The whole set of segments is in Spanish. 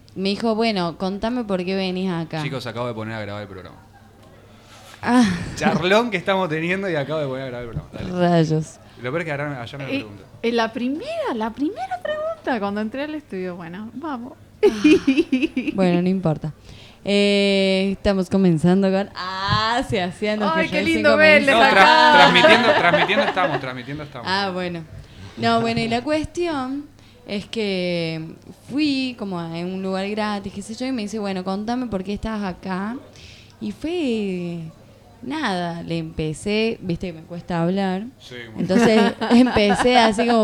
me dijo, bueno, contame por qué venís acá. Chicos, acabo de poner a grabar el programa. Ah, Charlón que estamos teniendo y acabo de poner a grabar el programa. Dale. rayos. Lo peor es que allá me lo pregunto. La primera pregunta cuando entré al estudio, bueno, vamos. Bueno, no importa. Estamos comenzando con... se hacían los Ay, que qué recién lindo verles No, comenzaban. transmitiendo estamos. Ah, bueno. No, bueno, y la cuestión es que fui como a un lugar gratis, qué sé yo, y me dice, bueno, contame por qué estás acá. Y fue... Nada, le empecé, viste que me cuesta hablar. Sí, Entonces empecé así como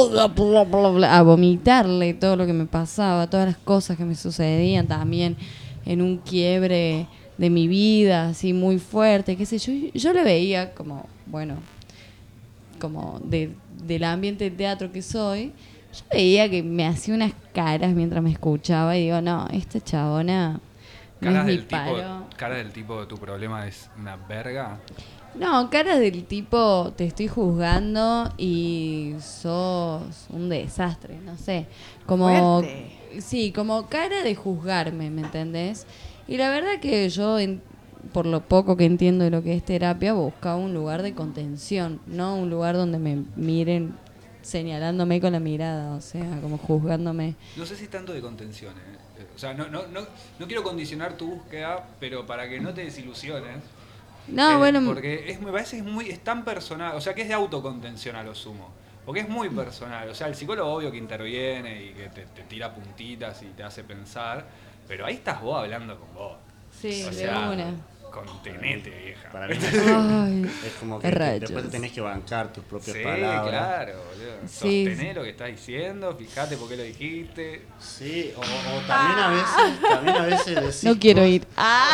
a vomitarle todo lo que me pasaba, todas las cosas que me sucedían también en un quiebre de mi vida, así muy fuerte, qué sé yo. Yo le veía como, bueno, como del ambiente de teatro que soy, yo veía que me hacía unas caras mientras me escuchaba y digo, no, esta chabona no es mi palo. Cara del tipo de tu problema es una verga. No, caras del tipo, te estoy juzgando y sos un desastre, no sé. Como, Fuerte. sí, como cara de juzgarme, ¿me entendés? Y la verdad que yo, por lo poco que entiendo de lo que es terapia, buscaba un lugar de contención, no un lugar donde me miren señalándome con la mirada, o sea, como juzgándome. No sé si tanto de contención, O sea, no quiero condicionar tu búsqueda, pero para que no te desilusiones. No, bueno, Porque me parece es tan personal, o sea, que es de autocontención a lo sumo. Porque es muy personal, o sea, el psicólogo obvio que interviene y que te tira puntitas y te hace pensar, pero ahí estás vos hablando con vos. sí, O de sea, una. contenete, vieja. Para mí Ay, es como que rayos. después te tenés que bancar tus propias Sí, palabras. claro, boludo. Sí. Sostené lo que estás diciendo, fíjate por qué lo dijiste. Sí, o también a veces decís No quiero cosas- ir.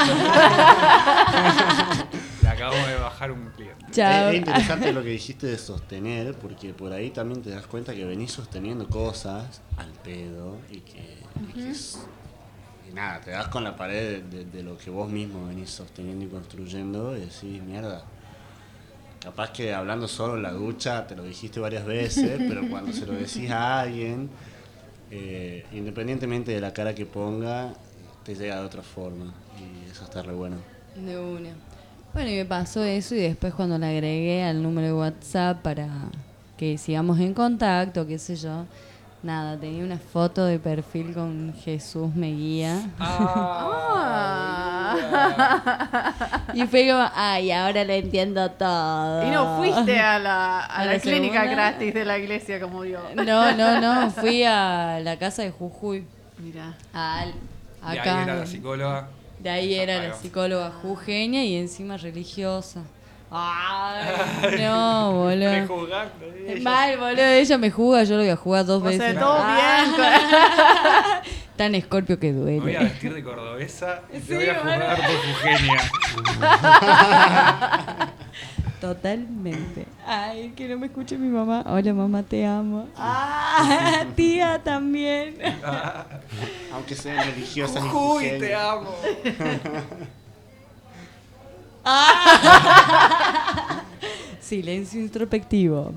Le acabamos de bajar un cliente. Chao. Es interesante lo que dijiste de sostener, porque por ahí también te das cuenta que venís sosteniendo cosas al pedo y y nada, te das con la pared de lo que vos mismo venís sosteniendo y construyendo y decís, mierda. Capaz que hablando solo en la ducha te lo dijiste varias veces, pero cuando se lo decís a alguien, independientemente de la cara que ponga, te llega de otra forma y eso está re bueno. De una. Bueno, y me pasó eso y después cuando le agregué al número de WhatsApp para que sigamos en contacto, qué sé yo, nada, tenía una foto de perfil con Jesús me guía. Y fue como, ay, ahora lo entiendo todo. Y no fuiste a la clínica segunda? gratis de la iglesia como yo. No, fui a la casa de Jujuy. Mira. De Acá. ahí era la psicóloga. De ahí era la Apagó. psicóloga jujeña y encima religiosa. Ay, no, boludo. Prejuzgando, Mal, boludo, ella me juzga, yo lo voy a jugar dos O veces. sea, todo bien. Tan escorpio que Me voy a duele. vestir de cordobesa y Sí, te voy a bueno. juzgar por tu genia. Totalmente. Ay, que no me escuche mi mamá. Hola, mamá, te amo. Tía también. Aunque sean religiosas y Jujuy, jujeñas. te amo. Silencio introspectivo.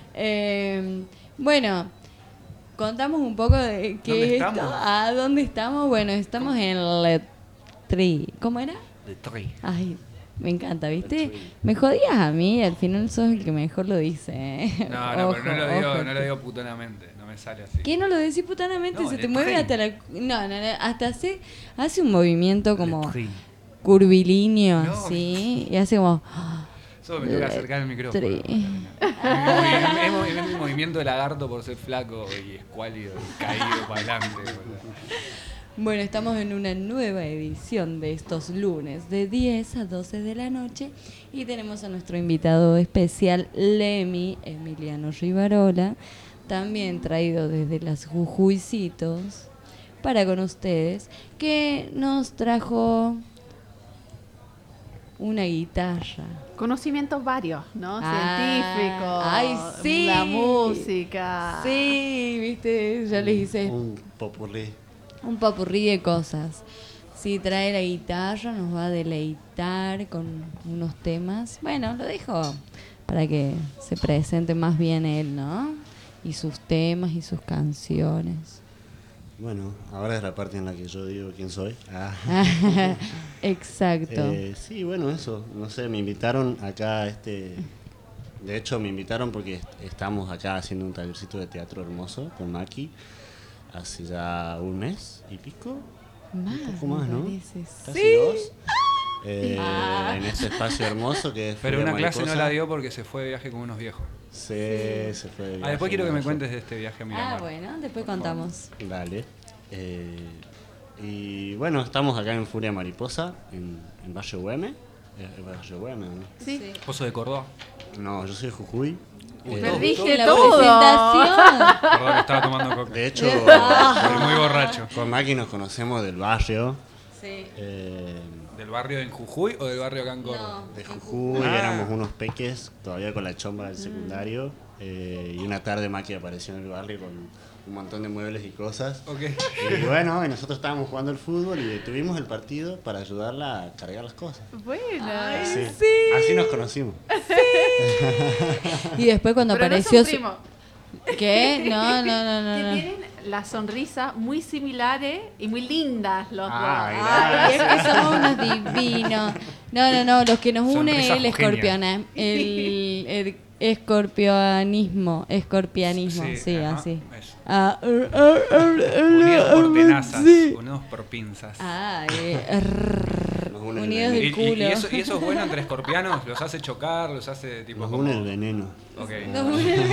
Bueno, contamos un poco de qué ¿Dónde es esto. estamos? ¿Dónde estamos? Bueno, estamos en Letri. ¿Cómo era? De tri. Ay, me encanta, ¿viste? Letri. Me jodías a mí, al final sos el que mejor lo dice. ¿eh? No, pero Ojo. no lo digo putonamente, no me sale así. ¿Qué no lo decís putanamente? No, Se te Letri. mueve hasta la... No, hasta hace un movimiento como Letri. curvilíneo, No. así, y hace como... Solo me tengo que acercar el micrófono. Letri. Es mi movimiento de lagarto por ser flaco y escuálido y caído para adelante. Bueno, estamos en una nueva edición de estos lunes de 10 a 12 de la noche y tenemos a nuestro invitado especial, Lemi Emiliano Rivarola, también traído desde las Jujuycitos para con ustedes, que nos trajo una guitarra. Conocimientos varios, ¿no? Ah, Científicos. ay, sí. La música. Sí, viste, ya les hice Un popurrí. un popurrí de cosas. Si trae la guitarra, nos va a deleitar con unos temas. Bueno, lo dejo para que se presente más bien él, ¿no? Y sus temas y sus canciones. Bueno, ahora es la parte en la que yo digo quién soy. Exacto. Sí, bueno, eso. No sé, me invitaron acá a De hecho, me invitaron porque estamos acá haciendo un tallercito de teatro hermoso con Maki hace ya un mes y pico. Un poco más, ¿no? Casi 2. En este espacio hermoso que es Pero Furia una clase no Mariposa. la dio porque se fue de viaje con unos viejos. Se fue de viaje. Después quiero que me mucho. cuentes de este viaje a Miramar. Bueno, después contamos. Dale. Y bueno, estamos acá en Furia Mariposa, en Valle Güemes. Valle Güemes, ¿no? Sí. ¿Vos sos de Córdoba? No, yo soy de Jujuy. Perdiste La todo. presentación. Perdón, que estaba tomando coca. De hecho, Estoy muy borracho. con Maki nos conocemos del barrio. Sí. ¿Del barrio en Jujuy o del barrio acá en Córdoba? De Jujuy, éramos unos peques, todavía con la chomba del secundario. Y una tarde Maki apareció en el barrio con un montón de muebles y cosas. Ok. Y bueno, y nosotros estábamos jugando al fútbol y detuvimos el partido para ayudarla a cargar las cosas. Buena. Sí. Así nos conocimos. Y después cuando Pero apareció... no es un primo. ¿Qué? No. Que tienen la sonrisa muy similares y muy lindas los dos. Ay, es que somos unos divinos. No, los que nos une es Sonrisa el jujeña. el escorpianismo, sí, ajá, así. eso. Unidos Unidos por tenazas, unidos por pinzas. Nos une el Unidos veneno. del ¿Y culo. eso es bueno entre escorpianos? ¿Los hace chocar? ¿Los hace tipo Nos como...? une el veneno. Ok. Nos une el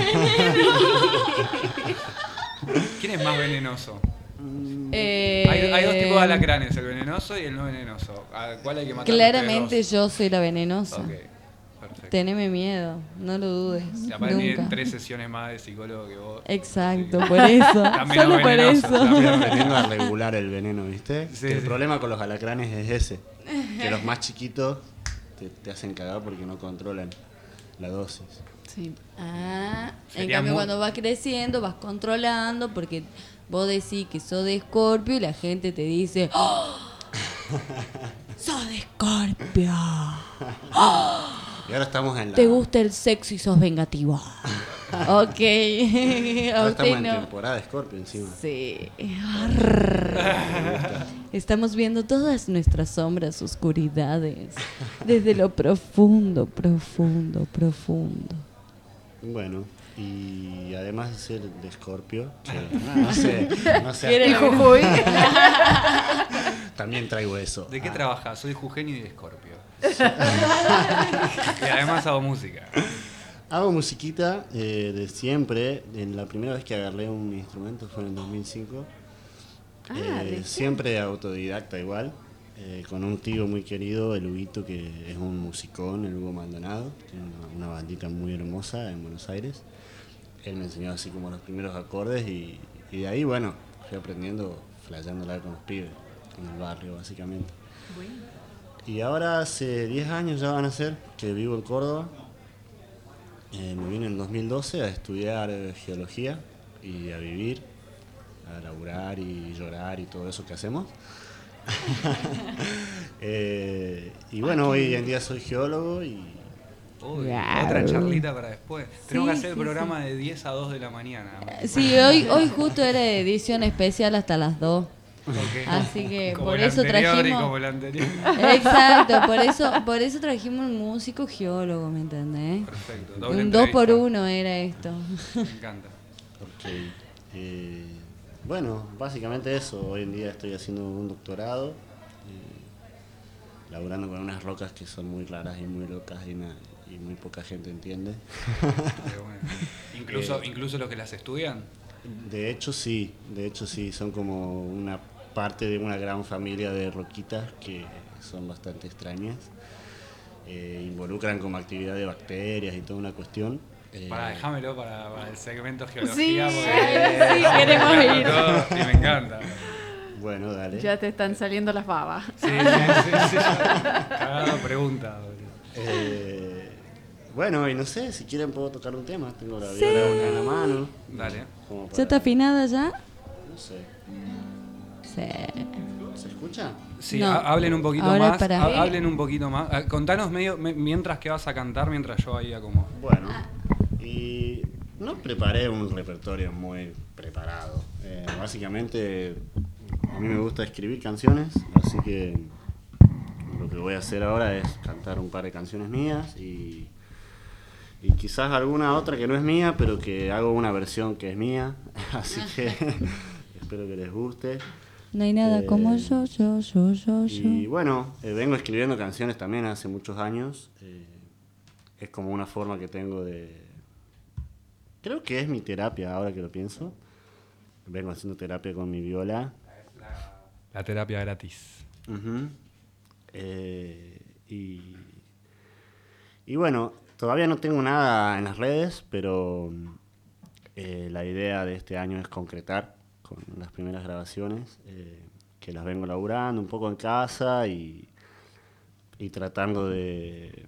¿Quién es más venenoso? Eh, Hay dos tipos de alacranes, el venenoso y el no venenoso. ¿A cuál hay que matar? Claramente yo soy la venenosa. Ok, perfecto. Teneme miedo, no lo dudes. Y aparte tiene Nunca. 3 sesiones más de psicólogo que vos. Exacto, Así que- por eso. Está menos Solo por venenoso, eso. está menos Aprendiendo a regular el veneno, ¿viste? Sí, Que el sí. problema con los alacranes es ese. Que los más chiquitos te hacen cagar porque no controlan la dosis. Sí. En Sería cambio muy- cuando vas creciendo vas controlando porque vos decís que sos de Escorpio y la gente te dice ¡Oh! sos de Escorpio, Y ahora estamos en la... te gusta el sexo y sos vengativo. Ok. A Ahora usted estamos en no. temporada de Scorpio encima. Sí. Arr. Estamos viendo todas nuestras sombras, oscuridades, desde lo profundo. Bueno, y además de ser de Scorpio, no sé, Quiere- Y Jujuy. también traigo eso. ¿De qué trabajas? Soy jujeño y de Escorpio. Y además hago música. Hago musiquita de siempre. La primera vez que agarré un instrumento fue en el 2005. Siempre autodidacta igual. Con un tío muy querido, el Huguito, que es un musicón, el Hugo Maldonado. Tiene una bandita muy hermosa en Buenos Aires. Él me enseñó así como los primeros acordes y de ahí, bueno, fui aprendiendo, flayándola con los pibes, en el barrio básicamente. Y ahora hace 10 años ya van a ser que vivo en Córdoba. Me vine en 2012 a estudiar geología y a vivir, a laburar y llorar y todo eso que hacemos. Y bueno, hoy en día soy geólogo y Uy, Wow. otra charlita para después. Tenemos que hacer el sí, programa de 10 a 2 de la mañana. Sí, hoy justo era de edición especial hasta las 2. Ok. Así que Como por el eso anterior y trajimos. como el anterior. Exacto, por eso trajimos un músico geólogo, ¿me entendés? Perfecto. Doble Un 2 por entrevista. 1 era esto. Me encanta. ok. Bueno, básicamente eso. Hoy en día estoy haciendo un doctorado, laburando con unas rocas que son muy raras y muy locas y muy poca gente entiende. Qué bueno. Incluso los que las estudian. De hecho sí, son como una parte de una gran familia de roquitas que son bastante extrañas. Involucran como actividad de bacterias y toda una cuestión. Déjamelo para el segmento Sí, geología. sí, Porque queremos estamos ir. todos y me encanta. Bueno, dale. Ya te están saliendo las babas. Sí. Cagada pregunta. boludo. Bueno, y no sé, si quieren puedo tocar un tema. Tengo la viola acá en la mano. Dale. como para- ¿Ya está afinada ya? No sé. Sí. ¿Se escucha? Sí, No. hablen un poquito Ahora más. para- Hablen un poquito más. Contanos mientras que vas a cantar, mientras yo ahí acomodo. Bueno, y no preparé un repertorio muy preparado. Básicamente, a mí me gusta escribir canciones, así que lo que voy a hacer ahora es cantar un par de canciones mías y quizás alguna otra que no es mía, pero que hago una versión que es mía, así que espero que les guste. No hay nada como yo. Y bueno, vengo escribiendo canciones también hace muchos años. Es como una forma que tengo de... Creo que es mi terapia, ahora que lo pienso. Vengo haciendo terapia con mi viola. La terapia gratis. Uh-huh. Y bueno, todavía no tengo nada en las redes, pero la idea de este año es concretar con las primeras grabaciones, que las vengo laburando un poco en casa y tratando de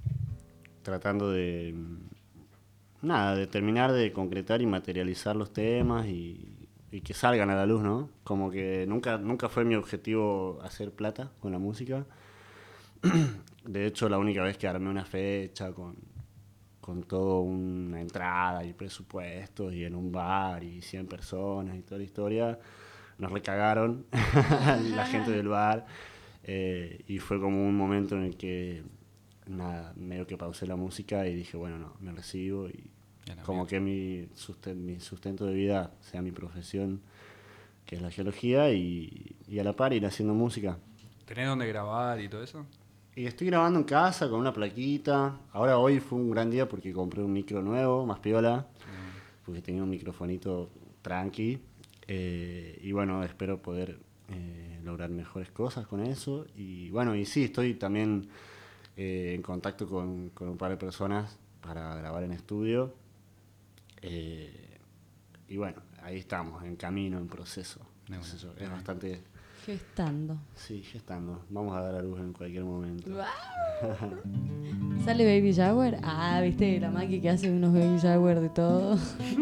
nada, de terminar de concretar y materializar los temas y que salgan a la luz, ¿no? Como que nunca fue mi objetivo hacer plata con la música. De hecho, la única vez que armé una fecha con toda una entrada y presupuestos y en un bar y 100 personas y toda la historia, nos recagaron la gente del bar, y fue como un momento en el que nada, medio que pausé la música y dije, bueno, no, me recibo y como que mi sustento de vida sea mi profesión, que es la geología, y a la par ir haciendo música. ¿Tenés dónde grabar y todo eso? Y estoy grabando en casa con una plaquita. Ahora hoy fue un gran día porque compré un micro nuevo, más piola, porque tenía un microfonito tranqui. Y bueno, espero poder lograr mejores cosas con eso. Y bueno, y sí, estoy también en contacto con un par de personas para grabar en estudio. Y bueno, ahí estamos, en camino, en proceso. Es bastante... Gestando. Sí, gestando. Vamos a dar a luz en cualquier momento. ¿Sale Baby Shower? Ah, ¿viste la Maki que hace unos Baby Shower de todo?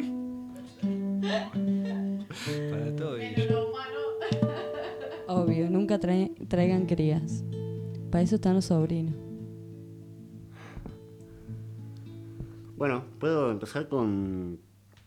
Para todo ello. Obvio, nunca traigan crías. Para eso están los sobrinos. Bueno, puedo empezar con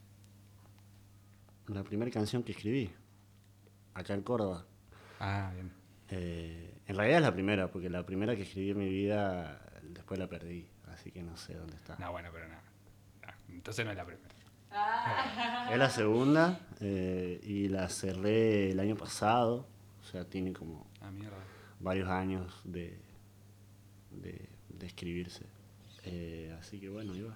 la primera canción que escribí, acá en Córdoba. Ah, bien. En realidad es la primera, porque la primera que escribí en mi vida, después la perdí, así que no sé dónde está. No, bueno, pero no. Entonces no es la primera. Es la segunda, y la cerré el año pasado, o sea, tiene como varios años de escribirse. Así que bueno, ahí va.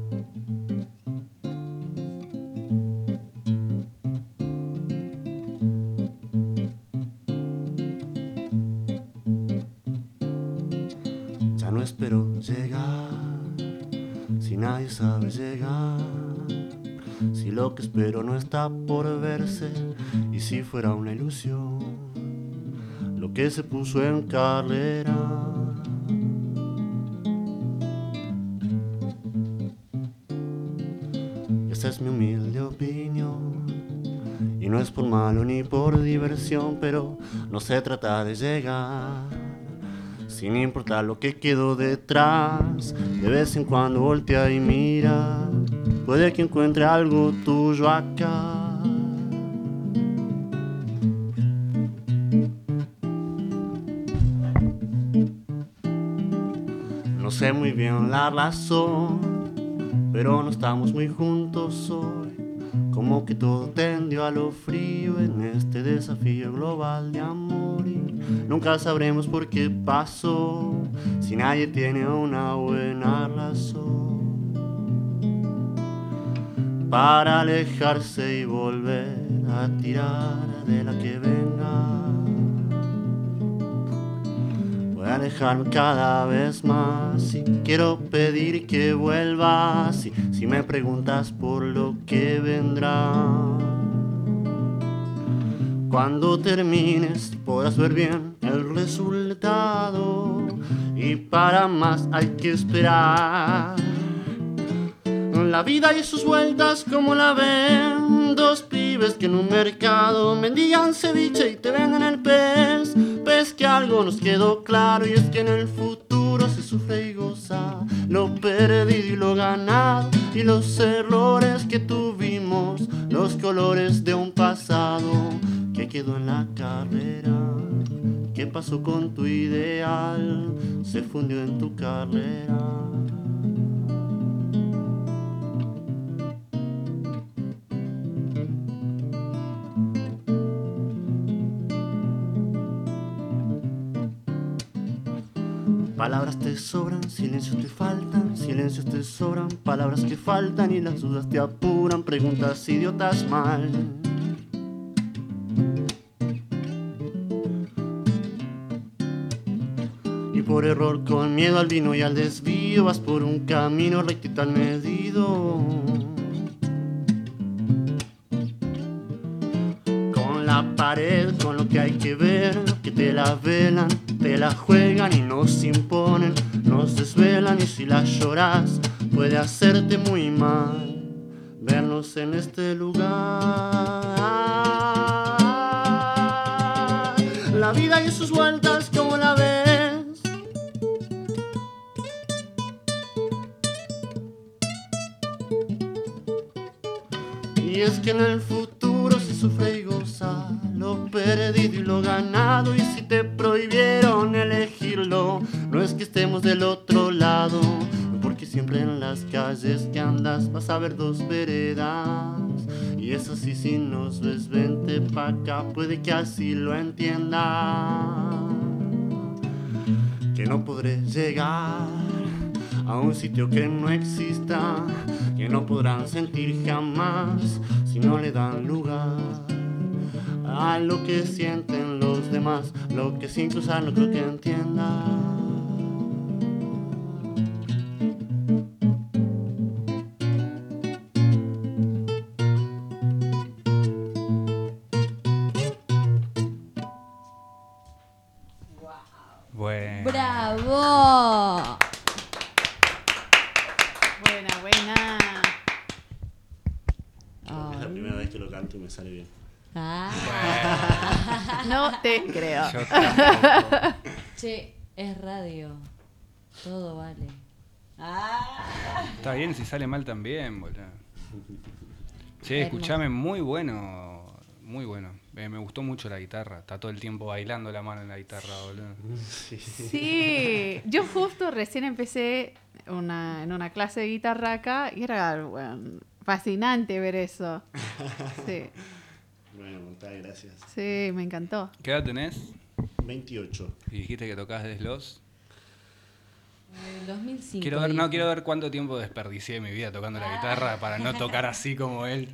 Ya no espero llegar, si nadie sabe llegar, si lo que espero no está por verse, y si fuera una ilusión lo que se puso en carrera. Esa es mi humilde opinión, y no es por malo ni por diversión, pero no se trata de llegar sin importar lo que quedó detrás. De vez en cuando voltea y mira, puede que encuentre algo tuyo acá. No sé muy bien la razón, pero no estamos muy juntos hoy. Como que todo tendió a lo frío en este desafío global de amor, y nunca sabremos por qué pasó si nadie tiene una buena razón para alejarse y volver a tirar de la que venga. Voy a alejarme cada vez más y quiero pedir que vuelvas, si me preguntas por lo que vendrá. Cuando termines podrás ver bien el resultado, y para más hay que esperar. La vida y sus vueltas como la ven dos pibes que en un mercado mendigan ceviche y te venden el pez que algo nos quedó claro, y es que en el futuro se sufre y goza lo perdido y lo ganado, y los errores que tuvimos, los colores de un pasado que quedó en la carrera. ¿Qué pasó con tu ideal? Se fundió en tu carrera. Palabras te sobran, silencios te faltan, silencios te sobran, palabras que faltan y las dudas te apuran, preguntas idiotas mal. Y por error, con miedo al vino y al desvío, vas por un camino rectito al medido. Con la pared, con lo que hay que ver, que te la velan, te la juegan y nos imponen, nos desvelan, y si la lloras puede hacerte muy mal vernos en este lugar. La vida y sus vueltas, como la ves, y es que en el futuro se sufre y goza lo perdido y lo ganado, y si te prohibieron elegirlo, no es que estemos del otro lado, porque siempre en las calles que andas vas a ver dos veredas, y es así. Si nos ves, vente pa' acá, puede que así lo entiendas, que no podré llegar a un sitio que no exista, que no podrán sentir jamás si no le dan lugar a lo que sienten los demás, lo que sin cruzar no creo que entienda. Bueno. ¡Bravo! Buena, buena. Es la primera vez que lo canto y me sale bien. Ah. No te creo. Yo tampoco. Che, es radio. Todo vale. Está bien si sale mal también, boludo. Che, Hermoso. escuchame, muy bueno. Muy bueno. Me gustó mucho la guitarra. Está todo el tiempo bailando la mano en la guitarra, boludo. Sí, yo justo recién empecé en una clase de guitarra acá y era bueno, fascinante ver eso. Sí, Bueno, muchas gracias. sí, me encantó. ¿Qué edad tenés? 28. Y dijiste que tocás desde los... 2005. Quiero ver cuánto tiempo desperdicié de mi vida tocando la guitarra para no tocar así como él.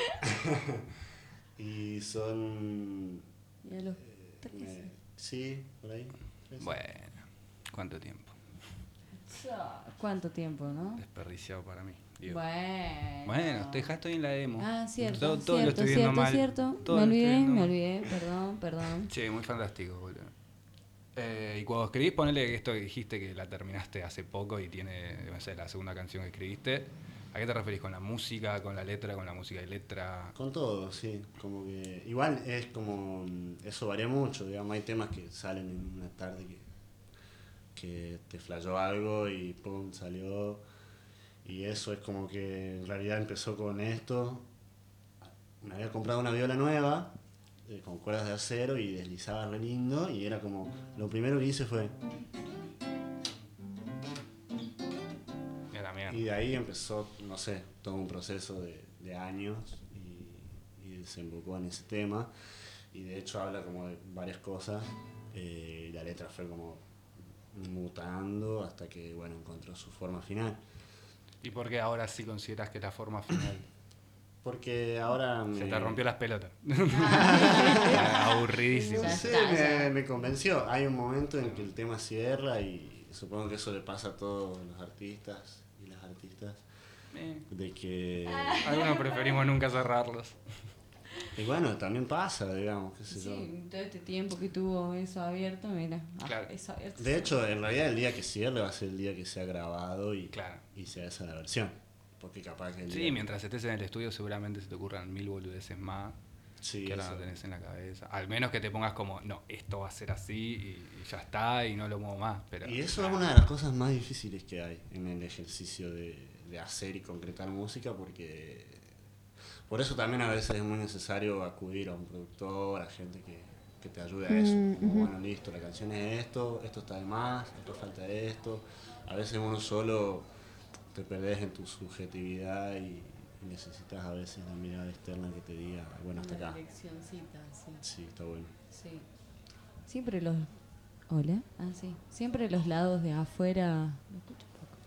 Y son... Y a los 13. sí, por ahí. 13. Bueno, ¿cuánto tiempo ¿Cuánto tiempo, no? desperdiciado para mí? Digo. Bueno. Te dejaste en la demo. Ah, cierto. Todo lo cierto, estoy viendo cierto, mal. cierto. Todo Me lo estoy viendo mal. olvidé. Perdón. Che, muy fantástico, boludo. Y cuando escribís, ponele que esto que dijiste que la terminaste hace poco y tiene, no sé, la segunda canción que escribiste. ¿A qué te referís? ¿Con la música, con la letra, con la música y letra? Con todo, sí. Como que igual es como... Eso varía mucho, digamos. Hay temas que salen en una tarde que te flayó algo y pum, salió. Y eso es como que en realidad empezó con esto. Me había comprado una viola nueva con cuerdas de acero y deslizaba re lindo, y era como... Lo primero que hice fue... Y de ahí empezó, no sé, todo un proceso de años y desembocó en ese tema. Y de hecho habla como de varias cosas. La letra fue como mutando hasta que, bueno, encontró su forma final. ¿Y por qué ahora sí consideras que es la forma final? Porque ahora Se te rompió las pelotas. Aburridísimo. No Ya sé, está, me convenció. Hay un momento en que el tema cierra y supongo que eso le pasa a todos los artistas y las artistas. De que... Algunos preferimos nunca cerrarlos. Y bueno, también pasa, digamos, qué sé yo. Sí, todo este tiempo que tuvo eso abierto, mira. Claro. Eso abierto. De hecho, en realidad el día que cierre va a ser el día que sea grabado y, Claro. y sea esa la versión. Porque capaz que el Sí, día... mientras estés en el estudio seguramente se te ocurran 1000 boludeces más. Sí, que ahora eso. no tenés en la cabeza. Al menos que te pongas como, no, esto va a ser así y ya está y no lo muevo más. Pero, Y eso es una de las cosas más difíciles que hay en el ejercicio de hacer y concretar música, porque por eso también a veces es muy necesario acudir a un productor, a gente que te ayude a eso. Como, bueno, listo, la canción es esto está de más, esto falta esto. A veces uno solo te perdés en tu subjetividad y necesitas a veces la mirada externa que te diga, bueno, hasta Una acá. direccioncita, sí. Sí, está bueno. Sí. Siempre los... Hola. Ah, sí. Siempre los lados de afuera... ¿Me escucho un poco?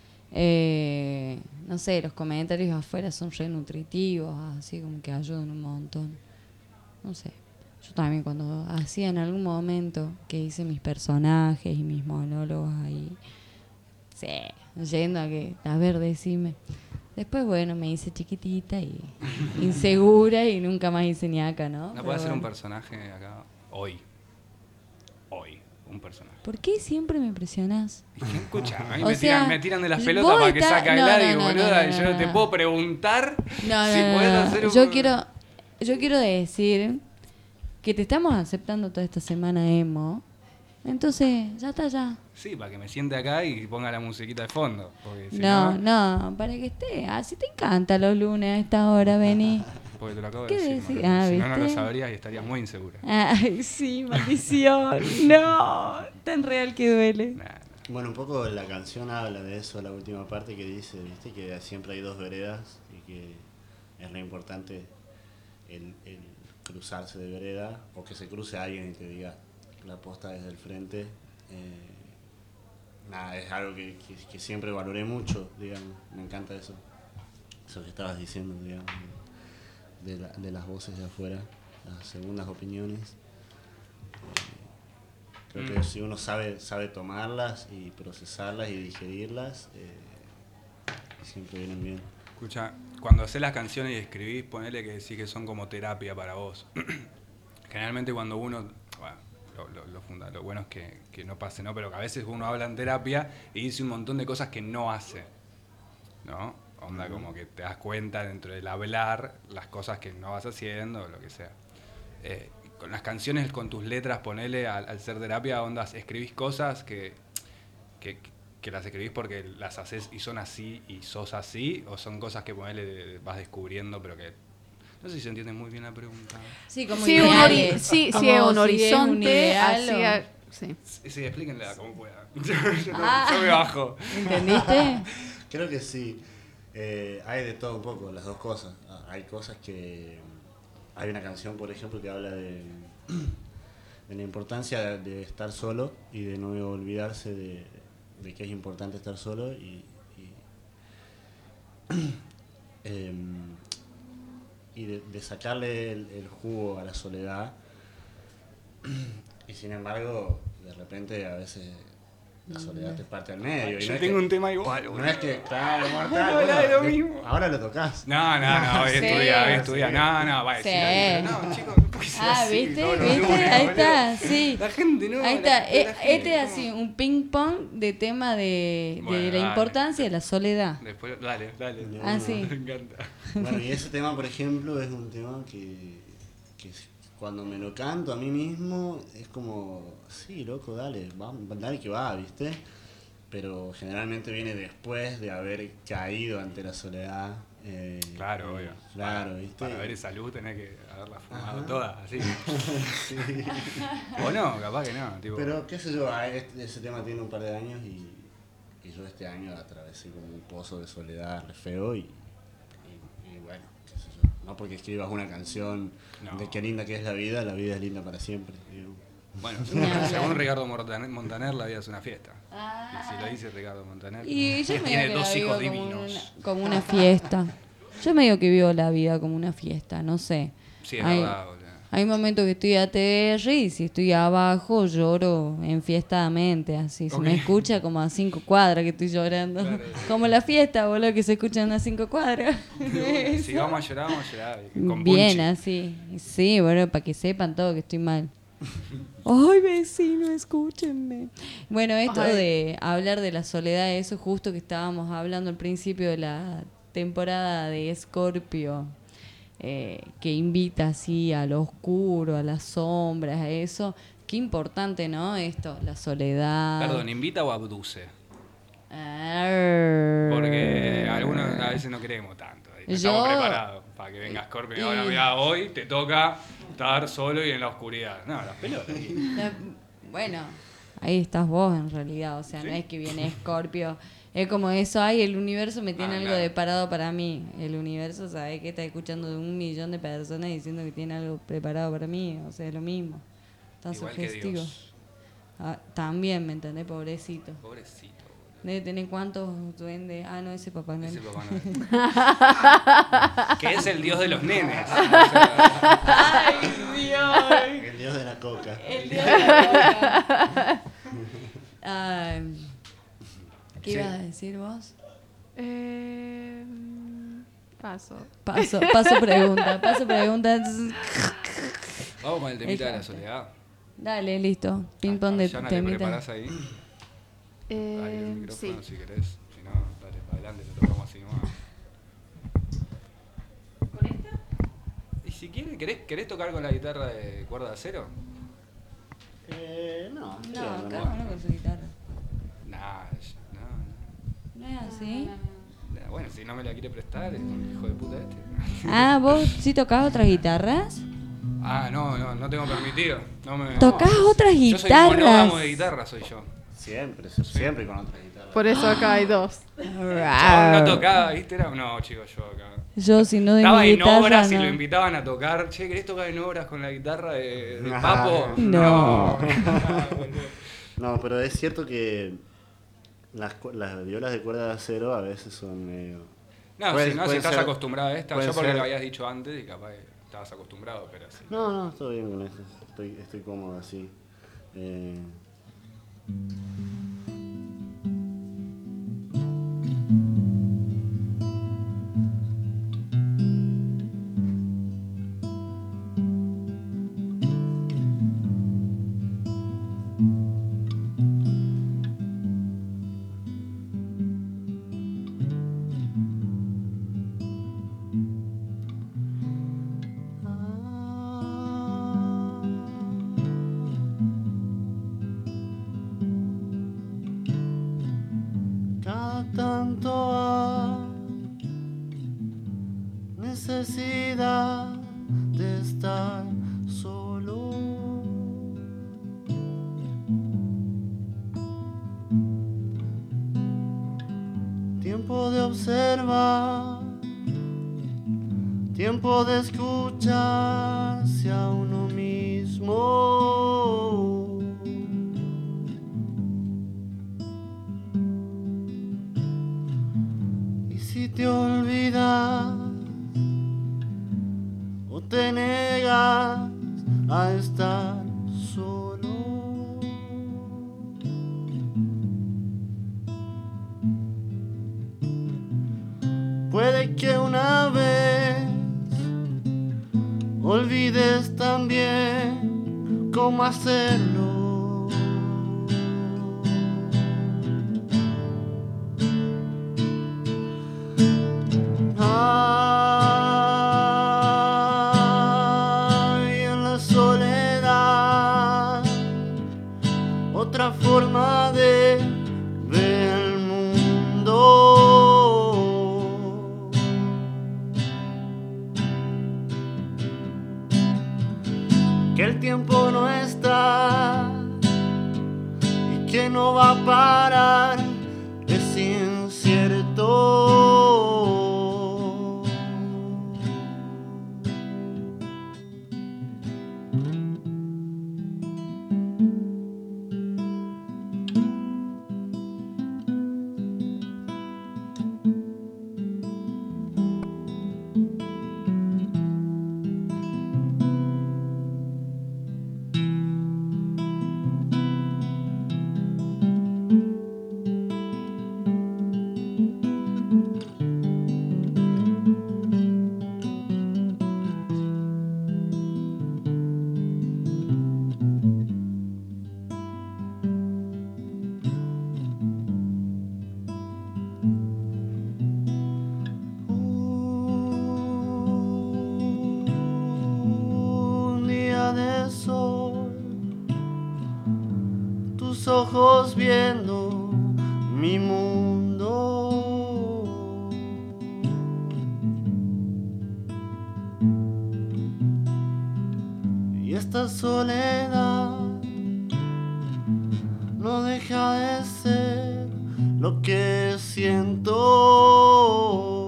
No sé, los comentarios de afuera son re nutritivos, así como que ayudan un montón. No sé. Yo también cuando hacía en algún momento que hice mis personajes y mis monólogos ahí, sí, yendo a que, a ver, decime. Después, bueno, me hice chiquitita y insegura y nunca más hice ni acá, ¿no? no Pero puedo hacer un bueno. personaje acá hoy, un personaje. ¿Por qué siempre me presionás? Y que, escucha, a mí O sea, me tiran de las vos pelotas para que estás- saque a no, Gladys, no, no, boluda, no, y yo no, no te no. puedo preguntar No, si no, podés no, hacer no. un... Yo quiero decir que te estamos aceptando toda esta semana emo. Entonces, ya está, ya. Sí, para que me siente acá y ponga la musiquita de fondo. Porque si No, no, no, para que esté. Así te encanta los lunes a esta hora, vení. porque te lo acabo de ¿Qué decir. decís? Maru. Ah, Si no, no lo ¿viste? sabrías y estarías muy insegura. Ay, sí, maldición. No, tan real que duele. Nah, nah. Bueno, un poco la canción habla de eso, la última parte que dice, viste, que siempre hay dos veredas y que es lo importante el cruzarse de vereda o que se cruce alguien y te diga la posta desde el frente. Nada, es algo que siempre valoré mucho, digamos, me encanta eso que estabas diciendo, digamos, de las voces de afuera, las segundas opiniones. Creo que si uno sabe tomarlas y procesarlas y digerirlas, siempre vienen bien. Escucha, cuando haces las canciones y escribís, ponele que decís que son como terapia para vos. Generalmente cuando uno, bueno, lo bueno es que no pase, ¿no? Pero que a veces uno habla en terapia y dice un montón de cosas que no hace, ¿no? Onda como que te das cuenta dentro del hablar las cosas que no vas haciendo o lo que sea. Con las canciones, con tus letras, ponele al ser terapia, ondas, escribís cosas que las escribís porque las haces y son así y sos así, o son cosas que ponele vas descubriendo, pero que no sé si se entiende muy bien la pregunta. Sí, como Sí, ideales. sí, Como sí, es un si horizonte ideal hacia... Sí. Sí, explíquenla como puedan. Ah. Yo me bajo. ¿Entendiste? Creo que sí. Hay de todo un poco, las dos cosas. Hay cosas que... Hay una canción, por ejemplo, que habla de la importancia de estar solo y de no olvidarse de que es importante estar solo y de sacarle el jugo a la soledad. Y sin embargo, de repente a veces la soledad te parte al medio. Y Yo no es tengo que- un tema igual, No boludo. es que, claro, mortal, Habla de lo bueno, mismo. ahora lo tocas. No, hoy Sí. estudia. No, va a decir. Sí. No, chicos, no puede ser Ah, así ¿viste? todos los ¿Viste? lunes, Ahí boludo. está, sí. La gente no. Ahí está. la gente, Este es ¿cómo? así, un ping pong de tema de Bueno, la dale. importancia de la soledad. Después, dale. Ah, sí. Me encanta. Bueno, y ese tema, por ejemplo, es un tema que cuando me lo canto a mí mismo es como, sí, loco, dale, dale que va, ¿viste? Pero generalmente viene después de haber caído ante la soledad. Claro, obvio. Claro, ¿viste? Para ver esa luz tenés que haberla fumado Ajá. toda, así. Sí. O no, capaz que no. Tipo, Pero, qué sé yo, ese tema tiene un par de años y yo este año atravesé como un pozo de soledad re feo y bueno, qué sé yo. No porque escribas una canción No. de qué linda que es la vida es linda para siempre. Digo. bueno, No, según no. Ricardo Montaner, la vida es una fiesta. Ah. Y si lo dice Ricardo Montaner, Y yo que me tiene digo que dos la hijos vivo divinos. como una fiesta. Yo me digo que vivo la vida como una fiesta, no sé. Sí, es Hay- verdad, boludo. Hay momentos que estoy ATR y si estoy abajo lloro enfiestadamente, así. Se me Ok. escucha como a 5 cuadras que estoy llorando. Claro. Como la fiesta, boludo, que se escuchan a 5 cuadras. Si vamos a llorar, con Bien, punchi. así. Sí, bueno, para que sepan todo que estoy mal. Ay, vecino, escúchenme. Bueno, esto Ay. de hablar de la soledad, eso justo que estábamos hablando al principio de la temporada de Escorpio. que invita así a lo oscuro, a las sombras, a eso. Qué importante, ¿no? Esto, la soledad. Perdón, ¿invita o abduce? Arr. Porque algunos a veces no creemos tanto. No estamos preparados para que venga Scorpio y ahora, mira, hoy te toca estar solo y en la oscuridad. No, las pelotas. Bueno, ahí estás vos en realidad, o sea, ¿Sí? no es que viene Scorpio, es como eso, ay, el universo me tiene algo claro. preparado para mí, el universo sabe que está escuchando de 1.000.000 de personas diciendo que tiene algo preparado para mí, o sea, es lo mismo, tan Igual que sugestivo. Dios. También, ¿me entendés? Pobrecito. Pobrecito. Debe tener cuántos duendes, no, ese Papá Noel. Ese Papá Noel. Que es el dios de los nenes. O sea, ¡Ay, Dios! El dios de la coca. El dios de la boca. Ay, ¿qué Sí. ibas a decir vos? Paso. Paso pregunta. vamos con el temita de la soledad. Dale, listo. Ping pong de Yana, ¿te temita. preparás ahí? Dale el micrófono Sí. si querés. Si no, dale para adelante, lo tocamos así nomás. ¿Con esta? Y si querés tocar con la guitarra de cuerda de acero? No, No, bien, cada uno con su guitarra. Nah, ¿No es así? nah. Bueno, si no me la quiere prestar, es un hijo de puta este. ¿Vos sí tocás otras guitarras? No tengo permitido. No me, ¿Tocás otras Yo soy guitarras? monógamo de guitarra, soy yo. Siempre con otra guitarra. Por eso acá hay dos. Chabón no tocaba, ¿viste? No, chicos, yo acá. Yo, si no de Estaba mi en guitarra, obras y no. lo invitaban a tocar. Che, ¿querés tocar en obras con la guitarra de Ah. Papo? No. No, pero es cierto que las violas de cuerda de acero a veces son medio... No, Puede- si puede estás ser- acostumbrado a esta, puede yo porque ser. lo habías dicho antes y capaz estabas acostumbrado, pero sí. No, estoy bien con eso. Estoy cómodo así. Cada tanto hay necesidad de estar solo. Tiempo de observar, tiempo de escucharse a uno mismo. Y si te olvidas o te negas a estar solo, puede que una vez olvides también cómo hacerlo. Hay en la soledad otra forma de ver el mundo. Que el tiempo no está y que no va a parar, es incierto. tus ojos viendo mi mundo. Y esta soledad no deja de ser lo que siento.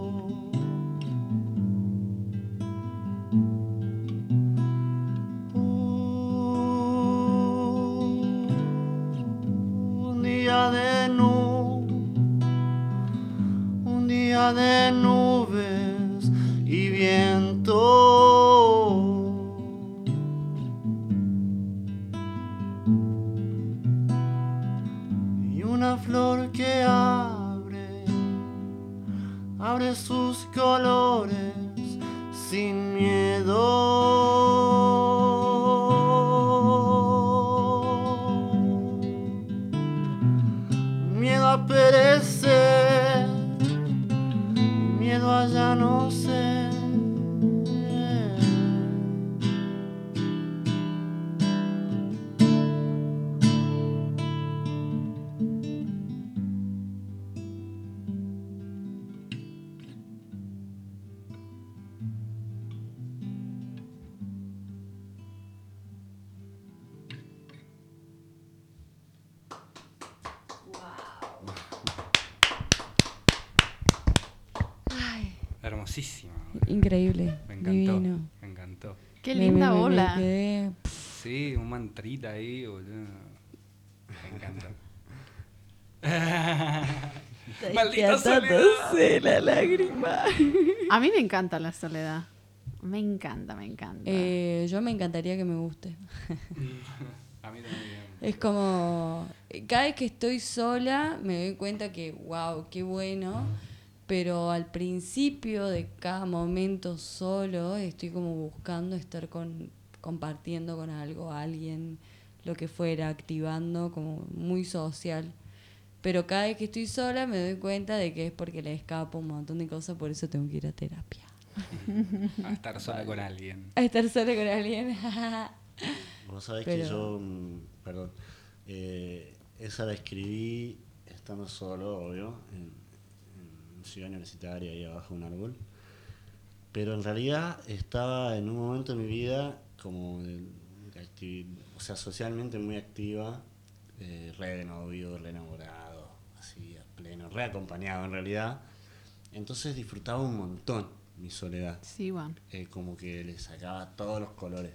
Un día de nubes y viento. Y una flor que abre sus colores sin miedo. Miedo a perecer, miedo a ya no ser. Hermosísimo. Increíble. Me encantó. Divino. Me encantó. Qué linda Me ola. quedé- Sí, un mantrita ahí, boludo. Me encanta. ¡Maldita soledad! la lágrima. A mí me encanta la soledad. Me encanta, me encanta. Yo me encantaría que me guste. A mí también. Es como, cada vez que estoy sola me doy cuenta que, wow, qué bueno, pero al principio de cada momento solo estoy como buscando estar compartiendo con algo, alguien, lo que fuera, activando, como muy social. Pero cada vez que estoy sola me doy cuenta de que es porque le escapo un montón de cosas, por eso tengo que ir a terapia. A estar sola con alguien. A estar sola con alguien. Vos sabés Pero- que yo, perdón, esa la escribí estando solo, obvio, en Ciudad Universitaria, ahí abajo de un árbol. Pero en realidad estaba en un momento de mi vida como, o sea, socialmente muy activa, re de novio, re enamorado, así a pleno, re acompañado en realidad. Entonces disfrutaba un montón mi soledad. Sí, bueno. Como que le sacaba todos los colores.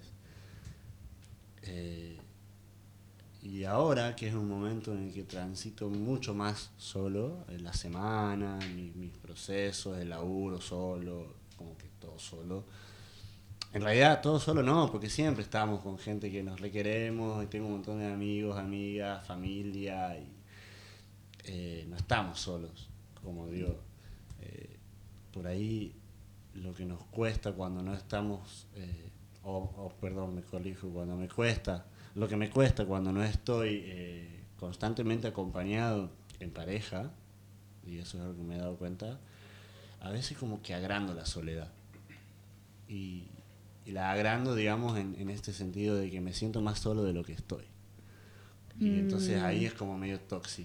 Y ahora, que es un momento en el que transito mucho más solo, en la semana, mis procesos, el laburo solo, como que todo solo. En realidad todo solo no, porque siempre estamos con gente que nos requeremos, y tengo un montón de amigos, amigas, familia, y no estamos solos, como digo. Por ahí lo que nos cuesta cuando no estamos, perdón, me corrijo, lo que me cuesta cuando no estoy constantemente acompañado en pareja, y eso es algo que me he dado cuenta, a veces como que agrando la soledad. Y la agrando, digamos, en este sentido de que me siento más solo de lo que estoy. Y entonces ahí es como medio tóxico.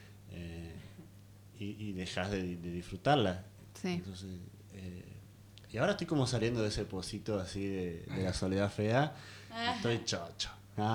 Y dejas de disfrutarla. Sí. Entonces, y ahora estoy como saliendo de ese pocito así de la soledad fea. Estoy chocho.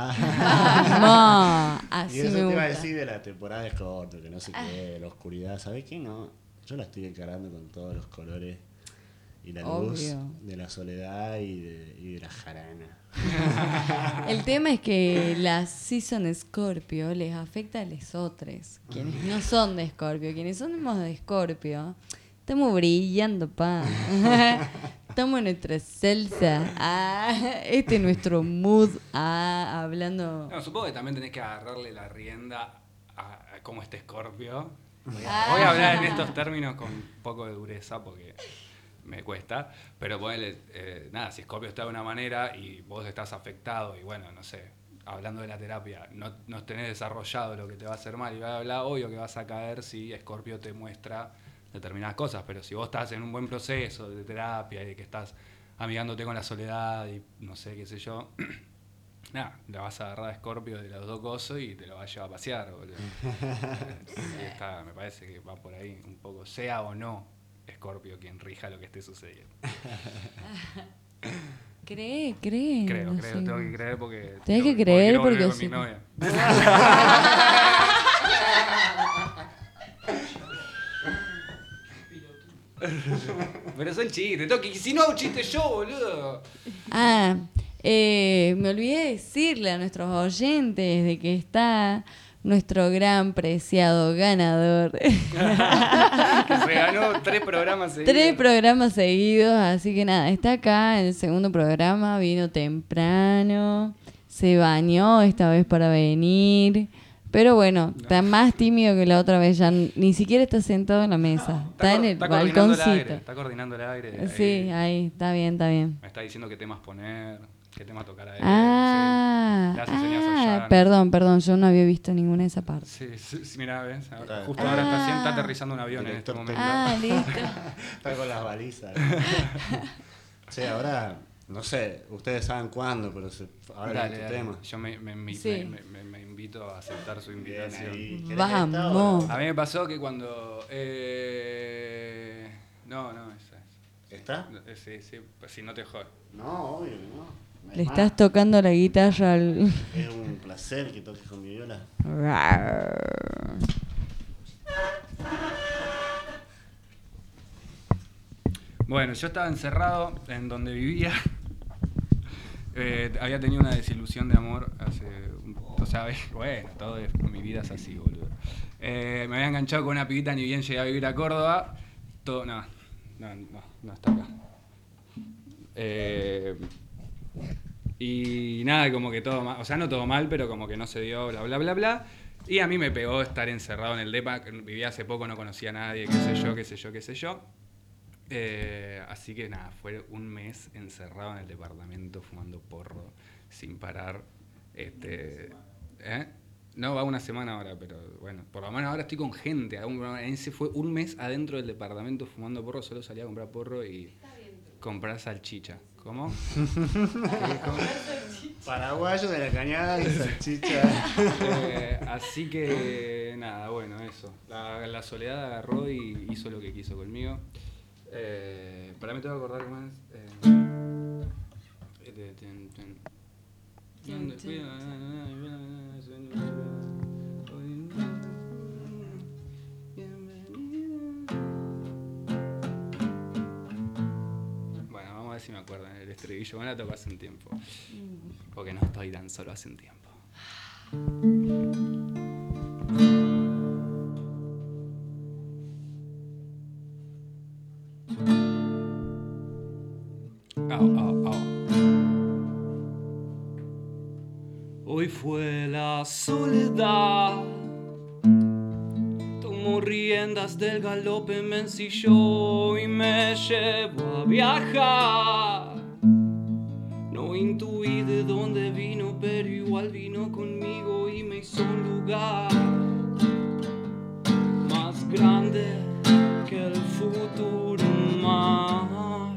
Así Y eso me te iba gusta. a decir de la temporada de corto, que no sé qué, la oscuridad. ¿Sabes qué? No, yo la estoy encarando con todos los colores y la luz Obvio. de la soledad y de la jarana. El tema es que la season Scorpio les afecta a los otros, quienes no son de Scorpio. Quienes somos de Scorpio, estamos brillando, pa. Estamos en nuestra salsa. Este es nuestro mood. Hablando. No, supongo que también tenés que agarrarle la rienda a cómo este Scorpio. Voy a hablar en estos términos con un poco de dureza porque me cuesta, pero ponele, nada, si Scorpio está de una manera y vos estás afectado y bueno, no sé, hablando de la terapia, no tenés desarrollado lo que te va a hacer mal y bla, bla, bla, obvio que vas a caer si Scorpio te muestra determinadas cosas, pero si vos estás en un buen proceso de terapia y de que estás amigándote con la soledad y no sé, qué sé yo, nada, la vas a agarrar a Scorpio de los dos cosos y te lo vas a llevar a pasear, boludo. Me parece que va por ahí un poco, sea o no Scorpio quien rija lo que esté sucediendo. Creo. Creo, no sé. tengo que creer porque... Tenés que creer porque quiero volver porque con sí. mi novia. Pero son chistes, si no hago chiste yo, boludo. Me olvidé decirle a nuestros oyentes de que está nuestro gran preciado ganador. Que se ganó 3 programas seguidos. 3 programas seguidos, así que nada, está acá en el segundo programa, vino temprano, se bañó esta vez para venir, pero bueno, está más tímido que la otra vez, ya ni siquiera está sentado en la mesa, está en el balconcito. Está coordinando el aire. Sí, ahí, está bien. Me está diciendo qué temas poner, qué temas tocar a él. Sí. Le hace señas a Jan. Perdón, yo no había visto ninguna de esa parte. Sí, mirá, ¿ves? Justo ahora está aterrizando un avión en este momento. Listo. Está con las balizas. Che, ahora, no sé, ustedes saben cuándo, pero ahora es tu tema. Yo me invito a aceptar su invitación. Vamos. A mí me pasó que cuando... No, esa es. ¿Está? Sí, pues si no te jodas. No, obvio que no. Le estás tocando la guitarra al... Es un placer que toques con mi viola. Bueno, yo estaba encerrado en donde vivía. Había tenido una desilusión de amor bueno, mi vida es así, boludo. Me había enganchado con una pibita, ni bien llegué a vivir a Córdoba. No, está acá. Y nada, como que todo mal, o sea, no todo mal, pero como que no se dio, bla, bla, bla, bla. Y a mí me pegó estar encerrado en el depa, vivía hace poco, no conocía a nadie, qué sé yo. Así que nada, fue un mes encerrado en el departamento fumando porro sin parar. No, va una semana ahora, pero bueno, por lo menos ahora estoy con gente. Ese fue un mes adentro del departamento fumando porro, solo salía a comprar porro y comprar salchicha. ¿Cómo? Paraguayo de la Cañada y salchicha. Así que nada, bueno, eso. La soledad agarró y hizo lo que quiso conmigo. Para mí tengo que acordar cómo es. Bueno, vamos a ver si me acuerdo. El estribillo me la tocó hace un tiempo. Porque no estoy tan solo hace un tiempo. Hoy fue la soledad, tomó riendas del galope, me ensilló y me llevó a viajar. No intuí de dónde vino, pero igual vino conmigo y me hizo un lugar más grande que el futuro mar.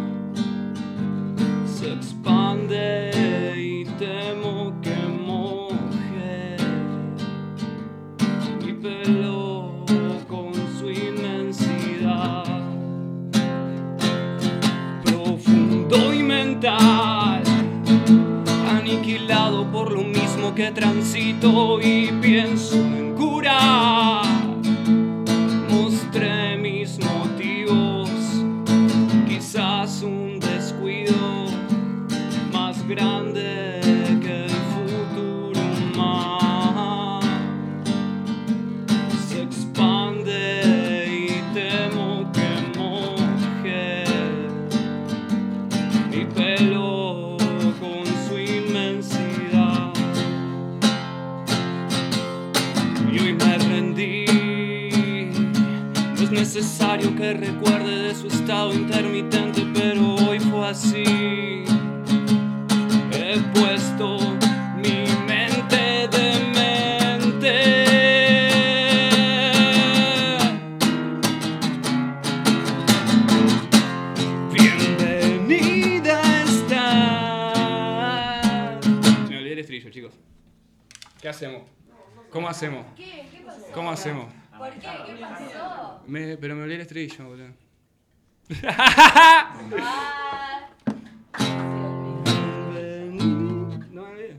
Se expande y temo que moje mi pelo con su inmensidad. Profundo y mental, aniquilado por lo mismo que transito y pienso en curar. Mostré mis motivos, quizás un descuido más grande que el futuro mar. Se expande y temo que moje mi pelo con su inmensidad. Y hoy me rendí. No es necesario que recuerde de su estado intermitente, pero hoy fue así. He puesto mi mente demente. Bienvenida estás. Me olvidé ¿Qué hacemos? ¿Cómo hacemos? ¿Qué? ¿Qué pasó? ¿Cómo hacemos? ¿Por qué? ¿Qué pasó? Pero me olvidé el estribillo, boludo. Ah, No me olvidé.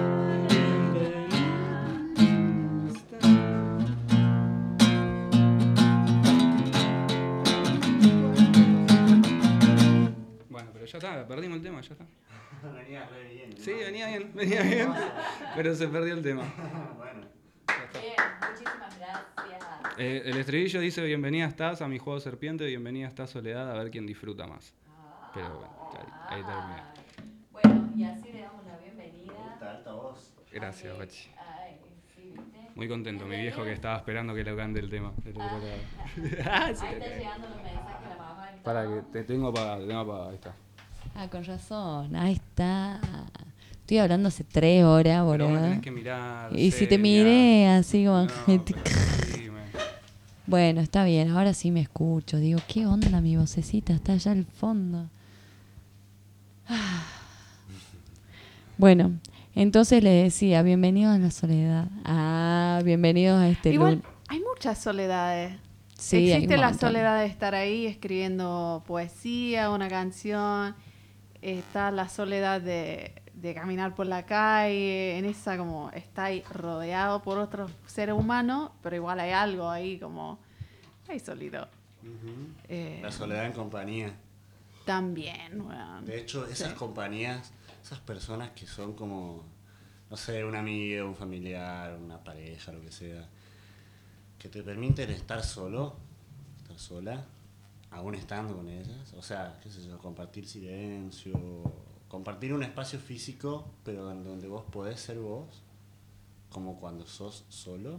Bueno, pero ya está, perdimos el tema, ya está. Venía re bien. ¿no? Sí, venía bien, pero se perdió el tema. Bueno. bien, muchísimas gracias. El estribillo dice: bienvenida estás a mi juego serpiente, bienvenida estás Soledad, a ver quién disfruta más. Pero bueno, ahí terminé. Bueno, y así le damos la bienvenida. Alta voz. Gracias, Bachi. Ay, sí, ¿viste? Muy contento, mi viejo que estaba esperando que le cante el tema del otro lado. Ahí está llegando los mensajes de la mamá. Para que te tengo apagado, ahí está. Ah, con razón, ahí está. Estoy hablando hace 3 horas, Pero vos me boludo. tenés que mirar. Y si te seria. miré así como No, angélica. pero dime. Bueno, está bien, ahora sí me escucho. Digo, ¿qué onda mi vocecita? Está allá al fondo. Ah. Bueno, entonces le decía, bienvenidos a la soledad. Ah, bienvenidos a este Igual, lunes. hay muchas soledades. Sí, hay Existe un la montón. soledad de estar ahí escribiendo poesía, una canción. Está la soledad de caminar por la calle. En esa como está ahí rodeado por otros seres humanos, pero igual hay algo ahí como... Hay solito. La soledad en compañía. También, weón. De hecho, esas compañías, esas personas que son como, no sé, un amigo, un familiar, una pareja, lo que sea, que te permiten estar solo, estar sola, aún estando con ellas. O sea, qué sé yo, compartir silencio, compartir un espacio físico, pero en donde vos podés ser vos, como cuando sos solo.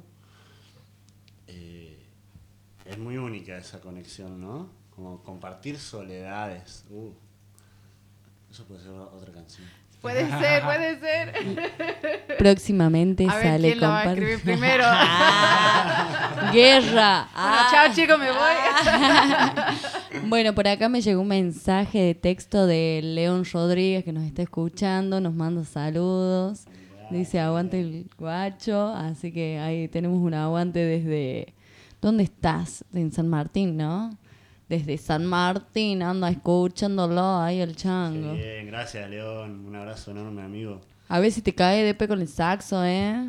Es muy única esa conexión, ¿no? Como compartir soledades. Eso puede ser otra canción. Puede ser. Próximamente A ver sale quién lo va a compar- escribir primero. ¡Guerra! Bueno, chao chicos, me voy. Bueno, por acá me llegó un mensaje de texto de León Rodríguez que nos está escuchando, nos manda saludos. Dice aguante el guacho, así que ahí tenemos un aguante desde... ¿Dónde estás? En San Martín, ¿no? Desde San Martín, anda escuchándolo ahí el chango. Qué bien, gracias León, un abrazo enorme amigo. A ver si te cae de pe con el saxo, ¿eh?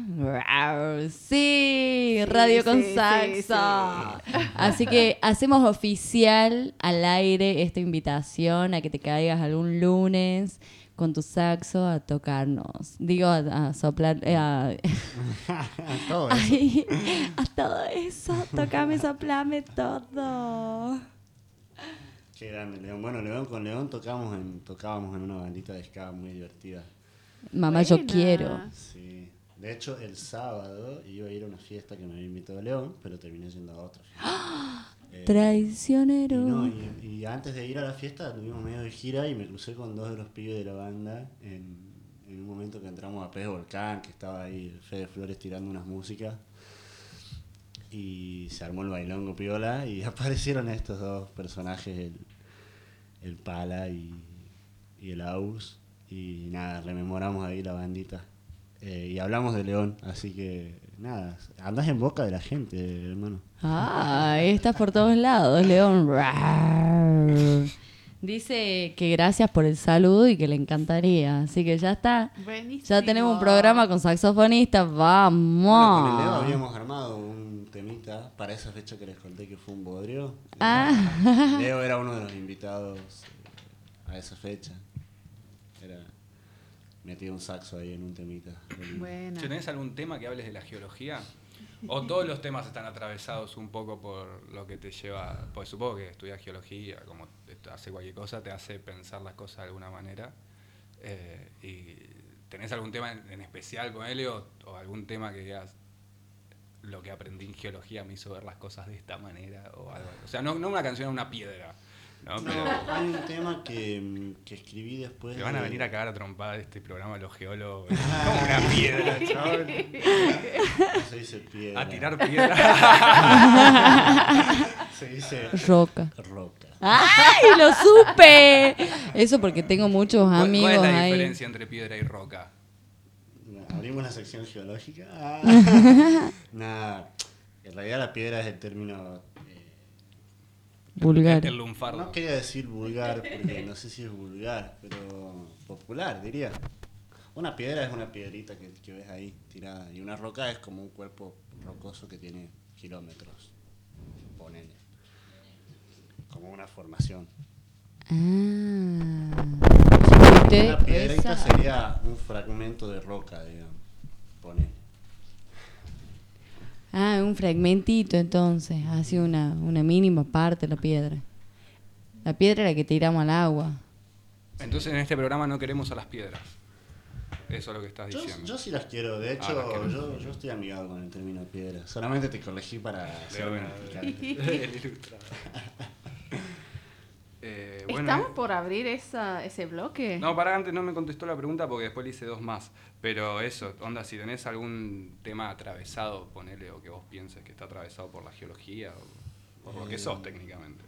Sí, radio con sí, saxo. Así que hacemos oficial al aire esta invitación a que te caigas algún lunes con tu saxo a tocarnos. Digo, a soplar... Todo eso. Ay, a todo eso, tocame, soplame todo. Qué grande León. Bueno, León con León tocábamos en una bandita de ska muy divertida. Mamá, yo Buena. quiero. Sí. De hecho, el sábado iba a ir a una fiesta que me había invitado León, pero terminé yendo a otra fiesta. Traicionero. Y antes de ir a la fiesta tuvimos medio de gira y me crucé con 2 de los pibes de la banda en un momento que entramos a Pez Volcán, que estaba ahí Fede Flores tirando unas músicas y se armó el bailongo piola y aparecieron estos 2 personajes, el Pala y el Aus, y nada, rememoramos ahí la bandita. Y hablamos de León, así que nada, andás en boca de la gente, hermano. Ah, estás por todos lados, León. Dice que gracias por el saludo y que le encantaría. Así que ya está. Buenísimo. Ya tenemos un programa con saxofonistas. Bueno, con el Leo ¡Vamos! habíamos armado un temita para esa fecha que les conté que fue un bodrio. Ah. Leo era uno de los invitados a esa fecha. Metí un saxo ahí en un temita. Buena. ¿Tenés algún tema que hables de la geología? ¿O todos los temas están atravesados un poco por lo que te lleva? Pues supongo que estudiar geología, como hace cualquier cosa, te hace pensar las cosas de alguna manera. ¿Y tenés algún tema en especial con él o algún tema que digas, lo que aprendí en geología me hizo ver las cosas de esta manera? O algo. O sea, no una canción, una piedra. ¿no? Pero Hay un tema que escribí después. te van a venir a cagar a trompada de este programa los geólogos. Como una piedra, chaval. No se dice piedra. A tirar piedra. Se dice Roca. roca. ¡Ay, lo supe! Eso porque tengo muchos amigos ¿Cuál es la ahí. diferencia entre piedra y roca? Abrimos la sección geológica. Nada, en realidad la piedra es el término... Vulgar. El lunfardo. No quería decir vulgar, porque no sé si es vulgar, pero popular, diría. Una piedra es una piedrita que ves ahí tirada, y una roca es como un cuerpo rocoso que tiene kilómetros, ponele. Como una formación. Una piedrita sería un fragmento de roca, digamos, ponele. Un fragmentito entonces, así una mínima parte de la piedra. La piedra es la que tiramos al agua. Entonces en este programa no queremos a las piedras. Eso es lo que estás diciendo. Yo sí las quiero, de hecho, las quiero. yo estoy amigado con el término piedra. Solamente te corregí para hacerme picante. El ilustrado. Bueno, ¿Estamos por abrir ese bloque? No, para antes no me contestó la pregunta porque después le hice dos más. Pero eso, onda, si tenés algún tema atravesado, ponele, o que vos pienses que está atravesado por la geología o por lo que sos técnicamente.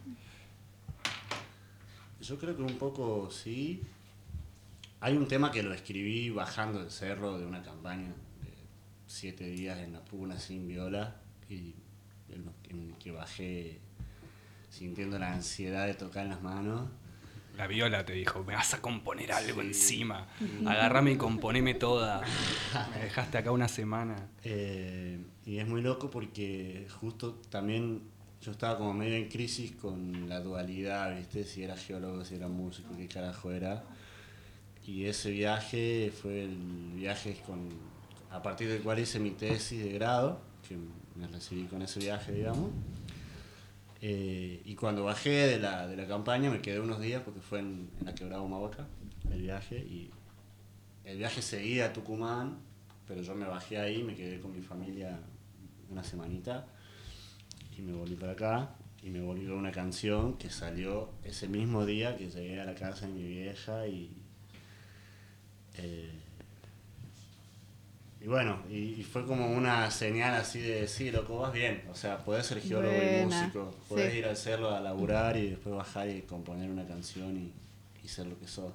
Yo creo que un poco sí. Hay un tema que lo escribí bajando el cerro de una campaña de 7 días en la puna sin viola, y en el que bajé sintiendo la ansiedad de tocar las manos. La viola te dijo, me vas a componer algo encima, agarrame y componeme toda, me dejaste acá una semana. Y es muy loco porque justo también yo estaba como medio en crisis con la dualidad, ¿viste? Si era geólogo, si era músico, qué carajo era. Y ese viaje fue el viaje a partir del cual hice mi tesis de grado, que me recibí con ese viaje, digamos. Y cuando bajé de la campaña me quedé unos días porque fue en la Quebrada Humahuaca el viaje, y el viaje seguía a Tucumán, pero yo me bajé ahí, me quedé con mi familia una semanita y me volví para acá y me volví con una canción que salió ese mismo día que llegué a la casa de mi vieja y bueno, y fue como una señal así de, sí, loco, vas bien, o sea, podés ser geólogo y músico, podés ir al cerro a laburar y después bajar y componer una canción y ser lo que sos.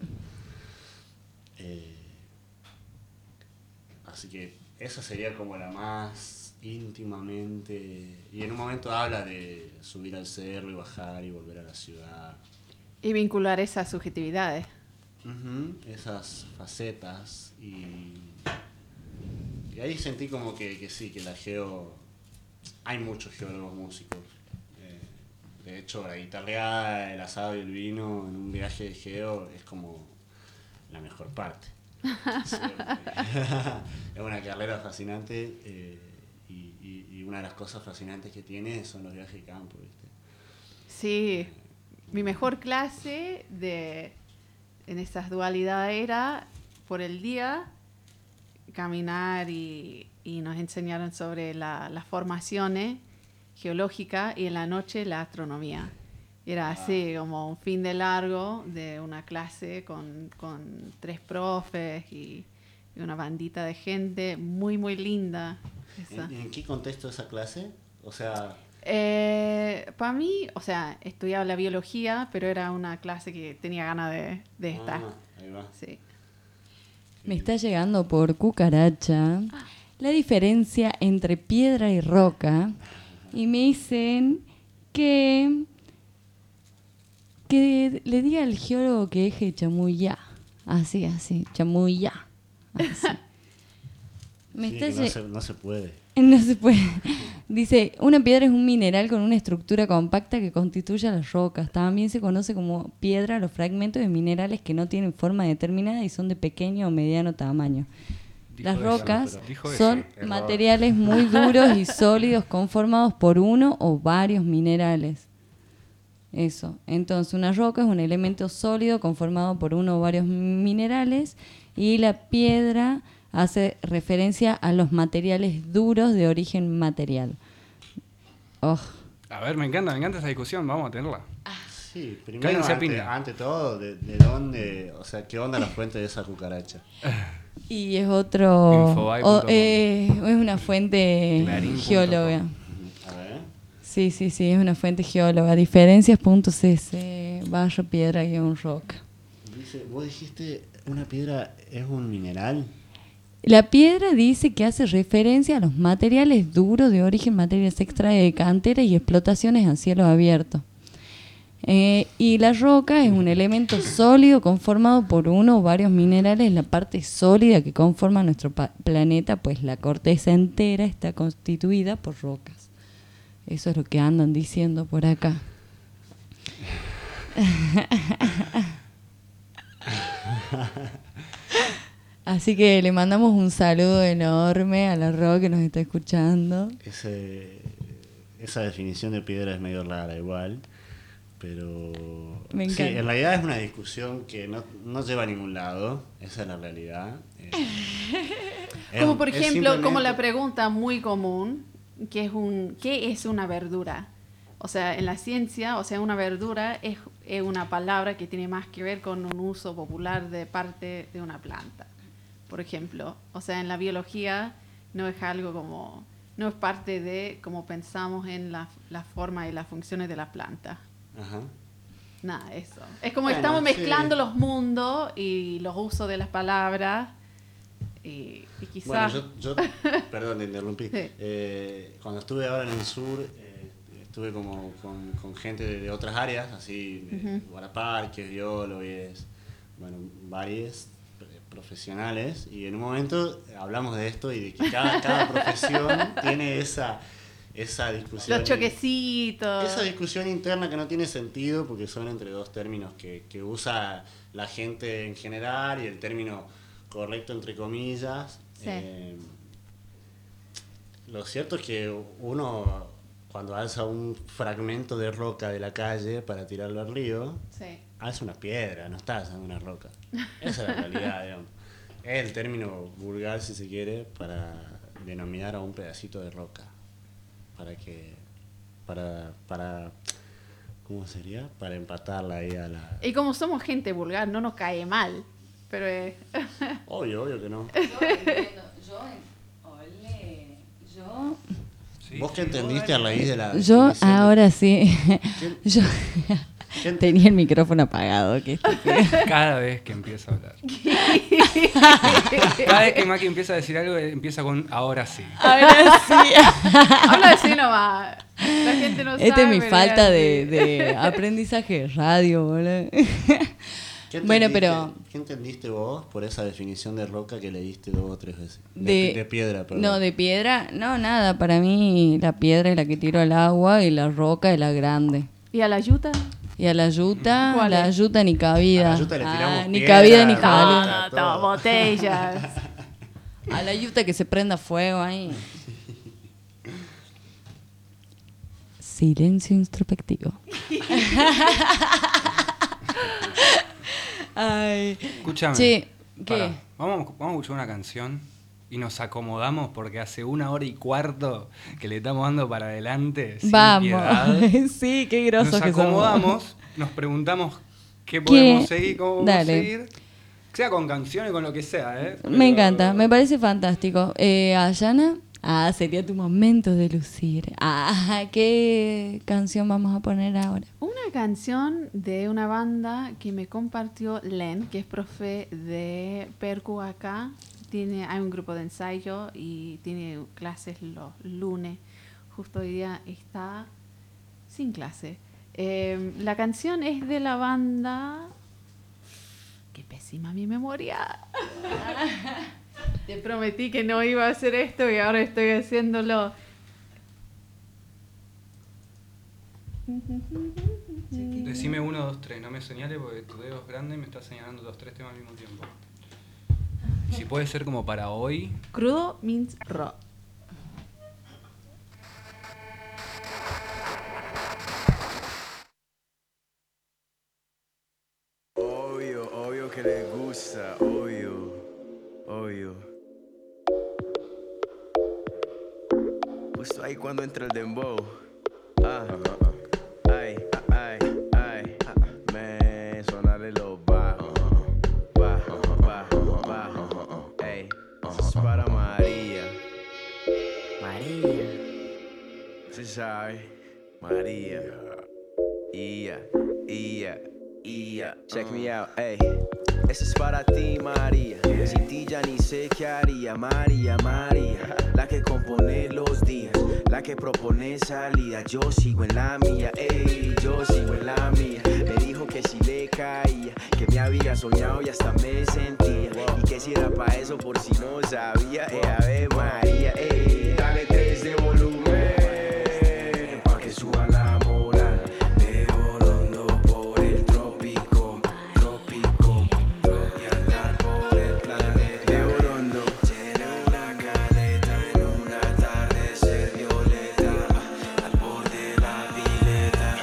Así que esa sería como la más íntimamente, y en un momento habla de subir al cerro y bajar y volver a la ciudad. Y vincular esas subjetividades. Esas facetas, y ahí sentí como que sí, que la hay muchos geólogos músicos. De hecho, la guitarreada, el asado y el vino en un viaje de geo es como la mejor parte. Sí, es una carrera fascinante, y una de las cosas fascinantes que tiene son los viajes de campo, ¿viste? Sí, mi mejor clase en esas dualidades era por el día caminar y nos enseñaron sobre las formaciones geológicas, y en la noche la astronomía. Era así como un fin de largo de una clase con 3 profes y una bandita de gente muy muy linda. ¿En qué contexto esa clase? O sea... para mí, o sea, estudiaba la biología, pero era una clase que tenía ganas de estar. Ahí va. Sí. Me está llegando por cucaracha la diferencia entre piedra y roca, y me dicen que le diga al geólogo que deje chamuyá. Así, chamuyá. Así. No se puede. No se puede. Dice, una piedra es un mineral con una estructura compacta que constituye a las rocas. También se conoce como piedra a los fragmentos de minerales que no tienen forma determinada y son de pequeño o mediano tamaño. Las rocas son materiales muy duros y sólidos conformados por uno o varios minerales. Eso. Entonces, una roca es un elemento sólido conformado por uno o varios minerales, y la piedra hace referencia a los materiales duros de origen material. Oh. A ver, me encanta esa discusión, vamos a tenerla. Sí, primero, ante todo, ¿de dónde, o sea, qué onda la fuente de esa cucaracha? Y es otro... es una fuente Clarín. geóloga. A ver. Sí, es una fuente geóloga. Diferencias.cc, barra piedra-roca. Dice, vos dijiste, una piedra es un mineral. La piedra dice que hace referencia a los materiales duros de origen, materiales extraídos de cantera y explotaciones a cielo abierto. Y la roca es un elemento sólido conformado por uno o varios minerales, la parte sólida que conforma nuestro planeta, pues la corteza entera está constituida por rocas. Eso es lo que andan diciendo por acá. Así que le mandamos un saludo enorme a la Ro que nos está escuchando. Esa definición de piedra es medio rara igual, pero Me encanta. sí, en realidad es una discusión que no lleva a ningún lado, esa es la realidad. Como por Es ejemplo, como simplemente- la pregunta muy común, ¿qué es una verdura? O sea, en la ciencia, o sea, una verdura es una palabra que tiene más que ver con un uso popular de parte de una planta. Por ejemplo, o sea, en la biología no es algo como, no es parte de cómo pensamos en la forma y las funciones de la planta. Ajá. Nada, eso. Es como Bueno, estamos mezclando sí. los mundos y los usos de las palabras y quizás... Bueno, yo perdón, te interrumpí. Sí. Cuando estuve ahora en el sur, estuve como con gente de otras áreas, así, guardaparques, biólogos, bueno, varios profesionales, y en un momento hablamos de esto y de que cada profesión tiene esa discusión. Los choquecitos. Esa discusión interna que no tiene sentido porque son entre dos términos que usa la gente en general y el término correcto entre comillas. Sí. Lo cierto es que uno cuando alza un fragmento de roca de la calle para tirarlo al río, Sí. alza una piedra, no está alzando una roca. Esa es la realidad, digamos. Es el término vulgar, si se quiere, para denominar a un pedacito de roca. Para ¿cómo sería? Para empatarla ahí a la... Y como somos gente vulgar, no nos cae mal. Pero Obvio que no. Yo Sí, ¿Vos qué sí, entendiste a raíz de la... Yo definición de- ahora sí. ¿Quién- Yo quién- tenía el micrófono apagado. Qué estúpido. Cada vez que empieza a hablar. Cada vez que Maki empieza a decir algo, empieza con ahora sí. Ahora sí. habla así nomás. La gente no sabe. Esta es mi pero falta así. de aprendizaje de radio, boludo. ¿Qué Bueno, entendiste- pero- ¿Qué entendiste vos por esa definición de roca que leíste 2 o 3 veces? De- De piedra, perdón. No, de piedra, no, nada. Para mí la piedra es la que tiro al agua y la roca es la grande. ¿Y a la yuta? Y a la yuta, ¿Cuál la es? yuta ni cabida. A la yuta le tiramos ni piedra, cabida ni roca. jalón. todo. botellas. A la yuta que se prenda fuego ahí. Silencio introspectivo. Ay. Escúchame. Che, ¿qué? Pará, vamos a escuchar una canción y nos acomodamos porque hace 1 hora y cuarto que le estamos dando para adelante. Sin Vamos. piedad. Sí, qué grosos Nos que somos. acomodamos, nos preguntamos qué podemos ¿Qué? seguir, cómo podemos Dale. seguir. Sea con canciones, con lo que sea, ¿eh? Me Pero- encanta, me parece fantástico. Ayana, sería tu momento de lucir. ¿Qué canción vamos a poner ahora? Una canción de una banda que me compartió Len, que es profe de percu acá. Hay un grupo de ensayo y tiene clases los lunes. Justo hoy día está sin clase. La canción es de la banda... Qué pésima mi memoria. Te prometí que no iba a hacer esto y ahora estoy haciéndolo. Decime 1, 2, 3, no me señales porque tu dedo es grande y me estás señalando 2, 3 temas al mismo tiempo. Y si puede ser como para hoy. Crudo means raw. Obvio que les gusta, obvio. Justo ahí cuando entra el dembow. Ay, me sonarle los bajos. Bajo. Ey, eso es para María. Se sabe, María. Ia. Check me out, ey. Eso es para ti, María. Sin ti ya ni sé qué haría. María, María, la que compone los días, la que propone salida. Yo sigo en la mía, ey, yo sigo en la mía. Me dijo que si le caía, que me había soñado y hasta me sentía. Y que si era pa' eso por si no sabía. Ave María, ey, dale 3 de volumen pa' que suba la moral. De volando por el trópico, trópico, y andar por el planeta. De volando, llena una caleta en un atardecer violeta, al borde de la pileta.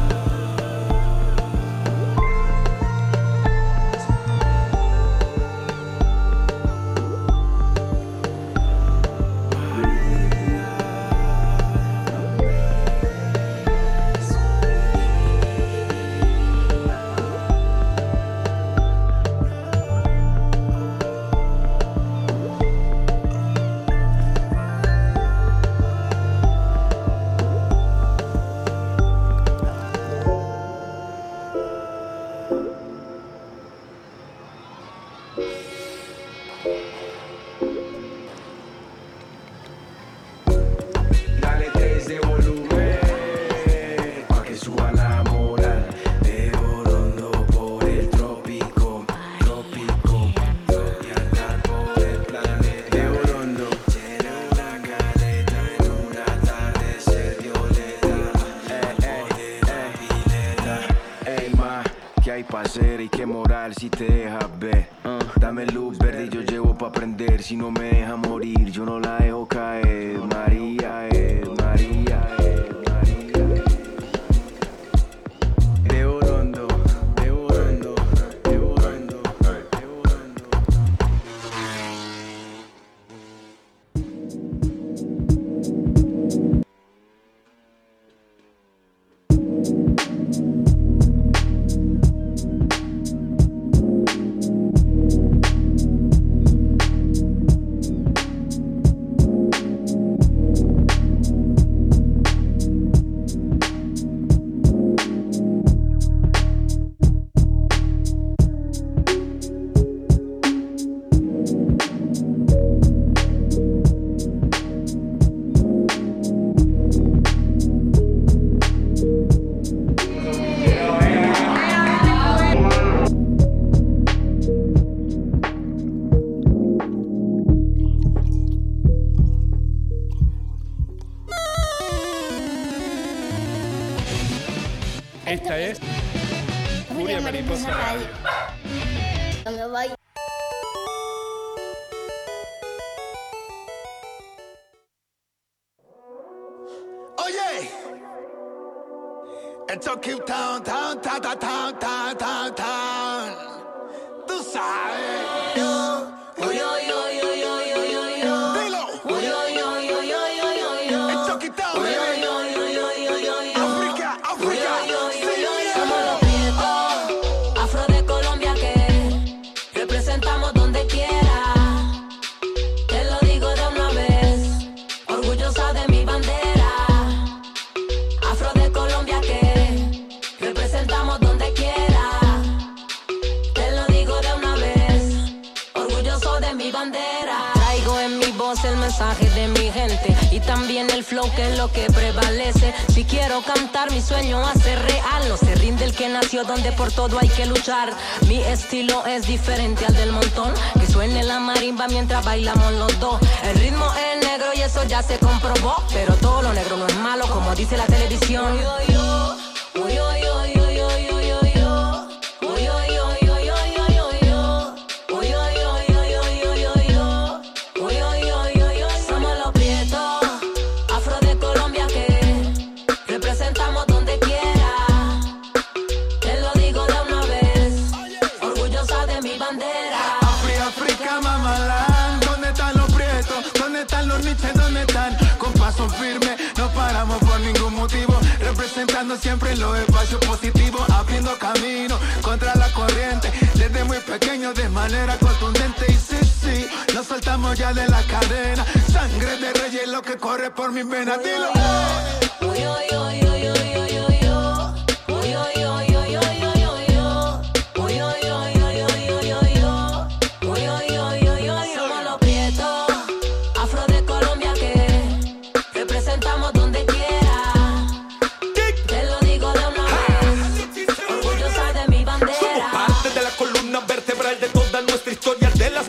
Dale 3 de volumen pa' que suba la moral. De volando por el trópico, trópico, y andar por el planeta. De volando, llena una caleta en un atardecer violeta, ey, ma, ¿qué hay pa' hacer y qué moral si te dejas ver? Dame luz verde y yo llevo pa' prender. Si no me deja morir, yo no la dejo caer. María, María, María. De volando, de volando, de volando, de volando. Esta es Furia Mariposa Radio. No me voy. Oye, esto Cape Town, town. Tú sabes. Dilo. Esto Cape Town, baby. África. Somos los prietos, afro de Colombia que representamos donde quiera. Te lo digo de una vez, orgullosa de mi bandera. Afro de Colombia que representamos donde quiera. Te lo digo de una vez, orgulloso de mi bandera. Traigo en mi voz el mensaje de mi gente y también el flow que es lo que prevalece. Si quiero cantar mi sueño hace real, no se rinde el que nació donde por todo hay que luchar. Mi estilo es diferente al del montón, que suene la marimba mientras bailamos los dos. El ritmo es negro y eso ya se comprobó, pero todo lo negro no es malo como dice la televisión. Somos los prietos, afro de Colombia que representamos donde quiera. Te lo digo de una vez, orgullosa de mi bandera. África, Mamaland. ¿Dónde están los prietos? ¿Dónde están los niches? ¿Dónde están? Con paso firme, no paramos por ningún motivo. Representando siempre los espacios positivos, abriendo camino contra la corriente. Desde muy pequeño de manera contundente. Y sí, nos soltamos ya de la cadena. Sangre de rey es lo que corre por mis venas. Dilo.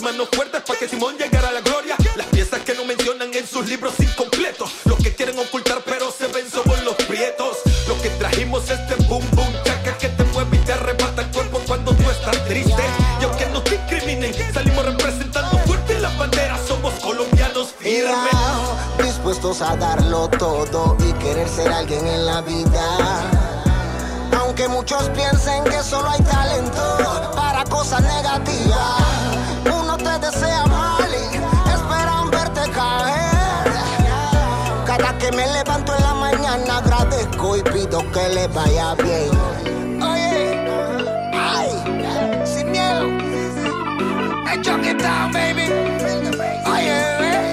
manos fuertes para que Simón llegara a la gloria. Las piezas que no mencionan en sus libros incompletos. Los que quieren ocultar pero se ven somos los prietos. Los que trajimos este boom boom chaca que te mueve y te arrebata el cuerpo cuando tú estás triste. Y aunque nos discriminen, salimos representando fuerte las banderas. Somos colombianos firmes. Dispuestos a darlo todo y querer ser alguien en la vida. Aunque muchos piensen que solo hay talento para cosas negativas. Uno te desea mal y esperan verte caer. Cada que me levanto en la mañana agradezco y pido que le vaya bien. Oye, ay, sin miedo. Hey, chuck it down, baby. Oye,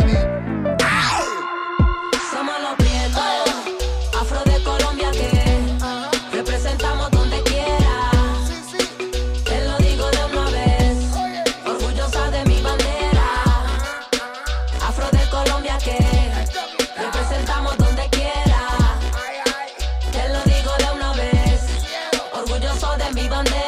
Somos los prietos, afro de Colombia que representamos donde quiera. Te lo digo de una vez, orgullosa de mi bandera. Afro de Colombia que representamos donde quiera. Te lo digo de una vez, orgulloso de mi bandera.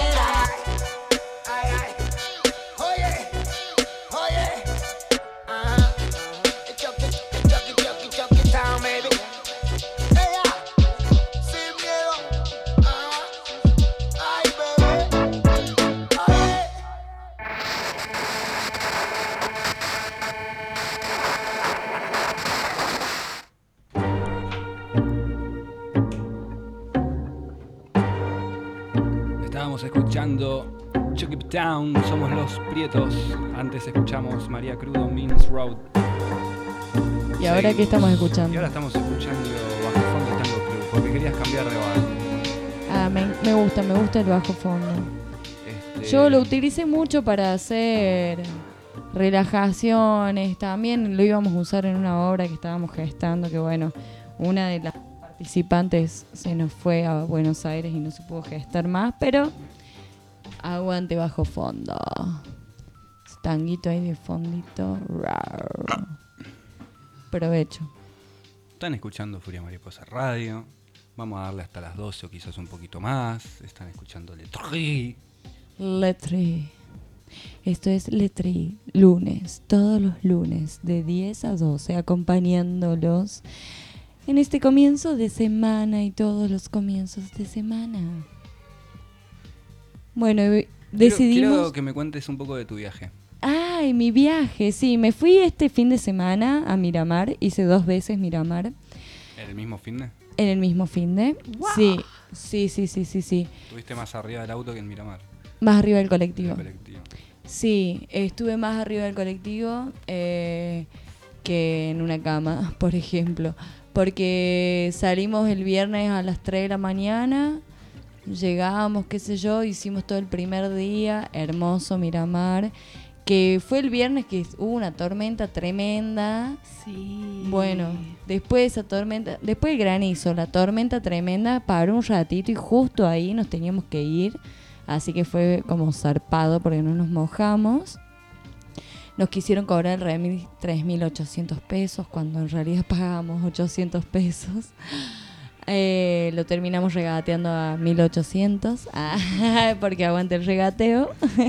Estábamos escuchando Chuck It Down, somos los prietos. Antes escuchamos María Crudo, Means Road. ¿Y ahora qué estamos escuchando? Y ahora estamos escuchando Bajo Fondo Tango Club, porque querías cambiar de banda. Me gusta el bajo fondo. Yo lo utilicé mucho para hacer relajaciones, también lo íbamos a usar en una obra que estábamos gestando, que bueno, una de las participantes se nos fue a Buenos Aires y no se pudo gestar más, pero aguante bajo fondo. Ese tanguito ahí de fondito. Rar. Provecho. Están escuchando Furia Mariposa Radio. Vamos a darle hasta las 12 o quizás un poquito más. Están escuchando Letri. Letri. Esto es Letri, lunes, todos los lunes, de 10 a 12, acompañándolos en este comienzo de semana y todos los comienzos de semana. Bueno, decidimos... Quiero que me cuentes un poco de tu viaje. Ay, mi viaje, sí, me fui este fin de semana a Miramar, hice 2 veces Miramar. ¿En el mismo fin de? En el mismo fin de, wow. Sí. ¿Estuviste más arriba del auto que en Miramar? Más arriba del colectivo. El colectivo. Sí, estuve más arriba del colectivo que en una cama, por ejemplo. Porque salimos el viernes a las 3 de la mañana, llegamos, qué sé yo, hicimos todo el primer día, hermoso Miramar, que fue el viernes que hubo una tormenta tremenda. Sí. Bueno, después de esa tormenta, después del granizo, la tormenta tremenda paró un ratito y justo ahí nos teníamos que ir. Así que fue como zarpado porque no nos mojamos. Nos quisieron cobrar el remis 3.800 pesos cuando en realidad pagábamos 800 pesos. Lo terminamos regateando a 1.800 porque aguante el regateo.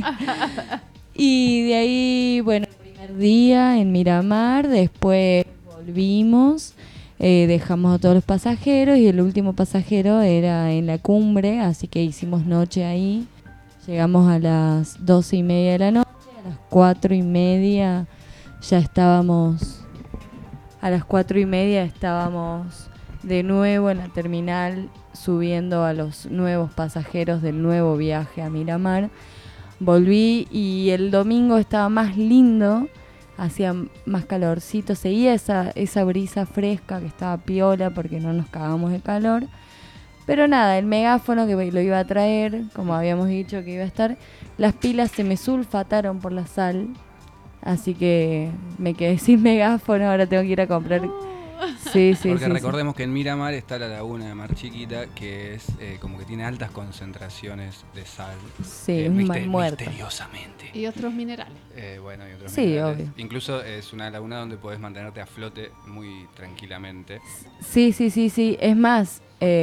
Y de ahí, bueno, el primer día en Miramar, después volvimos. Dejamos a todos los pasajeros y el último pasajero era en la cumbre, así que hicimos noche ahí. Llegamos a las 12:30 de la noche, a las 4:30 ya estábamos, a las 4:30 estábamos de nuevo en la terminal subiendo a los nuevos pasajeros del nuevo viaje a Miramar. Volví y el domingo estaba más lindo. Hacía más calorcito, seguía esa brisa fresca que estaba piola porque no nos cagamos de calor. Pero nada, el megáfono que lo iba a traer, como habíamos dicho que iba a estar, las pilas se me sulfataron por la sal. Así que me quedé sin megáfono, ahora tengo que ir a comprar. Sí, porque recordemos que en Miramar está la laguna de Mar Chiquita, que es como que tiene altas concentraciones de sal. Sí, un mal muerto. Misteriosamente. Y otros minerales. Bueno, y otros sí, minerales. Obvio. Incluso es una laguna donde podés mantenerte a flote muy tranquilamente. Sí. Es más,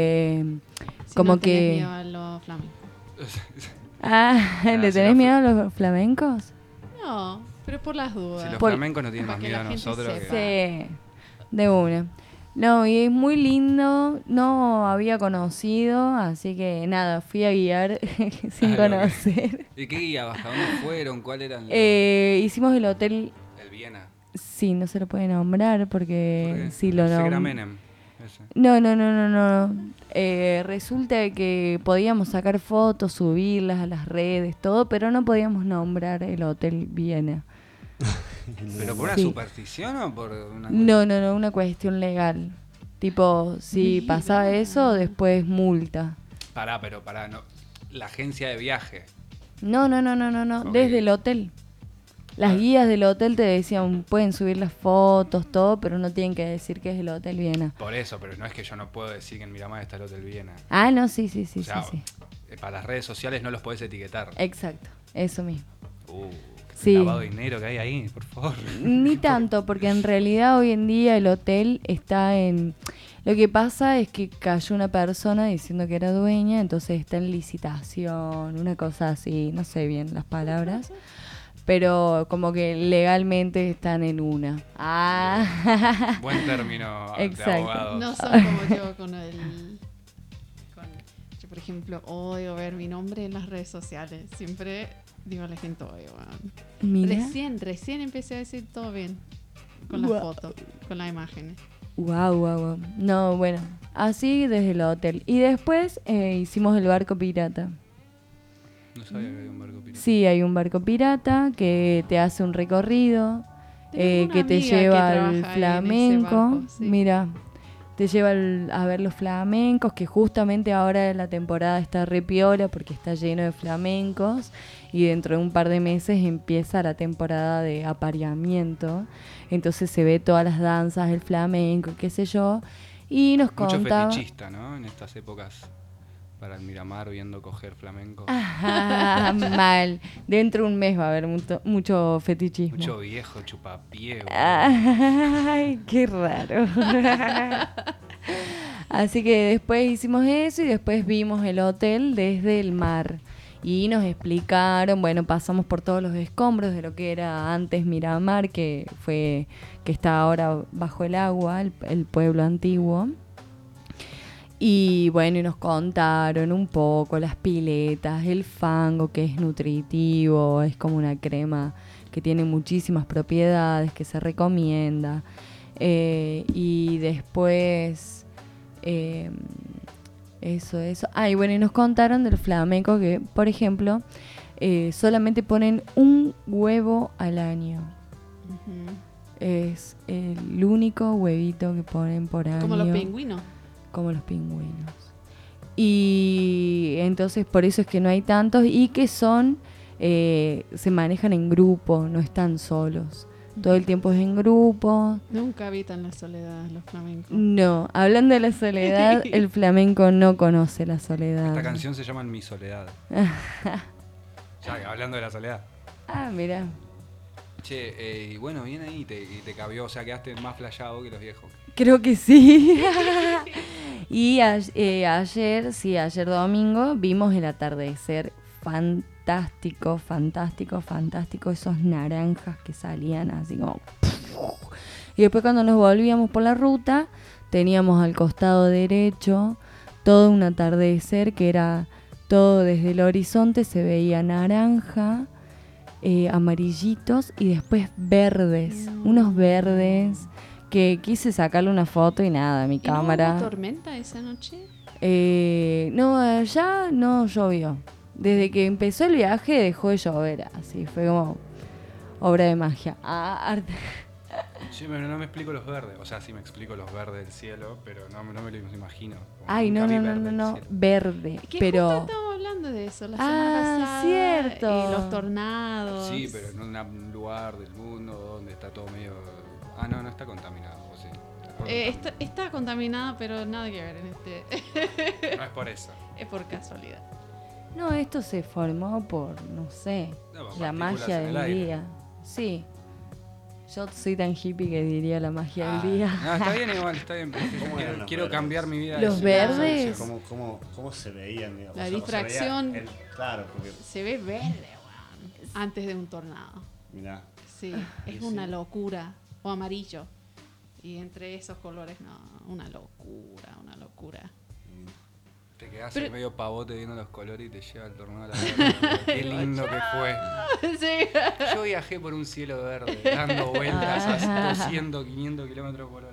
como no que... tenés miedo a los flamencos. ¿Le tenés miedo a los flamencos? No. Pero por las dudas. Si los Por- flamencos no tienen para más que miedo a la gente nosotros sepa. que... Sí, de una. No, y es muy lindo, no había conocido, así que nada, fui a guiar sin Ah, lo conocer. ¿Y qué guiabas? ¿A dónde fueron? ¿Cuál eran los- Hicimos el hotel, el Viena? sí, no se lo puede nombrar ¿Por porque qué? si lo Pensé que era nom- Menem, ese. No. Resulta que podíamos sacar fotos, subirlas a las redes, todo, pero no podíamos nombrar el hotel Viena. ¿Pero por una Sí. superstición o por una No, una cuestión legal. Tipo, si pasaba eso, después multa. Pará, no. La agencia de viaje. No, Ok. desde el hotel. Las guías del hotel te decían, pueden subir las fotos, todo, pero no tienen que decir que es el Hotel Viena. Por eso, pero no es que yo no puedo decir que en Miramar está el Hotel Viena. Ah, no, sí, O sea, sí. para las redes sociales no los podés etiquetar. Exacto, eso mismo. Qué Sí. lavado de dinero que hay ahí, por favor. Ni tanto, porque en realidad hoy en día el hotel está en... Lo que pasa es que cayó una persona diciendo que era dueña, entonces está en licitación, una cosa así, no sé bien las palabras, pero como que legalmente están en una. Ah. Buen término de Exacto. abogado. No son como yo con el... Yo, por ejemplo, odio ver mi nombre en las redes sociales. Siempre digo a la gente, odio, weón. Mira. Recién empecé a decir todo bien. Con las Guau. fotos, con las imágenes. Wow. No, bueno, así desde el hotel. Y después hicimos el barco pirata. No sabía que había un barco pirata. Sí, hay un barco pirata que te hace un recorrido, Tengo una que te amiga que lleva al trabaja en ese flamenco. barco, sí. Mira, te lleva a ver los flamencos, que justamente ahora la temporada está re piola porque está lleno de flamencos. Y dentro de un par de meses empieza la temporada de apareamiento. Entonces se ve todas las danzas, el flamenco, qué sé yo. Y nos Mucho contaba... fetichista, ¿no? En estas épocas para el Miramar viendo coger flamenco. Ajá, mal. Dentro de un mes va a haber mucho fetichismo. Mucho viejo chupapié. Ay, qué raro. Así que después hicimos eso y después vimos el hotel desde el mar. Y nos explicaron, bueno, pasamos por todos los escombros de lo que era antes Miramar, que está ahora bajo el agua, el pueblo antiguo. Y bueno, y nos contaron un poco las piletas, el fango, que es nutritivo, es como una crema que tiene muchísimas propiedades, que se recomienda. Y después... Eso. Y bueno, y nos contaron del flamenco que, por ejemplo, solamente ponen un huevo al año. Ujú. Es el único huevito que ponen por año. Como los pingüinos. Como los pingüinos. Y entonces por eso es que no hay tantos y que se manejan en grupo, no están solos. Todo el tiempo es en grupo. Nunca habitan la soledad los flamencos. No, hablando de la soledad, el flamenco no conoce la soledad. Esta canción se llama Mi Soledad. Ya, hablando de la soledad. Ah, mira. Che, y bueno, bien ahí y te cabió, o sea, quedaste más flayado que los viejos. Creo que sí. Y ayer domingo, vimos el atardecer fantástico. Esos naranjas que salían así como... Y después cuando nos volvíamos por la ruta, teníamos al costado derecho todo un atardecer que era todo desde el horizonte, se veía naranja, amarillitos y después verdes, unos verdes que quise sacarle una foto y nada, mi ¿Y cámara... no hubo tormenta esa noche? No, ya no llovió. Desde que empezó el viaje dejó de llover, así fue como obra de magia. Sí, pero no me explico los verdes, o sea, sí me explico los verdes del cielo, pero no me los imagino. Como Ay, nunca vi verde el no, cielo. verde, Que pero... justo estábamos hablando de eso la semana pasada. cierto. Y los tornados. Sí, pero en un lugar del mundo donde está todo medio... Ah, no está contaminado, o sí. Está contaminada, pero nada que ver en este. No es por eso. Es por casualidad. No, esto se formó por, no sé, No, por la partículas magia en el del aire. día. Sí. Yo soy tan hippie que diría la magia del día. No, está bien igual, está bien. pero ¿Cómo eran los quiero verdes? cambiar mi vida. Los de verdes. ¿Cómo se veían? Digamos? La O sea, distracción. claro, porque Se ve verde, weón. Antes de un tornado. mirá, Sí, es una locura. O amarillo. Y entre esos colores, no, una locura, una locura. Te quedás Pero- ahí medio pavote viendo los colores y te lleva el tornado a la verga. Qué lindo que fue. Sí. Yo viajé por un cielo verde, dando vueltas a 200, 500 kilómetros por hora.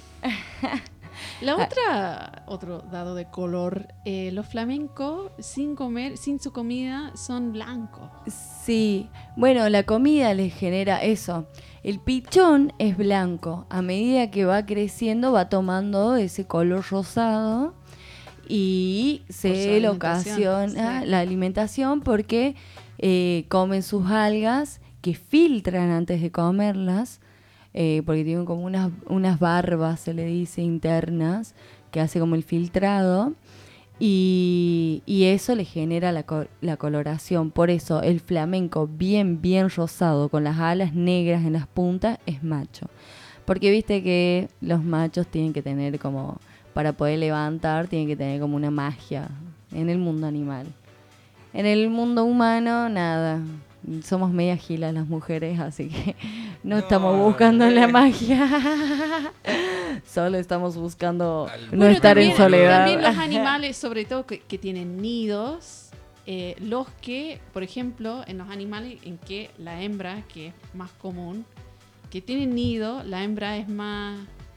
Otro dado de color, los flamencos sin su comida son blancos. Sí, bueno, la comida les genera eso. El pichón es blanco. A medida que va creciendo va tomando ese color rosado y Por su se le alimentación, ocasiona sí. la alimentación porque comen sus algas que filtran antes de comerlas, porque tienen como unas barbas, se le dice, internas, que hace como el filtrado. Y eso le genera la coloración. Por eso el flamenco bien rosado con las alas negras en las puntas es macho. Porque viste que los machos tienen que tener como, para poder levantar, tienen que tener como una magia en el mundo animal. En el mundo humano, nada. Somos media gilas las mujeres, así que no estamos buscando la magia. Solo estamos buscando no Bueno, estar en soledad. También los animales, sobre todo que tienen nidos, los que, por ejemplo, en los animales en que la hembra, que es más común, que tienen nido, la hembra es más,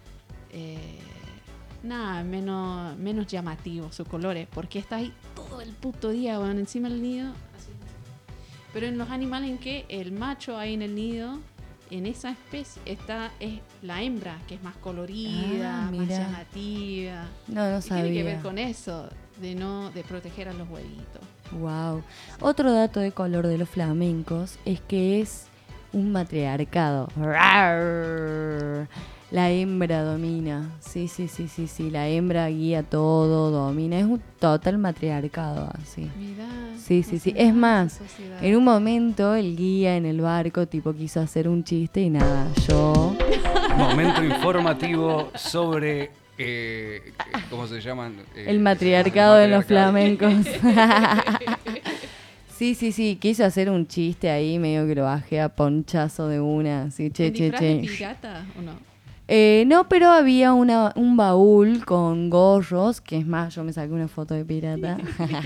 menos llamativo sus colores, porque está ahí todo el puto día, bueno, encima del nido. Así. Pero en los animales en que el macho ahí en el nido, en esa especie es la hembra, que es más colorida, más mira. llamativa. No Y sabía. tiene que ver con eso, de proteger a los huevitos. Wow. Otro dato de color de los flamencos es que es un matriarcado. Rar. La hembra domina. Sí. La hembra guía todo, domina. Es un total matriarcado así. Mirá, Sí. no sé Es nada de más, esa sociedad. en un momento el guía en el barco tipo quiso hacer un chiste y nada, yo... Momento informativo sobre, ¿cómo se llaman? El matriarcado de los matriarcado. flamencos. Sí, quiso hacer un chiste ahí, medio que lo bajé a ponchazo de una, así, ¿En disfraz de che. pirata o no? No, pero había un baúl con gorros, que es más, yo me saqué una foto de pirata,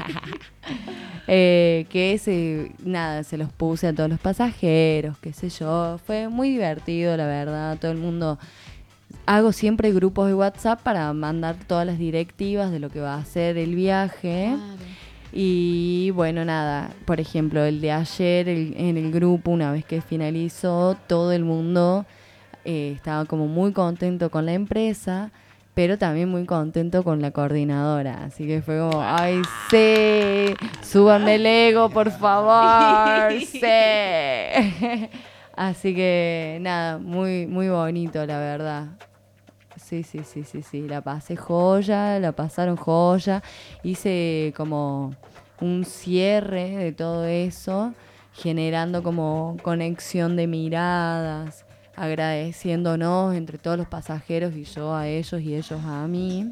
que se los puse a todos los pasajeros, qué sé yo, fue muy divertido, la verdad, todo el mundo... Hago siempre grupos de WhatsApp para mandar todas las directivas de lo que va a ser el viaje. Claro. Y bueno, nada, por ejemplo, el de ayer en el grupo, una vez que finalizó, todo el mundo estaba como muy contento con la empresa, pero también muy contento con la coordinadora. Así que fue como, ay, sí, súbanme el ego, por favor, sí. Así que nada, muy bonito, la verdad. Sí, la pasé joya, la pasaron joya. Hice como un cierre de todo eso, generando como conexión de miradas, agradeciéndonos entre todos los pasajeros y yo a ellos y ellos a mí.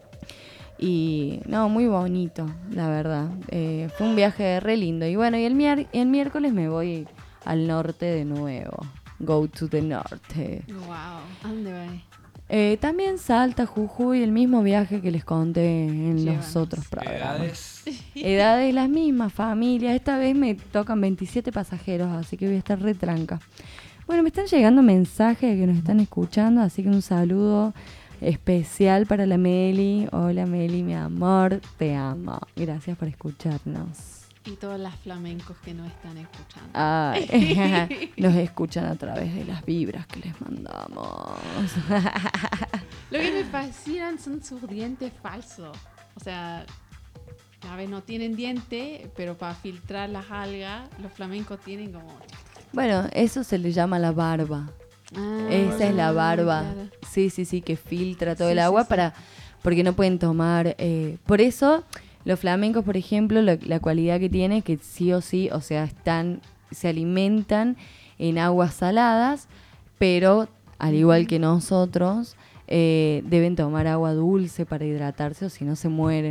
Y no, muy bonito, la verdad. Fue un viaje re lindo. Y bueno, y el miércoles me voy al norte de nuevo. Go to the norte. Wow, ¿a dónde va? También Salta, Jujuy, el mismo viaje que les conté en los otros programas. Edades las mismas, familia. Esta vez me tocan 27 pasajeros, así que voy a estar re tranca. Bueno, me están llegando mensajes de que nos están escuchando, así que un saludo especial para la Meli. Hola Meli, mi amor, te amo. Gracias por escucharnos. Y todos los flamencos que nos están escuchando. Ay, nos escuchan a través de las vibras que les mandamos. Lo que me fascinan son sus dientes falsos. O sea, a ver, no tienen diente, pero para filtrar las algas, los flamencos tienen como... Bueno, eso se le llama la barba. Esa es la barba. Claro. Sí, que filtra todo Sí, el agua sí. porque no pueden tomar. Por eso, los flamencos, por ejemplo, la cualidad que tiene es que sí o sí, o sea, se alimentan en aguas saladas, pero al igual que nosotros, deben tomar agua dulce para hidratarse o si no se mueren.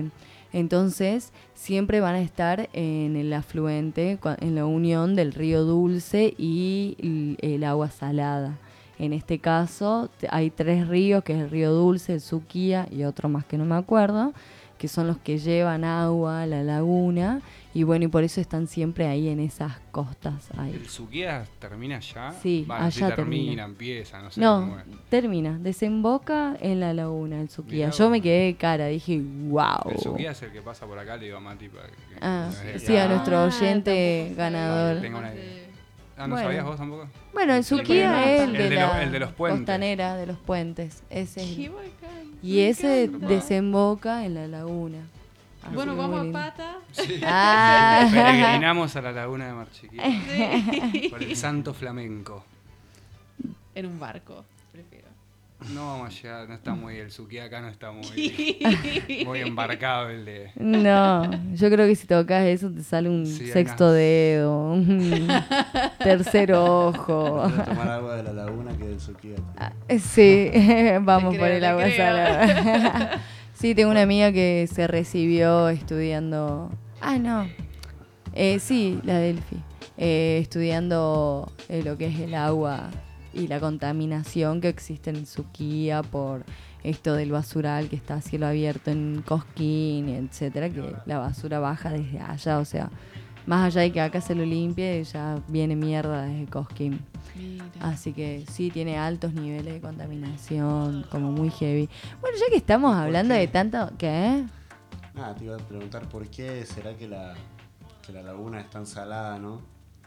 Entonces, siempre van a estar en el afluente, en la unión del río Dulce y el agua salada. En este caso, hay 3 ríos, que es el río Dulce, el Suquía y otro más que no me acuerdo, que son los que llevan agua a la laguna. Y bueno, y por eso están siempre ahí en esas costas. Ahí. ¿El Suquía termina allá? Sí, allá termina. Empieza, no sé No, cómo es. termina, desemboca en la laguna, el Suquía. Mirá Yo vos. me quedé de cara, dije, wow. El Suquía es el que pasa por acá, le digo a Mati para que... Ah, no es de sí, a acá. nuestro oyente ganador. Que tenga una idea. Ah, ¿no Bueno. sabías vos tampoco? Bueno, el Suquía es el de los puentes. costanera de los puentes. Ese es Qué el- bacán. y Me ese encanta. desemboca en la laguna. Así Bueno, que vamos muy a lindo. pata. Sí. Ah. Peregrinamos a la laguna de Mar Chiquita. Sí. Por el santo flamenco. En un barco, prefiero. No vamos a llegar, no está muy... El Suquía acá no está muy embarcado el de... No, yo creo que si tocas eso te sale un Sí, hay sexto una- dedo, un tercer ojo. Prefiero tomar agua de la laguna que del Suquía. Sí, vamos Te por creo, el te agua creo. salada. Sí, tengo una amiga que se recibió estudiando... Ah, no. Sí, la Delphi. Estudiando lo que es el agua y la contaminación que existe en Suquía por esto del basural que está a cielo abierto en Cosquín, etcétera, que la basura baja desde allá, o sea, más allá de que acá se lo limpie, ya viene mierda desde Cosquín. Mira. Así que sí, tiene altos niveles de contaminación, como muy heavy. Bueno, ya que estamos hablando qué? de tanto... ¿Qué? Nada, te iba a preguntar por qué será que la laguna es tan salada, ¿no?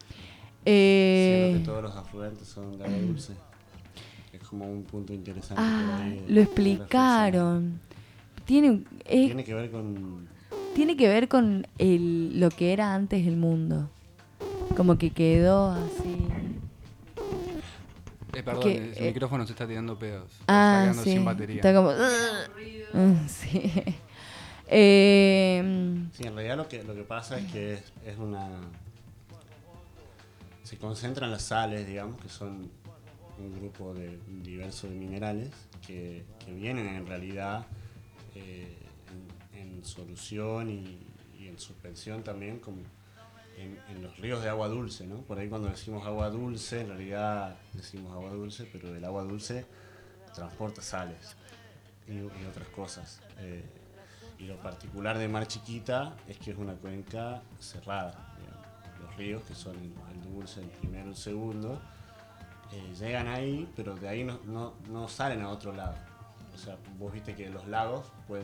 Siendo que todos los afluentes son de agua dulce. Es como un punto interesante por Ah, ahí. de lo explicaron. Tiene Tiene que ver con... con lo que era antes el mundo. Como que quedó así. Perdón, Que, el micrófono se está tirando pedos. Ah, está quedando sí. sin batería. Está como... sí. Sí, en realidad lo que pasa es que es una... Se concentran las sales, digamos, que son un grupo diverso de minerales que vienen en realidad en solución y en suspensión también, como en los ríos de agua dulce, ¿no? Por ahí cuando decimos agua dulce, en realidad decimos agua dulce, pero el agua dulce transporta sales y otras cosas. Y lo particular de Mar Chiquita es que es una cuenca cerrada. Digamos. Los ríos, que son el dulce, el primero, el segundo, llegan ahí, pero de ahí no salen a otro lado. O sea, vos viste que los lagos pueden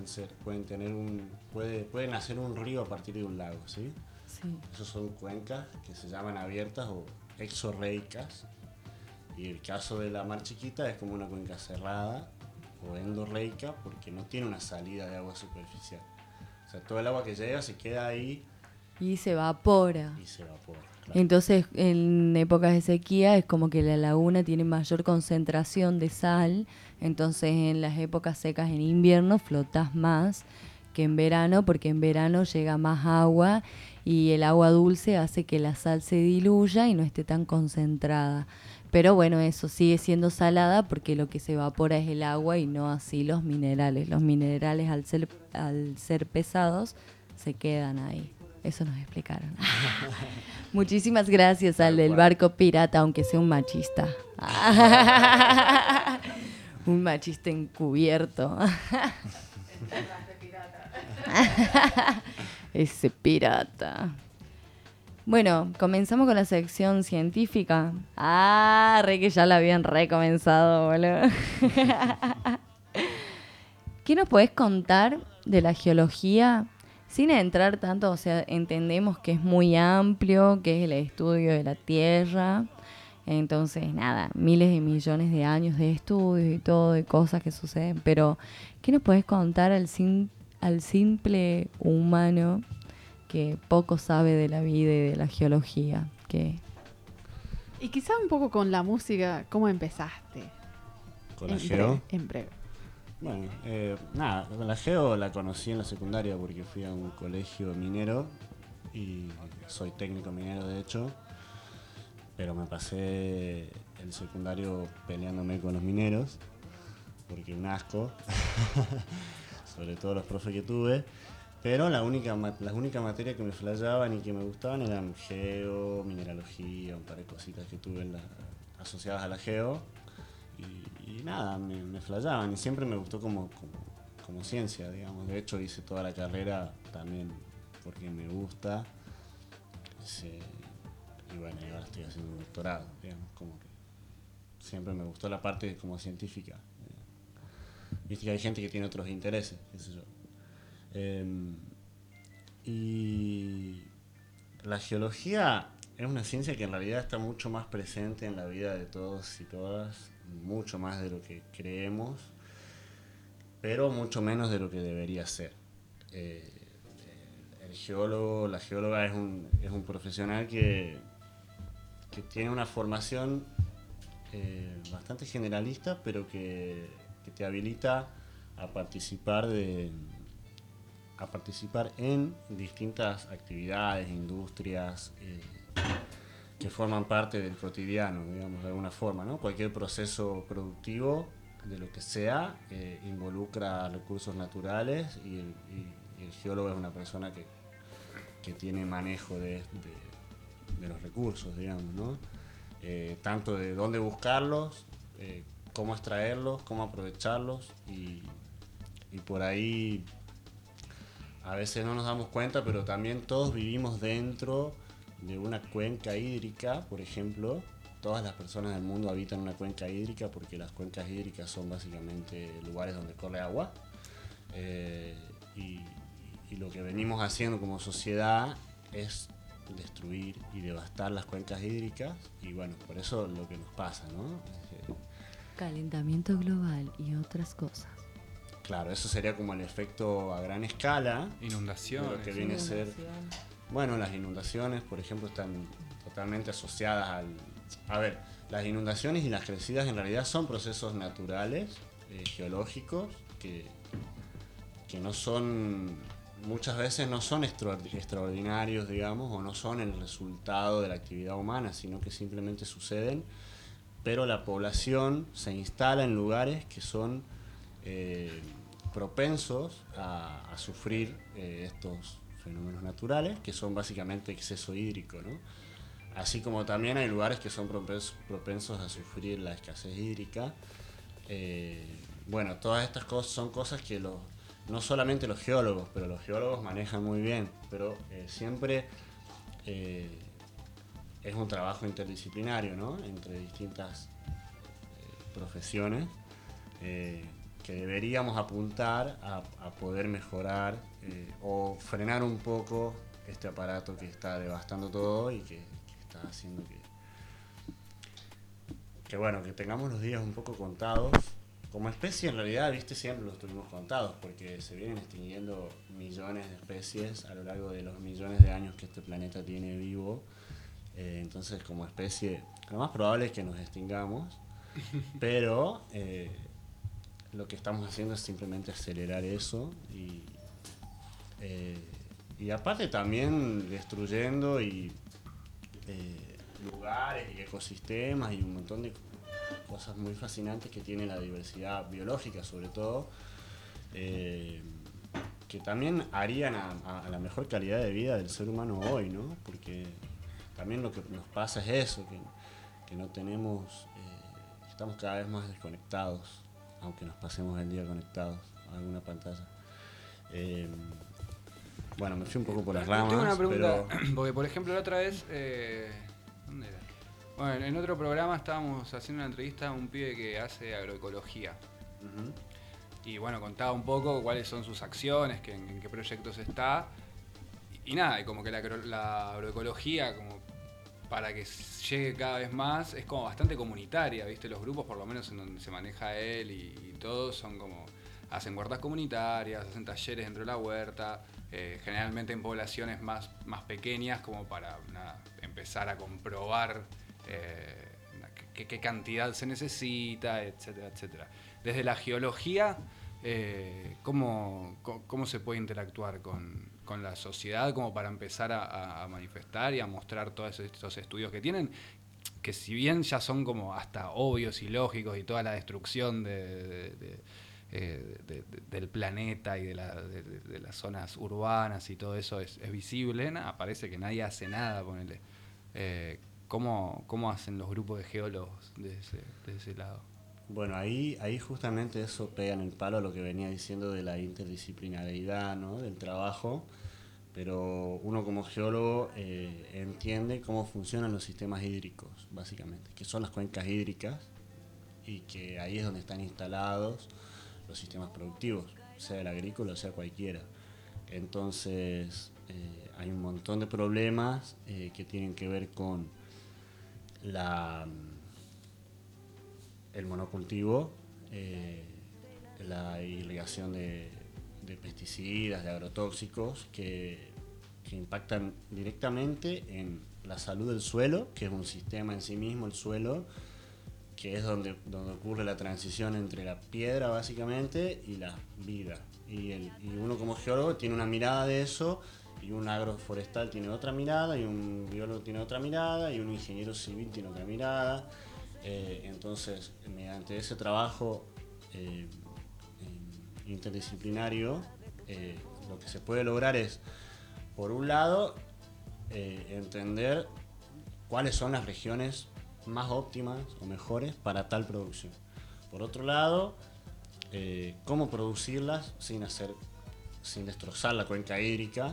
nacer un río a partir de un lago, ¿sí? Sí. Esos son cuencas que se llaman abiertas o exorreicas. Y el caso de la Mar Chiquita es como una cuenca cerrada o endorreica porque no tiene una salida de agua superficial. O sea, todo el agua que llega se queda ahí Y se evapora. y se evapora. Claro. Entonces, en épocas de sequía es como que la laguna tiene mayor concentración de sal. Entonces, en las épocas secas, en invierno, flotas más que en verano, porque en verano llega más agua y el agua dulce hace que la sal se diluya y no esté tan concentrada. Pero bueno, eso sigue siendo salada porque lo que se evapora es el agua y no así los minerales. Los minerales, al ser pesados, se quedan ahí. Eso nos explicaron. Muchísimas gracias al del barco pirata, aunque sea un machista. Un machista encubierto. Ese pirata. Bueno, comenzamos con la sección científica. Ah, re que ya la habían recomenzado, boludo. ¿Qué nos podés contar de la geología? Sin entrar tanto, o sea, entendemos que es muy amplio, que es el estudio de la Tierra. Entonces, nada, miles de millones de años de estudios y todo, de cosas que suceden. Pero, ¿qué nos podés contar al simple humano que poco sabe de la vida y de la geología? Y quizá un poco con la música, ¿cómo empezaste? ¿Con la geo? En breve. Bueno, nada, la geo la conocí en la secundaria porque fui a un colegio minero y soy técnico minero de hecho, pero me pasé el secundario peleándome con los mineros porque un asco, sobre todo los profes que tuve, Pero las únicas materias que me flasheaban y que me gustaban eran geo, mineralogía, un par de cositas que tuve asociadas a la geo. Y nada, me flasheaban y siempre me gustó como ciencia, digamos. De hecho hice toda la carrera también porque me gusta. Y bueno, y ahora estoy haciendo un doctorado, digamos, como que siempre me gustó la parte como científica. Viste que hay gente que tiene otros intereses, qué sé yo. Y la geología es una ciencia que en realidad está mucho más presente en la vida de todos y todas, mucho más de lo que creemos, pero mucho menos de lo que debería ser. El geólogo, la geóloga es un profesional que tiene una formación bastante generalista, pero que te habilita a participar en distintas actividades, industrias que forman parte del cotidiano, digamos, de alguna forma, ¿no? Cualquier proceso productivo, de lo que sea, involucra recursos naturales y el geólogo es una persona que tiene manejo de los recursos, digamos, ¿no? Tanto de dónde buscarlos, cómo extraerlos, cómo aprovecharlos y por ahí a veces no nos damos cuenta, pero también todos vivimos dentro de una cuenca hídrica, por ejemplo. Todas las personas del mundo habitan una cuenca hídrica porque las cuencas hídricas son básicamente lugares donde corre agua. Y lo que venimos haciendo como sociedad es destruir y devastar las cuencas hídricas y bueno, por eso lo que nos pasa, ¿no? Calentamiento global y otras cosas. Claro, eso sería como el efecto a gran escala. Inundaciones. De lo que viene a ser. Bueno, las inundaciones, por ejemplo, están totalmente asociadas a ver, las inundaciones y las crecidas en realidad son procesos naturales, geológicos, que no son, muchas veces no son extraordinarios, digamos, o no son el resultado de la actividad humana, sino que simplemente suceden, pero la población se instala en lugares que son propensos a sufrir estos fenómenos naturales, que son básicamente exceso hídrico, ¿no? Así como también hay lugares que son propensos a sufrir la escasez hídrica. Bueno, todas estas cosas son cosas que no solamente los geólogos, pero los geólogos manejan muy bien, pero siempre es un trabajo interdisciplinario, ¿no? Entre distintas profesiones que deberíamos apuntar a poder mejorar o frenar un poco este aparato que está devastando todo y que está haciendo que bueno, que tengamos los días un poco contados. Como especie, en realidad, viste, siempre los tuvimos contados, porque se vienen extinguiendo millones de especies a lo largo de los millones de años que este planeta tiene vivo. Entonces, como especie, lo más probable es que nos extingamos, pero lo que estamos haciendo es simplemente acelerar eso y aparte también destruyendo lugares y ecosistemas y un montón de cosas muy fascinantes que tiene la diversidad biológica, sobre todo, que también harían a la mejor calidad de vida del ser humano hoy, ¿no? Porque también lo que nos pasa es eso, que no tenemos, estamos cada vez más desconectados, aunque nos pasemos el día conectados a alguna pantalla. Bueno, me fui un poco por las ramas. Tengo una pregunta, pero porque por ejemplo la otra vez, ¿dónde era? Bueno, en otro programa estábamos haciendo una entrevista a un pibe que hace agroecología. Uh-huh. Y bueno, contaba un poco cuáles son sus acciones, en qué proyectos está. Y nada, y como que la agroecología, como para que llegue cada vez más, es como bastante comunitaria, ¿viste? Los grupos, por lo menos en donde se maneja él y todos, son como, hacen huertas comunitarias, hacen talleres dentro de la huerta, generalmente en poblaciones más pequeñas, como para empezar a comprobar qué cantidad se necesita, etcétera, etcétera. Desde la geología, ¿cómo se puede interactuar con la sociedad como para empezar a manifestar y a mostrar todos estos estudios que tienen, que si bien ya son como hasta obvios y lógicos y toda la destrucción de del planeta y de las zonas urbanas y todo eso es visible, parece que nadie hace nada, ponele. ¿Cómo hacen los grupos de geólogos de ese lado? Bueno, ahí justamente eso pega en el palo a lo que venía diciendo de la interdisciplinariedad, ¿no? Del trabajo, pero uno como geólogo entiende cómo funcionan los sistemas hídricos, básicamente, que son las cuencas hídricas, y que ahí es donde están instalados los sistemas productivos, sea el agrícola o sea cualquiera. Entonces hay un montón de problemas que tienen que ver con el monocultivo, la irrigación de pesticidas, de agrotóxicos que impactan directamente en la salud del suelo, que es un sistema en sí mismo, el suelo, que es donde ocurre la transición entre la piedra básicamente y la vida. Y uno como geólogo tiene una mirada de eso, y un agroforestal tiene otra mirada, y un biólogo tiene otra mirada, y un ingeniero civil tiene otra mirada. Entonces, mediante ese trabajo interdisciplinario, lo que se puede lograr es, por un lado, entender cuáles son las regiones más óptimas o mejores para tal producción. Por otro lado, cómo producirlas sin destrozar la cuenca hídrica.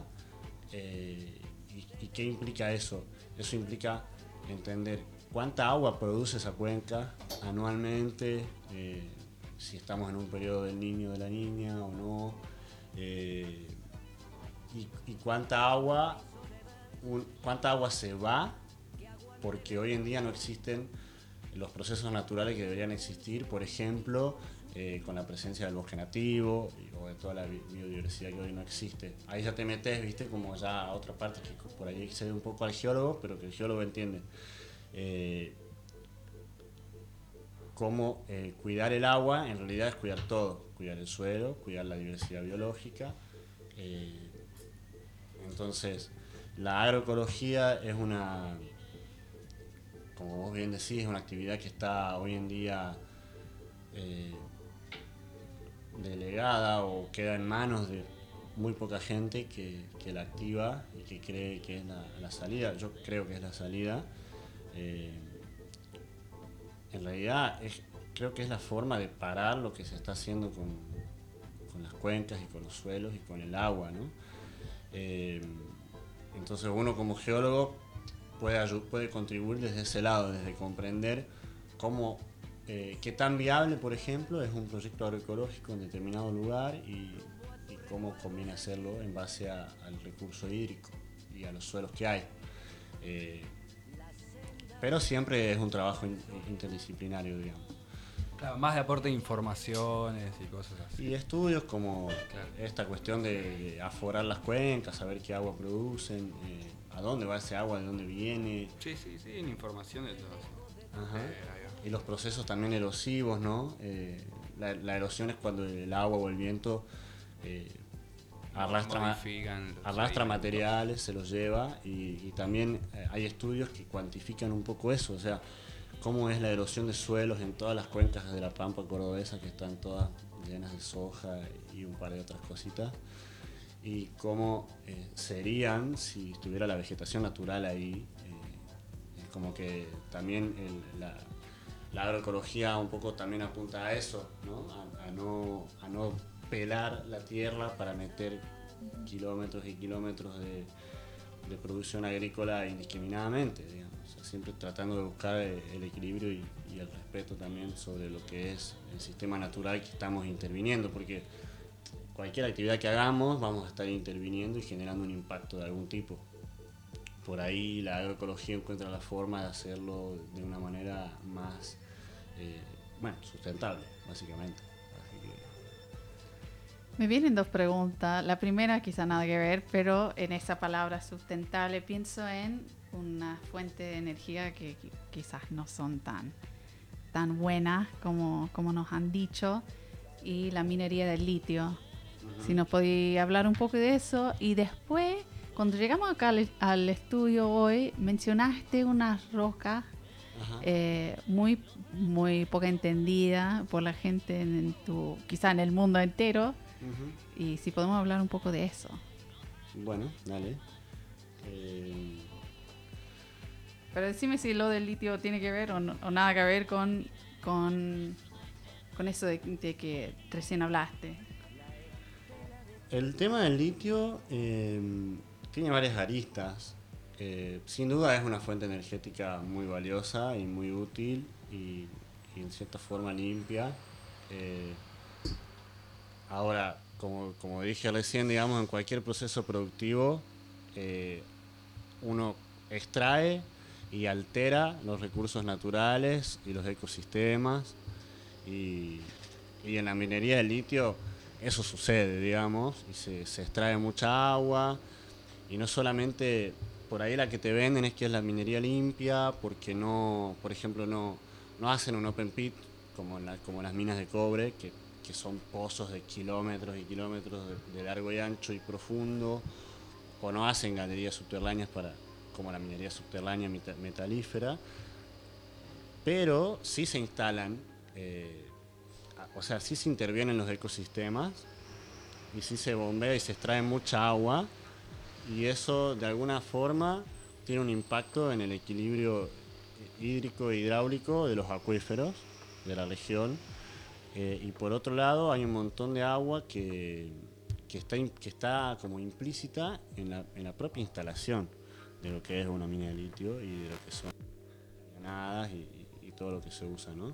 ¿Y qué implica eso? Eso implica entender cuánta agua produce esa cuenca anualmente, si estamos en un periodo del Niño o de la Niña o no, y cuánta agua se va, porque hoy en día no existen los procesos naturales que deberían existir, por ejemplo, con la presencia del bosque nativo o de toda la biodiversidad que hoy no existe. Ahí ya te metes, viste, como ya a otra parte que por ahí excede un poco al geólogo, pero que el geólogo entiende cómo cuidar el agua. En realidad es cuidar todo, cuidar el suelo, cuidar la diversidad biológica. Entonces, la agroecología es como vos bien decís, es una actividad que está hoy en día delegada o queda en manos de muy poca gente que la activa y que cree que es la salida. Yo creo que es la salida. En realidad creo que es la forma de parar lo que se está haciendo con las cuencas y con los suelos y con el agua, ¿no? Entonces uno como geólogo puede contribuir desde ese lado, desde comprender qué tan viable, por ejemplo, es un proyecto agroecológico en determinado lugar y cómo conviene hacerlo en base al recurso hídrico y a los suelos que hay. Pero siempre es un trabajo interdisciplinario, digamos. Claro, más de aporte de informaciones y cosas así. Y estudios como esta cuestión de aforar las cuencas, saber qué agua producen, a dónde va ese agua, de dónde viene. Sí, en información de todo eso. Ajá. Y los procesos también erosivos, ¿no? La erosión es cuando el agua o el viento arrastra materiales, se los lleva, y también hay estudios que cuantifican un poco eso, o sea, cómo es la erosión de suelos en todas las cuencas de la Pampa cordobesa, que están todas llenas de soja y un par de otras cositas, y cómo serían si estuviera la vegetación natural ahí. Es como que también la agroecología un poco también apunta a eso, ¿no? A no pelar la tierra para meter kilómetros y kilómetros de producción agrícola indiscriminadamente, digamos. O sea, siempre tratando de buscar el equilibrio y el respeto también sobre lo que es el sistema natural que estamos interviniendo, porque cualquier actividad que hagamos vamos a estar interviniendo y generando un impacto de algún tipo. Por ahí la agroecología encuentra la forma de hacerlo de una manera más sustentable, básicamente. Me vienen dos preguntas. La primera quizá nada que ver, pero en esa palabra sustentable pienso en una fuente de energía que quizás no son tan buenas como nos han dicho, y la minería del litio. Uh-huh. Si nos podía hablar un poco de eso. Y después, cuando llegamos acá al estudio hoy, mencionaste unas rocas muy, muy poca entendida por la gente quizá en el mundo entero. Y si podemos hablar un poco de eso. Bueno, dale. Pero decime si lo del litio tiene que ver o nada que ver con eso de que recién hablaste. El tema del litio tiene varias aristas. Sin duda es una fuente energética muy valiosa y muy útil y en cierta forma limpia. Ahora, como dije recién, digamos, en cualquier proceso productivo uno extrae y altera los recursos naturales y los ecosistemas y en la minería del litio eso sucede, digamos, y se extrae mucha agua y no solamente por ahí la que te venden es que es la minería limpia porque no, por ejemplo, no hacen un open pit como las minas de cobre que son pozos de kilómetros y kilómetros de largo y ancho y profundo, o no hacen galerías subterráneas como la minería subterránea metalífera, pero sí se instalan, o sea, sí se intervienen los ecosistemas y sí se bombea y se extrae mucha agua y eso de alguna forma tiene un impacto en el equilibrio hídrico e hidráulico de los acuíferos de la región. Y por otro lado hay un montón de agua que está como implícita en la propia instalación de lo que es una mina de litio y de lo que son granadas y todo lo que se usa, ¿no?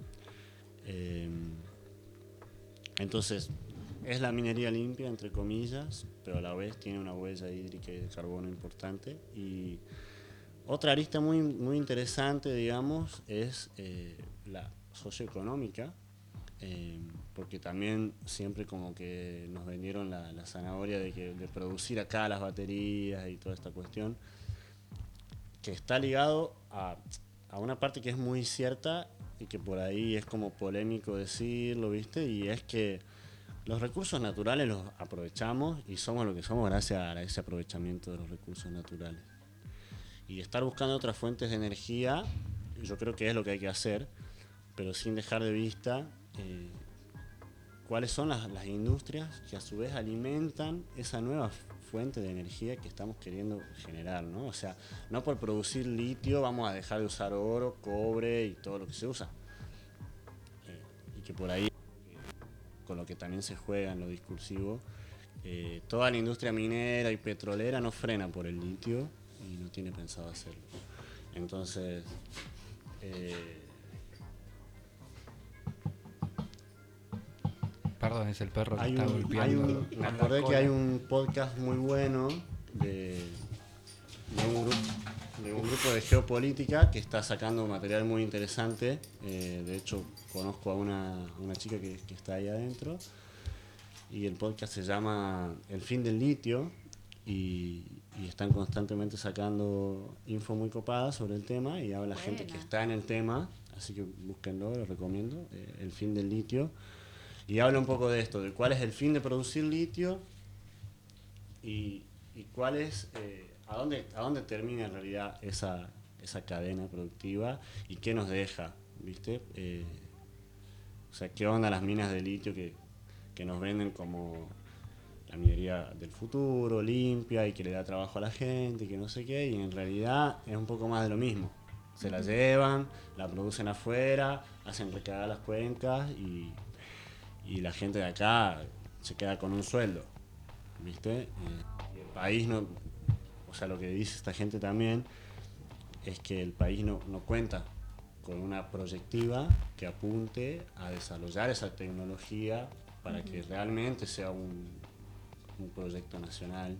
Entonces es la minería limpia, entre comillas, pero a la vez tiene una huella hídrica y de carbono importante. Y otra arista muy, muy interesante, digamos, es la socioeconómica. Porque también siempre como que nos vendieron la zanahoria de producir acá las baterías y toda esta cuestión que está ligado a una parte que es muy cierta y que por ahí es como polémico decirlo, ¿viste? Y es que los recursos naturales los aprovechamos y somos lo que somos gracias a ese aprovechamiento de los recursos naturales. Y estar buscando otras fuentes de energía, yo creo que es lo que hay que hacer, pero sin dejar de vista cuáles son las industrias que a su vez alimentan esa nueva fuente de energía que estamos queriendo generar, ¿no? O sea, no por producir litio vamos a dejar de usar oro, cobre y todo lo que se usa. Y que por ahí, con lo que también se juega en lo discursivo, toda la industria minera y petrolera no frena por el litio y no tiene pensado hacerlo. Entonces, perdón, es el perro que está golpeando. Me acordé que hay un podcast muy bueno de un grupo de geopolítica que está sacando material muy interesante. De hecho, conozco a una chica que está ahí adentro. Y el podcast se llama El fin del litio. Y están constantemente sacando info muy copada sobre el tema. Y habla gente que está en el tema. Así que búsquenlo, lo recomiendo. El fin del litio. Y habla un poco de esto, de cuál es el fin de producir litio y cuál es, a dónde termina en realidad esa cadena productiva y qué nos deja, ¿viste? O sea, qué onda las minas de litio que nos venden como la minería del futuro, limpia y que le da trabajo a la gente y que no sé qué, y en realidad es un poco más de lo mismo. Se la llevan, la producen afuera, hacen recagar las cuencas y la gente de acá se queda con un sueldo, ¿viste? Y el país no, o sea, lo que dice esta gente también es que el país no cuenta con una proyectiva que apunte a desarrollar esa tecnología para que realmente sea un proyecto nacional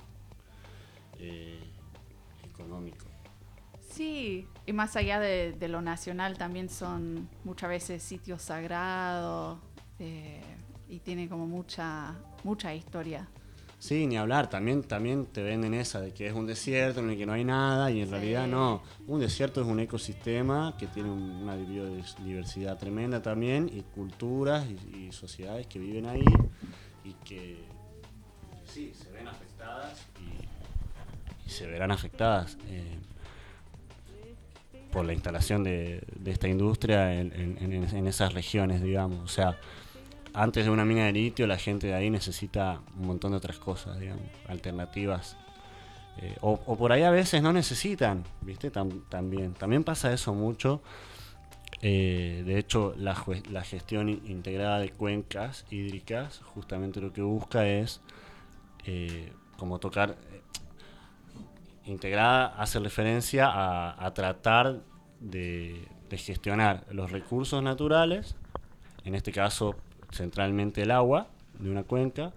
económico. Sí, y más allá de lo nacional también son muchas veces sitios sagrados. Y tiene como mucha historia. Sí, ni hablar, también te venden esa de que es un desierto en el que no hay nada y en realidad no. Un desierto es un ecosistema que tiene una biodiversidad tremenda también y culturas y sociedades que viven ahí y que sí, se ven afectadas y se verán afectadas. por la instalación de esta industria en esas regiones, digamos. O sea, antes de una mina de litio, la gente de ahí necesita un montón de otras cosas, digamos, alternativas. O por ahí a veces no necesitan, ¿viste? También pasa eso mucho. De hecho, la gestión integrada de cuencas hídricas justamente lo que busca es como tocar... integrada hace referencia a tratar de gestionar los recursos naturales, en este caso centralmente el agua de una cuenca,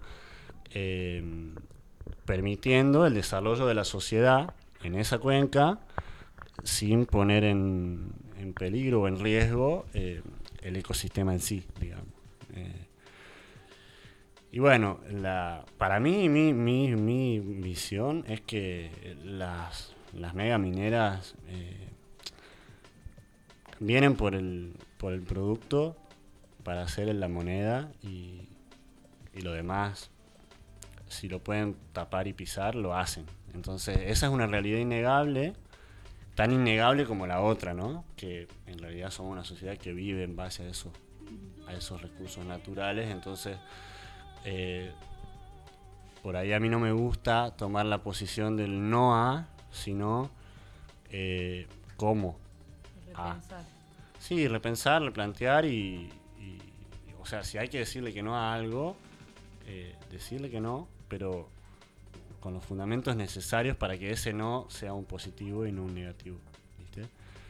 permitiendo el desarrollo de la sociedad en esa cuenca sin poner en peligro o en riesgo el ecosistema en sí, digamos. Y bueno, para mí, mi visión es que las megamineras vienen por el producto para hacer la moneda y lo demás, si lo pueden tapar y pisar, lo hacen. Entonces, esa es una realidad innegable, tan innegable como la otra, ¿no? Que en realidad somos una sociedad que vive en base a esos recursos naturales. Entonces, por ahí a mí no me gusta tomar la posición del no a, sino cómo. Repensar. Sí, repensar, replantear y o sea, si hay que decirle que no a algo, decirle que no, pero con los fundamentos necesarios para que ese no sea un positivo y no un negativo, ¿viste?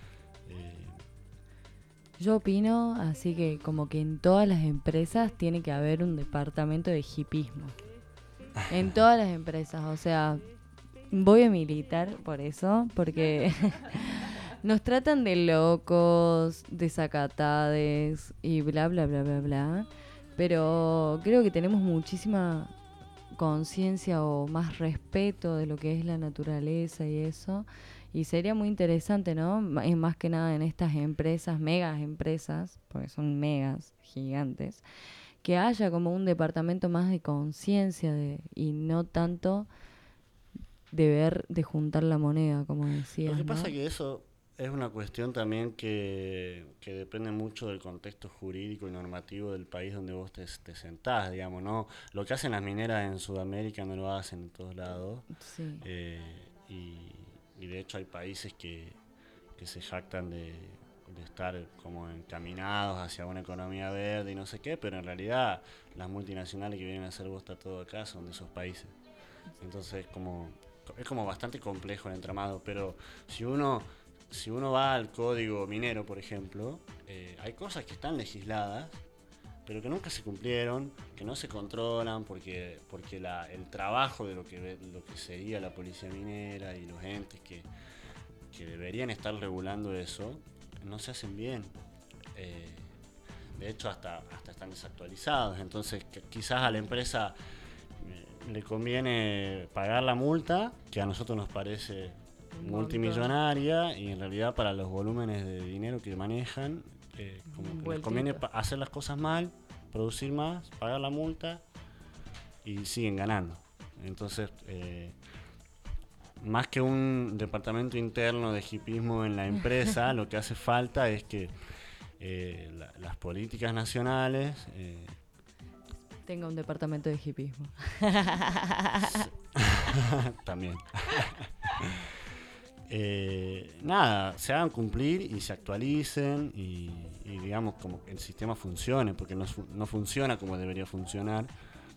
Yo opino así que como que en todas las empresas tiene que haber un departamento de hipismo. En todas las empresas, o sea, voy a militar por eso, porque nos tratan de locos, desacatades y bla, bla, bla, bla, bla. Pero creo que tenemos muchísima conciencia o más respeto de lo que es la naturaleza y eso. Y sería muy interesante, ¿no? Más que nada en estas empresas, megas empresas, porque son megas, gigantes, que haya como un departamento más de conciencia y no tanto de juntar la moneda, como decías. Lo que ¿no? pasa es que eso es una cuestión también que depende mucho del contexto jurídico y normativo del país donde vos te sentás, digamos, ¿no? Lo que hacen las mineras en Sudamérica no lo hacen en todos lados. Sí. Y de hecho hay países que se jactan de estar como encaminados hacia una economía verde y no sé qué, pero en realidad las multinacionales que vienen a hacer bosta todo acá son de esos países. Entonces es como bastante complejo el entramado, pero si uno va al código minero, por ejemplo, hay cosas que están legisladas, pero que nunca se cumplieron, que no se controlan, porque el trabajo de lo que sería la policía minera y los entes que deberían estar regulando eso, no se hacen bien. De hecho, hasta están desactualizados. Entonces, quizás a la empresa le conviene pagar la multa, que a nosotros nos parece multimillonaria, y en realidad para los volúmenes de dinero que manejan, como que les conviene hacer las cosas mal, producir más, pagar la multa y siguen ganando. Entonces, más que un departamento interno de hipismo en la empresa, lo que hace falta es que las políticas nacionales tenga un departamento de hipismo. También. Nada, se hagan cumplir y se actualicen y digamos como que el sistema funcione, porque no funciona como debería funcionar,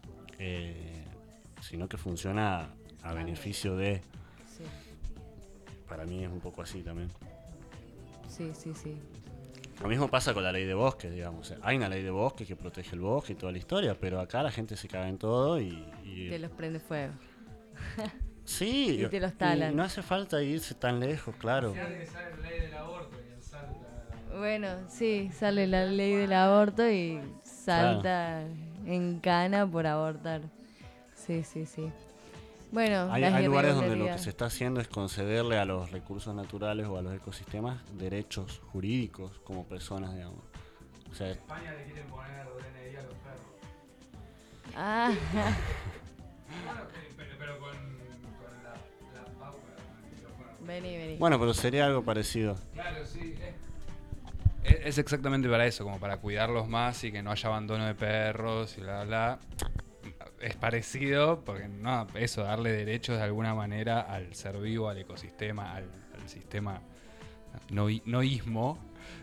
sino que funciona a beneficio de... Sí. Para mí es un poco así también. Sí, sí, sí. Lo mismo pasa con la ley de bosques, digamos. Hay una ley de bosques que protege el bosque y toda la historia, pero acá la gente se caga en todo y te los prende fuego. Sí, y te los talan. Y no hace falta irse tan lejos, claro. Sale la ley del aborto y salta. Bueno, sí, sale la ley del aborto y salta en cana por abortar. Sí, sí, sí. Bueno, hay lugares donde lo que se está haciendo es concederle a los recursos naturales o a los ecosistemas derechos jurídicos como personas, digamos. O sea, en España le quieren poner DNI a los perros. Ah. Bueno, pero con la pauta, con el micrófono. Vení. Bueno, pero sería algo parecido. Claro, sí. Es exactamente para eso, como para cuidarlos más y que no haya abandono de perros y bla, bla. Es parecido, porque no, eso, darle derechos de alguna manera al ser vivo, al ecosistema, al sistema noísmo.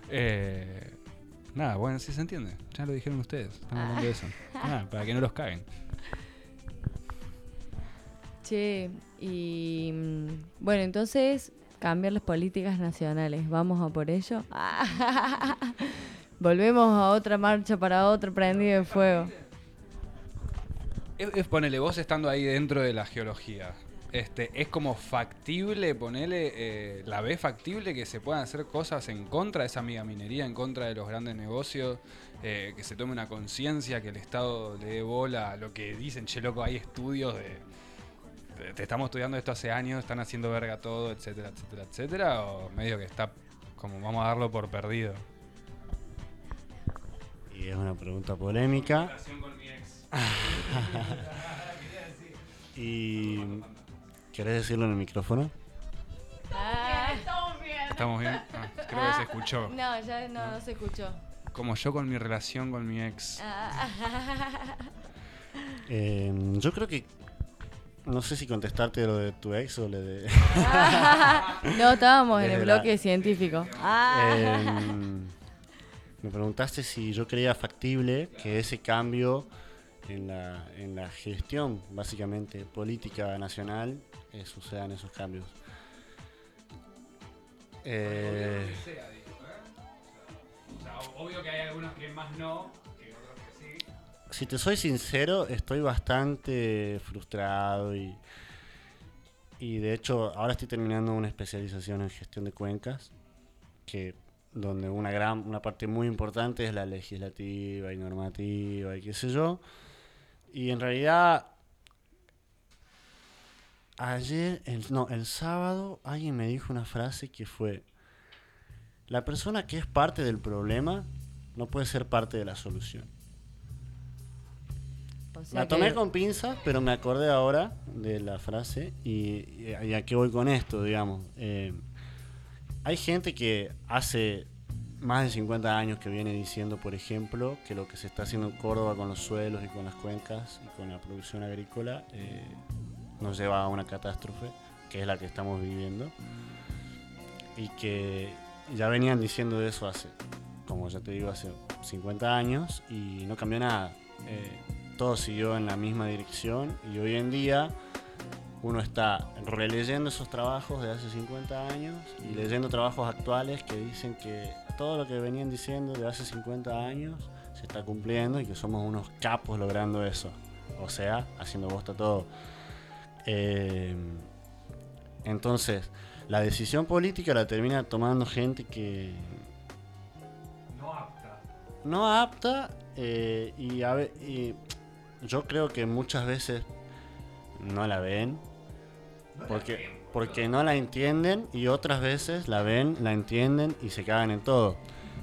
Nada, bueno, sí se entiende. Ya lo dijeron ustedes. Están hablando de eso. Nada, para que no los caguen. Che, y bueno, entonces cambiar las políticas nacionales. ¿Vamos a por ello? Volvemos a otra marcha para otro prendido de fuego. Ponele, vos estando ahí dentro de la geología, ¿es como factible, la ves factible que se puedan hacer cosas en contra de esa megaminería, en contra de los grandes negocios, que se tome una conciencia, que el Estado le dé bola a lo que dicen, che loco, hay estudios te estamos estudiando esto hace años, están haciendo verga todo, etcétera, etcétera, etcétera, o medio que está como vamos a darlo por perdido? Y es una pregunta polémica. ¿Y querés decirlo en el micrófono? ¿Estamos bien? Creo que se escuchó. No, ya no se escuchó. Como yo con mi relación con mi ex. Yo creo que no sé si contestarte lo de tu ex o lo de... No, estábamos en el bloque científico. Me preguntaste si yo creía factible que ese cambio en la gestión, básicamente, política nacional, sucedan esos cambios. Obvio que hay algunos que más no, que otros que sí. Si te soy sincero, estoy bastante frustrado y de hecho ahora estoy terminando una especialización en gestión de cuencas, donde una parte muy importante es la legislativa y normativa y qué sé yo. Y en realidad el sábado alguien me dijo una frase que fue: la persona que es parte del problema no puede ser parte de la solución. O sea, la tomé con pinzas, pero me acordé ahora de la frase y a qué voy con esto, digamos. Hay gente que hace más de 50 años que viene diciendo, por ejemplo, que lo que se está haciendo en Córdoba con los suelos y con las cuencas y con la producción agrícola nos lleva a una catástrofe, que es la que estamos viviendo, y que ya venían diciendo eso hace, como ya te digo, hace 50 años y no cambió nada. Todo siguió en la misma dirección y hoy en día uno está releyendo esos trabajos de hace 50 años y leyendo trabajos actuales que dicen que todo lo que venían diciendo de hace 50 años se está cumpliendo y que somos unos capos logrando eso. O sea, haciendo bosta todo. Entonces, la decisión política la termina tomando gente que no apta y yo creo que muchas veces no la ven porque no la entienden, y otras veces la ven, la entienden y se cagan en todo.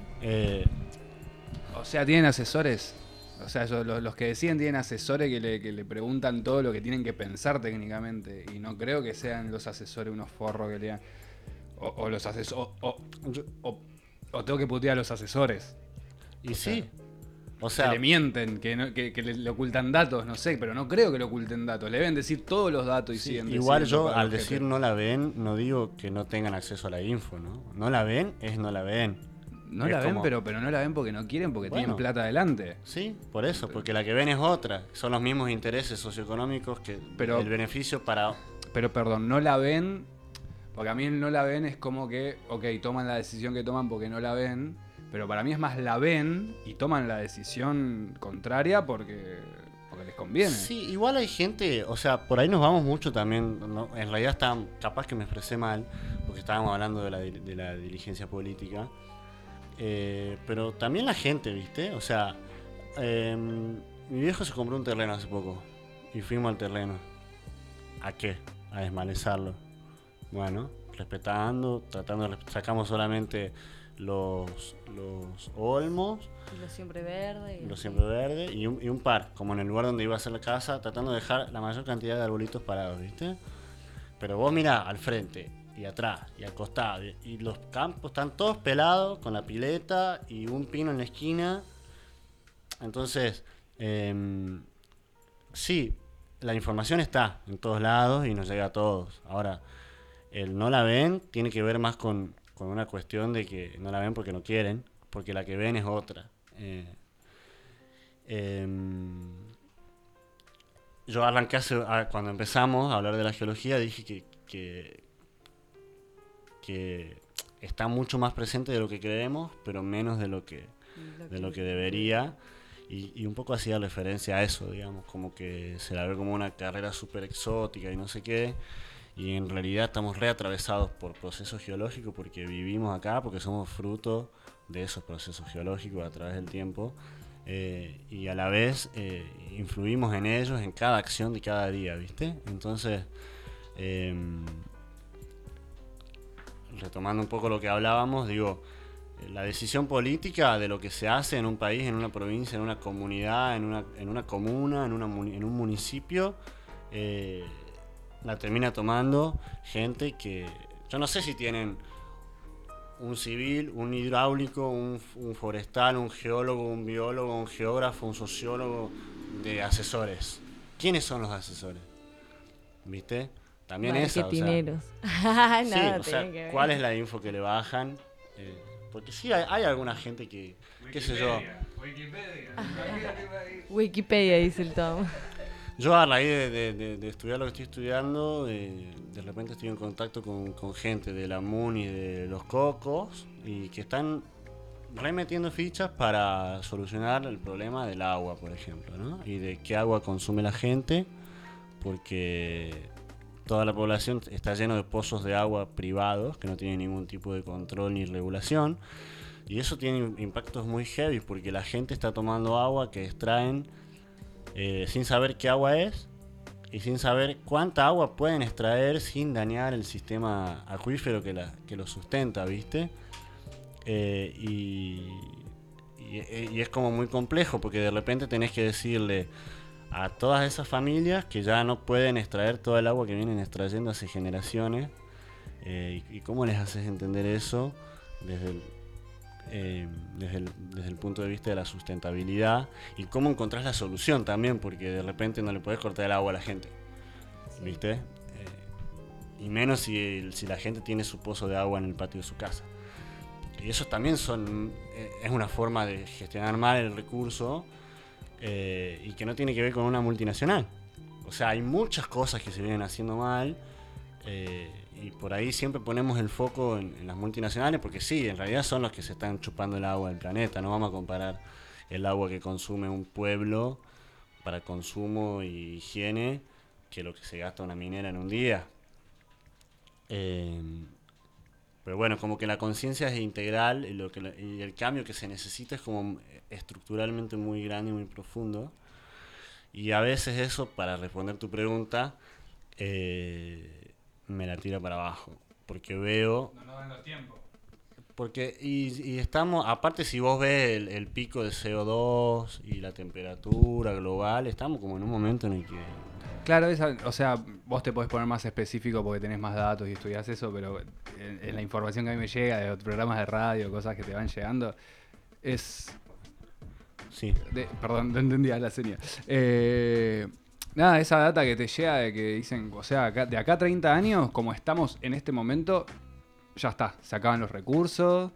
O sea, ¿tienen asesores? O sea, los que deciden tienen asesores que le preguntan todo lo que tienen que pensar técnicamente, y no creo que sean los asesores unos forros que le dan. O los asesores. O tengo que putear a los asesores. Y sí. O sea, que le mienten, que le ocultan datos, no sé, pero no creo que le oculten datos. Le deben decir todos los datos y sí, siguen igual yo, al decir no la ven, no digo que no tengan acceso a la info, ¿no? No la ven, no la ven. No la ven, pero no la ven porque no quieren, porque tienen plata adelante. Sí, por eso, porque la que ven es otra. Son los mismos intereses socioeconómicos que el beneficio para... Pero perdón, no la ven, porque a mí no la ven es como que, ok, toman la decisión que toman porque no la ven, pero para mí es más la ven y toman la decisión contraria porque les conviene. Sí, igual hay gente, o sea, por ahí nos vamos mucho también, ¿no? En realidad capaz que me expresé mal, porque estábamos hablando de la diligencia política. Pero también la gente, ¿viste? O sea, mi viejo se compró un terreno hace poco y fuimos al terreno. ¿A qué? A desmalezarlo. Bueno, respetando, sacamos solamente los olmos. Y los siempre verdes. Los siempre verdes y un par, como en el lugar donde iba a ser la casa, tratando de dejar la mayor cantidad de arbolitos parados, ¿viste? Pero vos mirá al frente, y atrás, y al costado. Y los campos están todos pelados, con la pileta y un pino en la esquina. Entonces, sí, la información está en todos lados y nos llega a todos. Ahora, el no la ven tiene que ver más con una cuestión de que no la ven porque no quieren, porque la que ven es otra. Yo arranqué cuando empezamos a hablar de la geología, dije que está mucho más presente de lo que creemos, pero menos de lo que debería. Y un poco hacía referencia a eso, digamos, como que se la ve como una carrera súper exótica y no sé qué. Y en realidad estamos reatravesados por procesos geológicos porque vivimos acá, porque somos fruto de esos procesos geológicos a través del tiempo. Y a la vez influimos en ellos en cada acción de cada día, ¿viste? Entonces, retomando un poco lo que hablábamos, digo, la decisión política de lo que se hace en un país, en una provincia, en una comunidad, en una comuna, en un municipio, la termina tomando gente que, yo no sé si tienen un civil, un hidráulico, un forestal, un geólogo, un biólogo, un geógrafo, un sociólogo de asesores. ¿Quiénes son los asesores? ¿Viste? También esa, o sea, sí, o sea, ¿cuál es la info que le bajan? Porque sí, hay alguna gente que, qué sé yo. Wikipedia dice el Tom. Yo a raíz de estudiar lo que estoy estudiando, de repente estoy en contacto con gente de la MUN y de los Cocos y que están remetiendo fichas para solucionar el problema del agua, por ejemplo, ¿no? Y de qué agua consume la gente, porque toda la población está lleno de pozos de agua privados que no tienen ningún tipo de control ni regulación, y eso tiene impactos muy heavy porque la gente está tomando agua que extraen sin saber qué agua es y sin saber cuánta agua pueden extraer sin dañar el sistema acuífero que lo sustenta, ¿viste? Y es como muy complejo porque de repente tenés que decirle a todas esas familias que ya no pueden extraer todo el agua que vienen extrayendo hace generaciones, y cómo les haces entender eso desde el punto de vista de la sustentabilidad, y cómo encontrás la solución también, porque de repente no le podés cortar el agua a la gente, ¿viste? Y menos si la gente tiene su pozo de agua en el patio de su casa. Y eso también es una forma de gestionar mal el recurso, y que no tiene que ver con una multinacional. O sea, hay muchas cosas que se vienen haciendo mal, y por ahí siempre ponemos el foco en las multinacionales, porque sí, en realidad son los que se están chupando el agua del planeta. No vamos a comparar el agua que consume un pueblo para consumo y higiene que lo que se gasta una minera en un día. Pero bueno, como que la conciencia es integral y el cambio que se necesita es como estructuralmente muy grande y muy profundo. Y a veces eso, para responder tu pregunta, me la tira para abajo. Porque veo... No dan los tiempos. Porque, y estamos, aparte si vos ves el pico de CO2 y la temperatura global, estamos como en un momento en el que... Claro, o sea, vos te podés poner más específico porque tenés más datos y estudiás eso, pero en la información que a mí me llega de programas de radio, cosas que te van llegando, es... Sí. Perdón, no entendía la señal. Nada, esa data que te llega de que dicen, o sea, de acá a 30 años, como estamos en este momento, ya está, se acaban los recursos,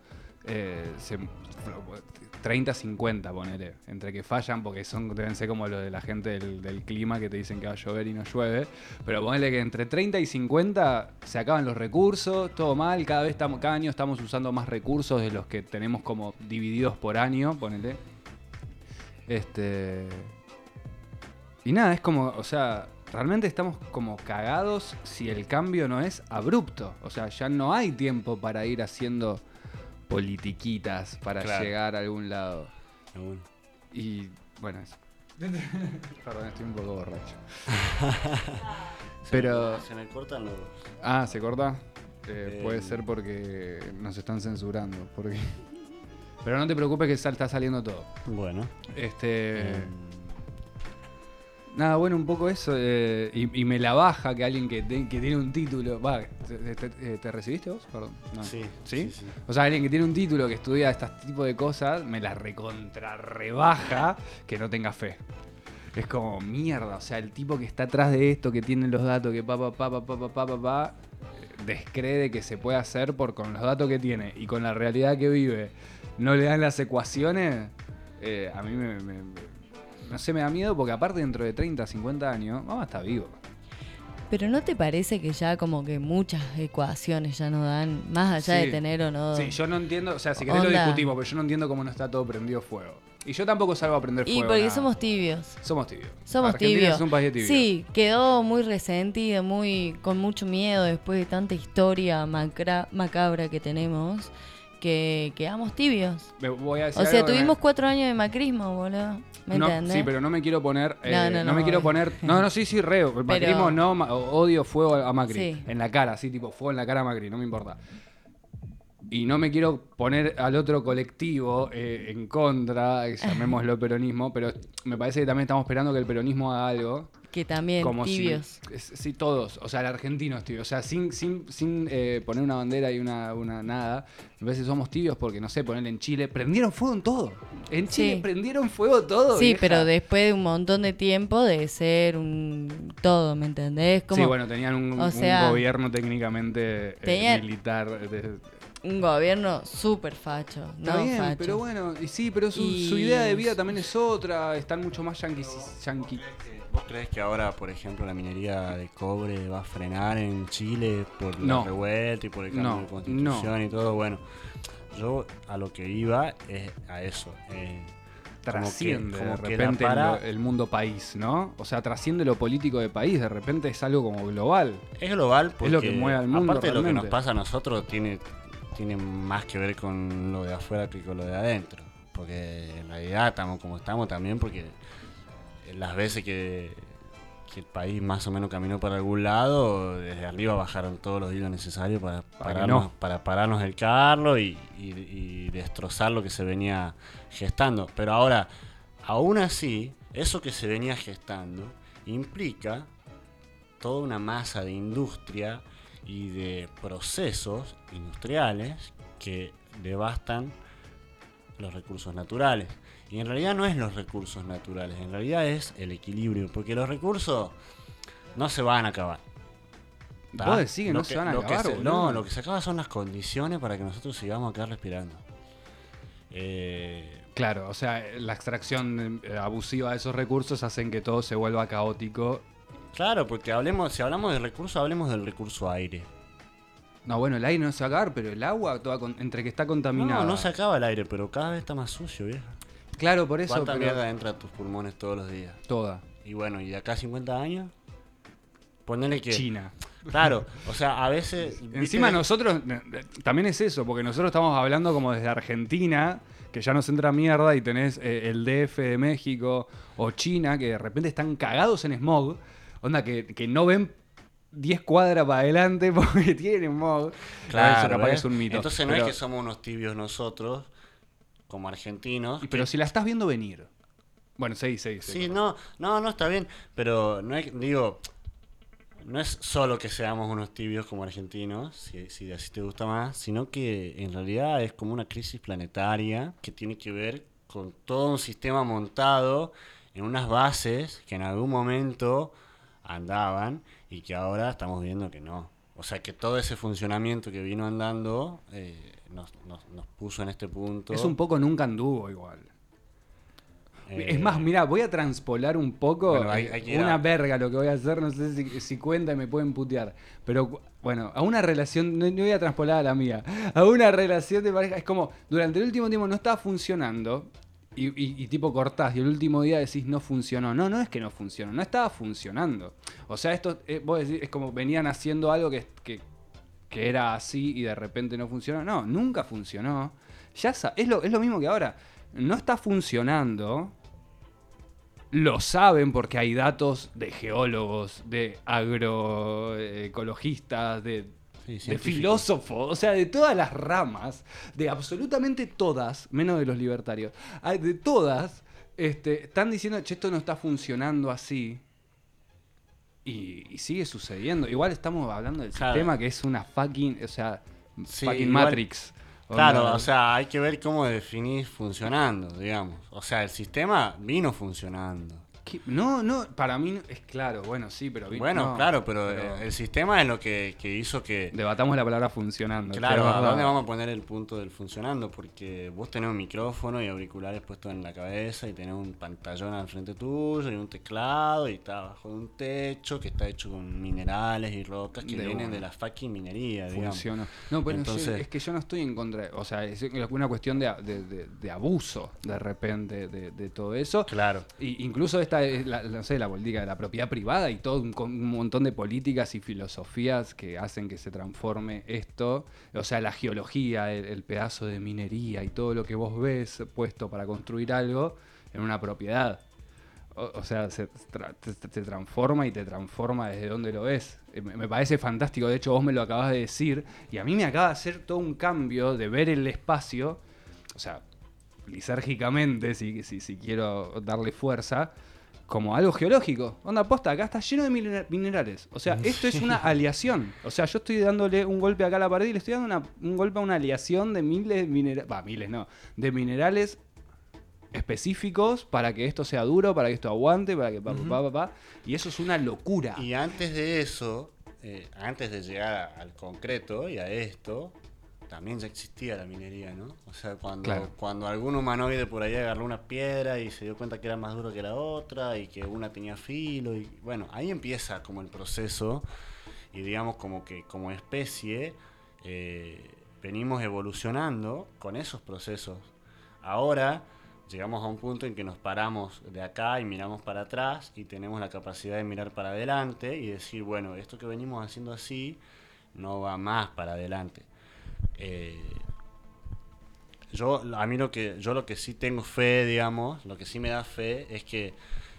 30, 50, ponele, entre que fallan, porque deben ser como lo de la gente del clima que te dicen que va a llover y no llueve, pero ponele que entre 30 y 50 se acaban los recursos, todo mal, cada año estamos usando más recursos de los que tenemos como divididos por año, ponele. Y nada, es como, o sea, realmente estamos como cagados si el cambio no es abrupto, o sea, ya no hay tiempo para ir haciendo politiquitas para llegar a algún lado. Y bueno, eso. Perdón, estoy un poco borracho. Pero se me cortan los... Ah, ¿se corta? Puede ser porque nos están censurando. Pero no te preocupes que está saliendo todo. Bueno. Nada, bueno, un poco eso. Y me la baja que alguien que tiene un título. Va, ¿te recibiste vos? Perdón. No. Sí, ¿Sí? sí. O sea, alguien que tiene un título que estudia este tipo de cosas, me la rebaja que no tenga fe. Es como mierda. O sea, el tipo que está atrás de esto, que tiene los datos, que descree que se puede hacer con los datos que tiene y con la realidad que vive. No le dan las ecuaciones. A mí no sé, me da miedo porque aparte dentro de 30, 50 años, vamos a estar vivos. Pero ¿no te parece que ya como que muchas ecuaciones ya no dan, más allá de tener o no? Sí, yo no entiendo, o sea, si querés lo discutimos, pero yo no entiendo cómo no está todo prendido fuego. Y yo tampoco salgo a prender fuego. Y porque nada. somos tibios. Somos tibios. Somos Argentina tibios. Es un país de tibios. Sí, quedó muy resentido, con mucho miedo después de tanta historia macabra que tenemos, que quedamos tibios. Voy a decir O sea, algo tuvimos 4 años de macrismo, boludo. ¿Me entendés? Sí, pero no me quiero poner. No me quiero poner. No, sí, reo. El macrismo no, odio fuego a Macri. Sí. En la cara, así tipo, fuego en la cara a Macri, no me importa. Y no me quiero poner al otro colectivo en contra, llamémoslo peronismo, pero me parece que también estamos esperando que el peronismo haga algo. Que también, como tibios. Sí, todos. O sea, el argentino es tibio. O sea, sin poner una bandera y una nada. Me parece que somos tibios porque, no sé, ponerle en Chile. Prendieron fuego en todo. En Chile prendieron fuego todo. Sí, vieja. pero después de un montón de tiempo de ser un todo, ¿me entendés? Como, sí, bueno, tenían un gobierno técnicamente militar. Un gobierno súper facho. Está bien, facho. pero bueno, pero su idea de vida también es otra. Están mucho más yanqui. ¿Vos crees que ahora, por ejemplo, la minería de cobre va a frenar en Chile por la revuelta y por el cambio de constitución y todo? Bueno, yo a lo que iba es a eso. Trasciende de repente el mundo país, ¿no? O sea, trasciende lo político de país. De repente es algo como global. Es global porque es lo que mueve al mundo. Aparte de realmente. lo que nos pasa a nosotros tiene más que ver con lo de afuera que con lo de adentro. Porque en realidad estamos como estamos también porque las veces que el país más o menos caminó para algún lado, desde arriba bajaron todos los hilos necesarios para pararnos el carro y destrozar lo que se venía gestando. Pero ahora, aún así, eso que se venía gestando implica toda una masa de industria y de procesos industriales que devastan los recursos naturales. Y en realidad no es los recursos naturales, en realidad es el equilibrio, porque los recursos no se van a acabar. ¿Vos decís que no se van a acabar? No, lo que se acaba son las condiciones para que nosotros sigamos acá respirando. Claro, o sea, la extracción abusiva de esos recursos hacen que todo se vuelva caótico. Claro, porque si hablamos de recursos, hablemos del recurso aire. No, bueno, el aire no se va a acabar, pero el agua, entre que está contaminada. No se acaba el aire, pero cada vez está más sucio, vieja. Claro, por eso. ¿Cuánta mierda entra a tus pulmones todos los días? Toda. Y bueno, y de acá a 50 años, ponele que... China. Claro, o sea, a veces... Encima nosotros, también es eso, porque nosotros estamos hablando como desde Argentina, que ya nos entra mierda, y tenés el DF de México o China, que de repente están cagados en smog, onda que no ven 10 cuadras para adelante porque tienen smog. Claro, eso capaz que es un mito. Entonces no es que somos unos tibios nosotros, como argentinos. Pero si la estás viendo venir. Bueno, sí. Sí, no, está bien, pero no es, no es solo que seamos unos tibios como argentinos, si así te gusta más, sino que en realidad es como una crisis planetaria que tiene que ver con todo un sistema montado en unas bases que en algún momento andaban y que ahora estamos viendo que no. O sea, que todo ese funcionamiento que vino andando nos puso en este punto. Es un poco nunca anduvo igual. Es más, mira, voy a transpolar un poco. Bueno, una verga lo que voy a hacer, no sé si cuenta y me pueden putear. Pero bueno, a una relación, no voy a transpolar a la mía, a una relación de pareja, es como, durante el último tiempo no estaba funcionando y tipo cortás y el último día decís no funcionó. No es que no funcionó, no estaba funcionando. O sea, esto, vos decís, es como venían haciendo algo que era así y de repente no funcionó. No, nunca funcionó. Ya es lo mismo que ahora. No está funcionando. Lo saben porque hay datos de geólogos, de agroecologistas, de filósofos, o sea, de todas las ramas, de absolutamente todas, menos de los libertarios, de todas, están diciendo, che, esto no está funcionando así. Y sigue sucediendo. Igual estamos hablando del Claro. sistema que es una fucking, o sea, Sí, fucking igual- Matrix. Claro, Onda- o sea, hay que ver cómo definís funcionando, digamos. O sea, el sistema vino funcionando. ¿Qué? No, para mí es claro, bueno, sí, pero... Bueno, no, claro, pero el sistema es lo que hizo que... Debatamos la palabra funcionando. Claro, pero es ¿a verdad. dónde vamos a poner el punto del funcionando? Porque vos tenés un micrófono y auriculares puestos en la cabeza y tenés un pantallón al frente tuyo y un teclado y está bajo de un techo que está hecho con minerales y rocas que De vienen una. de la fucking minería, digamos. Funciona. No, pero Entonces- es que yo no estoy en contra, o sea, es una cuestión de abuso de repente de todo eso. Claro. Y incluso esta es no sé, la política de la propiedad privada y todo un montón de políticas y filosofías que hacen que se transforme esto, o sea, la geología, el pedazo de minería y todo lo que vos ves puesto para construir algo en una propiedad. O sea, se transforma y te transforma desde donde lo ves. Me parece fantástico. De hecho, vos me lo acabas de decir. Y a mí me acaba de hacer todo un cambio de ver el espacio. O sea, lisérgicamente, si quiero darle fuerza, como algo geológico. Onda posta, acá está lleno de minerales. O sea, esto es una aleación. O sea, yo estoy dándole un golpe acá a la pared y le estoy dando un golpe a una aleación de miles de minerales. Miles no. De minerales específicos para que esto sea duro, para que esto aguante, para que y eso es una locura. Y antes de eso, antes de llegar al concreto y a esto, también ya existía la minería, ¿no? O sea, cuando algún humanoide por ahí agarró una piedra y se dio cuenta que era más duro que la otra y que una tenía filo, y bueno, ahí empieza como el proceso y digamos como que como especie venimos evolucionando con esos procesos. Ahora llegamos a un punto en que nos paramos de acá y miramos para atrás y tenemos la capacidad de mirar para adelante y decir, bueno, esto que venimos haciendo así no va más para adelante. Yo lo que sí tengo fe, digamos, lo que sí me da fe es que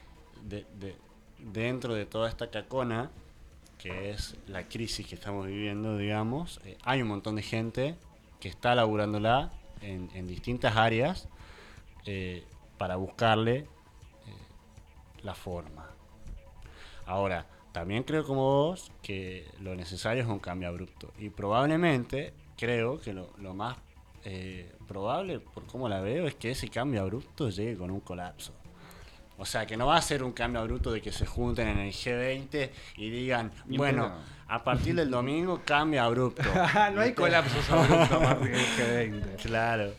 dentro de toda esta cacona, que es la crisis que estamos viviendo, digamos, hay un montón de gente que está laburándola en distintas áreas para buscarle la forma. Ahora, también creo como vos que lo necesario es un cambio abrupto y probablemente creo que lo más probable, por cómo la veo, es que ese cambio abrupto llegue con un colapso. O sea, que no va a ser un cambio abrupto de que se junten en el G20 y digan, bueno, a partir del domingo cambio abrupto. No hay colapsos abruptos a partir del G20. Claro.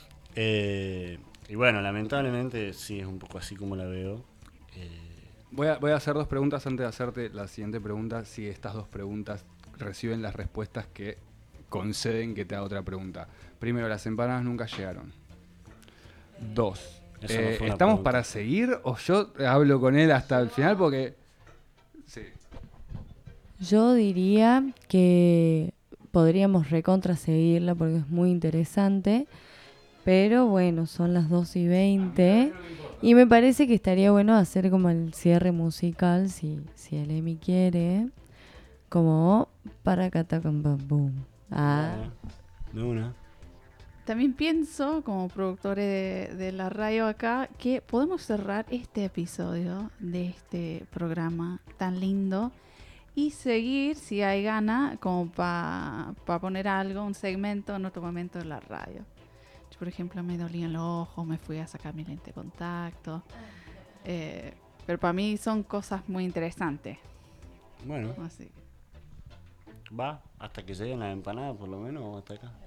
Y bueno, lamentablemente sí es un poco así como la veo. Voy a hacer dos preguntas antes de hacerte la siguiente pregunta. Si estas dos preguntas reciben las respuestas que conceden que te haga otra pregunta. Primero, las empanadas nunca llegaron. 2. Eso no fue una ¿Estamos pregunta. para seguir o yo hablo con él hasta el final? Porque... Sí. Yo diría que podríamos recontra seguirla porque es muy interesante. Pero bueno, son las 2:20 y me parece que estaría bueno hacer como el cierre musical, si el Emi quiere, como para catacam bam boom. De una. También pienso, como productores de la radio acá, que podemos cerrar este episodio de este programa tan lindo y seguir, si hay gana, como para poner algo, un segmento en otro momento de la radio. Yo, por ejemplo, me dolían los ojos, me fui a sacar mi lente de contacto. Pero para mí son cosas muy interesantes. Bueno, Así. va, hasta que lleguen las empanadas por lo menos, o hasta acá.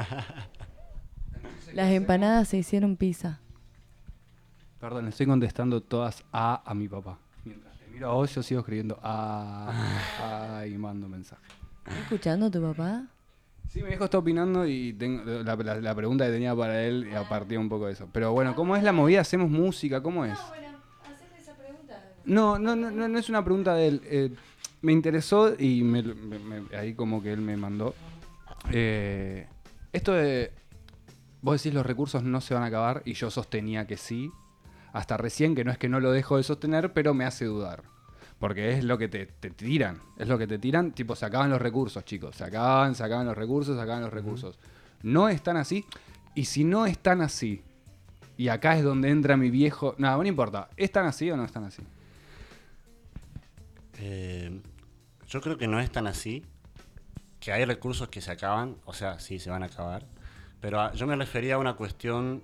Las empanadas se hicieron pizza. Perdón, le estoy contestando todas a mi papá. Mientras te miro a vos, yo sigo escribiendo y mando mensaje. ¿Estás escuchando a tu papá? Sí, mi viejo está opinando y tengo la pregunta que tenía para él y a partir un poco de eso. Pero bueno, ¿cómo es la movida? ¿Hacemos música? ¿Cómo es? hacerle esa pregunta. No es una pregunta de él. Me interesó y ahí como que él me mandó. Esto de... Vos decís los recursos no se van a acabar y yo sostenía que sí. Hasta recién, que no es que no lo dejo de sostener, pero me hace dudar. Porque es lo que te tiran. Es lo que te tiran. Tipo, se acaban los recursos, chicos. Se acaban los recursos. No están así. Y si no están así, y acá es donde entra mi viejo... Nada, no importa. ¿Están así o no están así? Yo creo que no es tan así, que hay recursos que se acaban, o sea, sí, se van a acabar, pero yo me refería a una cuestión,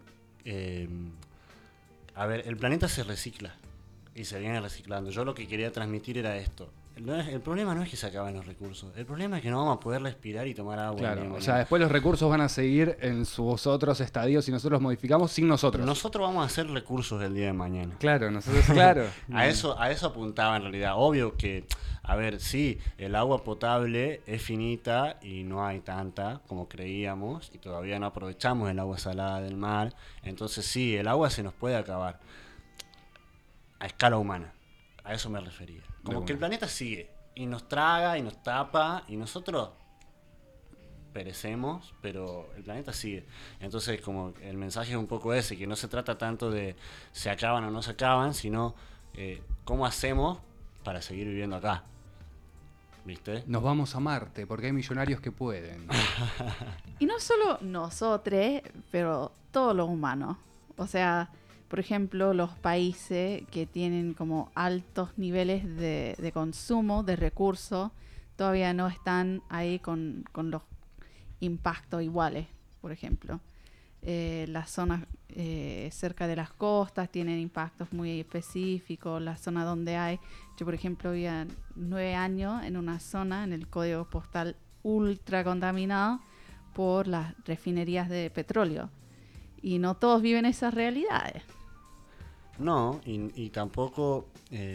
a ver, el planeta se recicla y se viene reciclando. Yo lo que quería transmitir era esto. El problema no es que se acaben los recursos, el problema es que no vamos a poder respirar y tomar agua. Claro, o sea, después los recursos van a seguir en sus otros estadios y nosotros los modificamos sin nosotros. Nosotros vamos a hacer recursos el día de mañana. Claro, nosotros, claro. A eso apuntaba en realidad. Obvio que, a ver, sí, el agua potable es finita y no hay tanta como creíamos y todavía no aprovechamos el agua salada del mar. Entonces sí, el agua se nos puede acabar a escala humana. A eso me refería. Como que el planeta sigue y nos traga y nos tapa y nosotros perecemos, pero el planeta sigue. Entonces, como el mensaje es un poco ese, que no se trata tanto de se acaban o no se acaban, sino cómo hacemos para seguir viviendo acá. ¿Viste? Nos vamos a Marte porque hay millonarios que pueden. Y no solo nosotros, pero todos los humanos. O sea, por ejemplo, los países que tienen como altos niveles de consumo de recursos todavía no están ahí con los impactos iguales, por ejemplo. Las zonas cerca de las costas tienen impactos muy específicos. La zona donde hay... Yo, por ejemplo, vivía 9 años en una zona, en el código postal ultra contaminado por las refinerías de petróleo. Y no todos viven esas realidades. No, y tampoco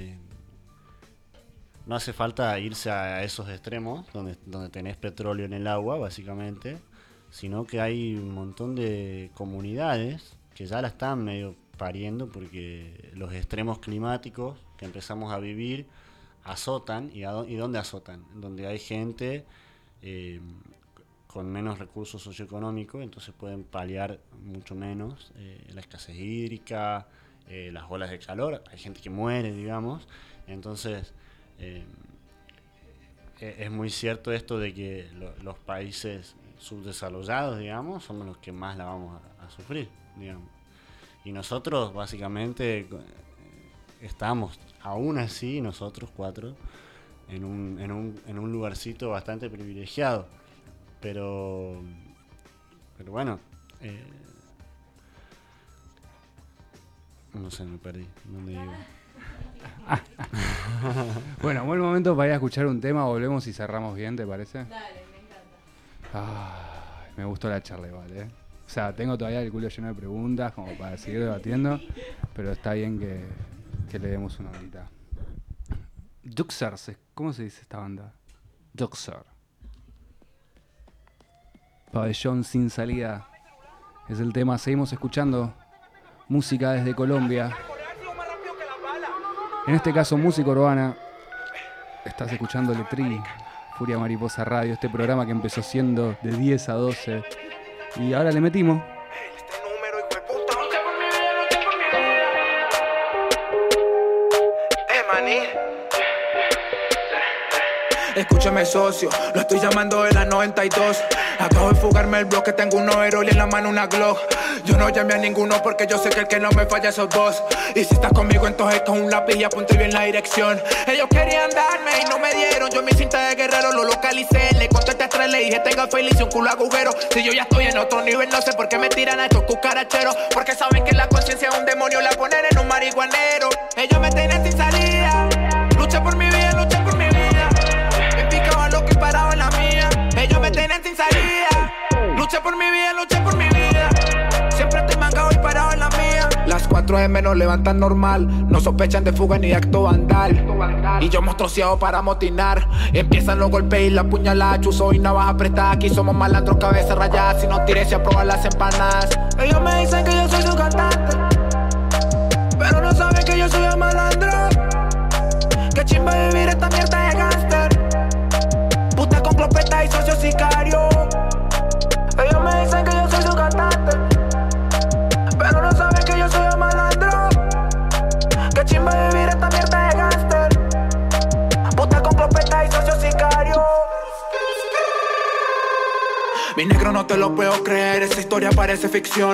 no hace falta irse a esos extremos donde tenés petróleo en el agua, básicamente, sino que hay un montón de comunidades que ya la están medio pariendo porque los extremos climáticos que empezamos a vivir azotan. ¿Y dónde azotan? Donde hay gente con menos recursos socioeconómicos, entonces pueden paliar mucho menos la escasez hídrica, las olas de calor, hay gente que muere, digamos. Entonces es muy cierto esto de que los países subdesarrollados, digamos, somos los que más la vamos a sufrir, digamos. Y nosotros básicamente estamos, aún así, nosotros 4, en un lugarcito bastante privilegiado. Pero bueno, no sé, me perdí. ¿Dónde iba? Bueno, buen momento para ir a escuchar un tema. Volvemos y cerramos bien, ¿te parece? Dale, me encanta. Me gustó la charla igual, ¿eh? O sea, tengo todavía el culo lleno de preguntas como para seguir debatiendo, pero está bien que le demos una horita. Duxer, ¿cómo se dice esta banda? Duxer. Pabellón sin salida es el tema. Seguimos escuchando música desde Colombia. En este caso, música urbana. Estás escuchando Letri, Furia Mariposa Radio, este programa que empezó siendo de 10 a 12. Y ahora le metimos. Escúchame, socio, lo estoy llamando de la 92. Acabo de fugarme el bloque, tengo un overol y en la mano una Glock. Yo no llamé a ninguno porque yo sé que el que no me falla esos dos. Y si estás conmigo entonces esto es un lápiz y apunté bien la dirección. Ellos querían darme y no me dieron. Yo en mi cinta de guerrero lo localicé. Le conté este estrés, le dije tenga feliz y un culo agujero. Si yo ya estoy en otro nivel, no sé por qué me tiran a estos cucaracheros. Porque saben que la conciencia es un demonio, la ponen en un marihuanero. Ellos me tienen sin salida. Lucha por mi vida, lucha por mi vida. Me picaban loco y parado en la mía. Ellos me tienen sin salida. Lucha por mi vida, lucha por mi vida. Siempre estoy mangado y parado en la mía. Las 4 AM nos levantan normal. No sospechan de fuga ni de acto vandal. Y yo monstruoseado para motinar. Empiezan los golpes y la puñalada. Chuzo y navaja apretada. Aquí somos malandros, cabeza rayada. Si no tires y a probar las empanadas. Ellos me dicen que yo soy su cantante, pero no saben que yo soy el malandro. Que chimba vivir esta mierda de gangster. Puta con clopeta y socio sicario. Ellos me dicen que yo soy su cantante, pero no saben que yo soy el malandro. Que chimba vivir esta mierda de gangster. Puta con clopeta y socio sicario. Mi negro, no te lo puedo creer, esa historia parece ficción.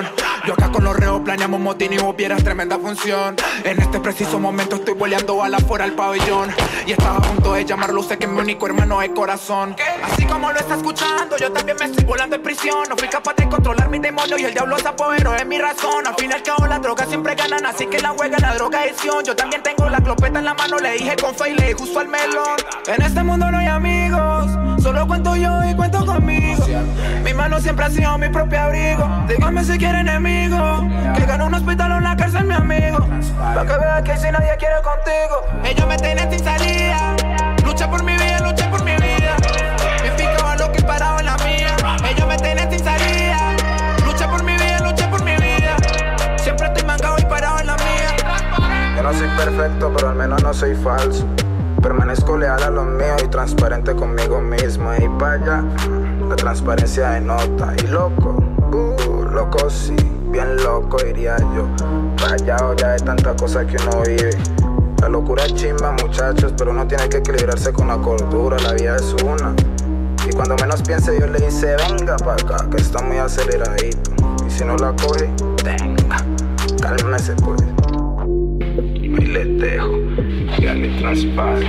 Yo acá con los reos planeamos motín y vos vieras tremenda función. En este preciso momento estoy boleando a la fuera al pabellón. Y estaba a punto de llamarlo, sé que mi único hermano es corazón. Así como lo está escuchando, yo también me estoy volando en prisión. No fui capaz de controlar mi demonio y el diablo se apoderó de mi razón. Al fin y al cabo las drogas siempre ganan, así que la juega la droga es acción. Yo también tengo la clopeta en la mano, le dije con fe y le di justo al melón. En este mundo no hay amigos, solo cuento yo y cuento conmigo. Mi mano siempre ha sido mi propio abrigo. Dígame si quiere enemigo, que gane un hospital o una cárcel mi amigo. Pa' que vea que si nadie quiere contigo. Ellos me tienen sin salida, lucha por mi vida, lucha por mi vida. Me pico a lo que parado en la mía. Ellos me tienen sin salida, lucha por mi vida, lucha por mi vida. Siempre estoy mangado y parado en la mía. Yo no soy perfecto, pero al menos no soy falso. Permanezco leal a los míos y transparente conmigo mismo. Y para allá, la transparencia de nota. Y loco, loco sí, bien loco diría yo. Rayado ya de tantas cosas que uno vive. La locura es chimba, muchachos, pero uno tiene que equilibrarse con la cordura. La vida es una. Y cuando menos piense, Dios le dice: venga pa' acá, que está muy aceleradito. Y si no la coge, venga, cálmese pues. Y le dejo, ya le traspase.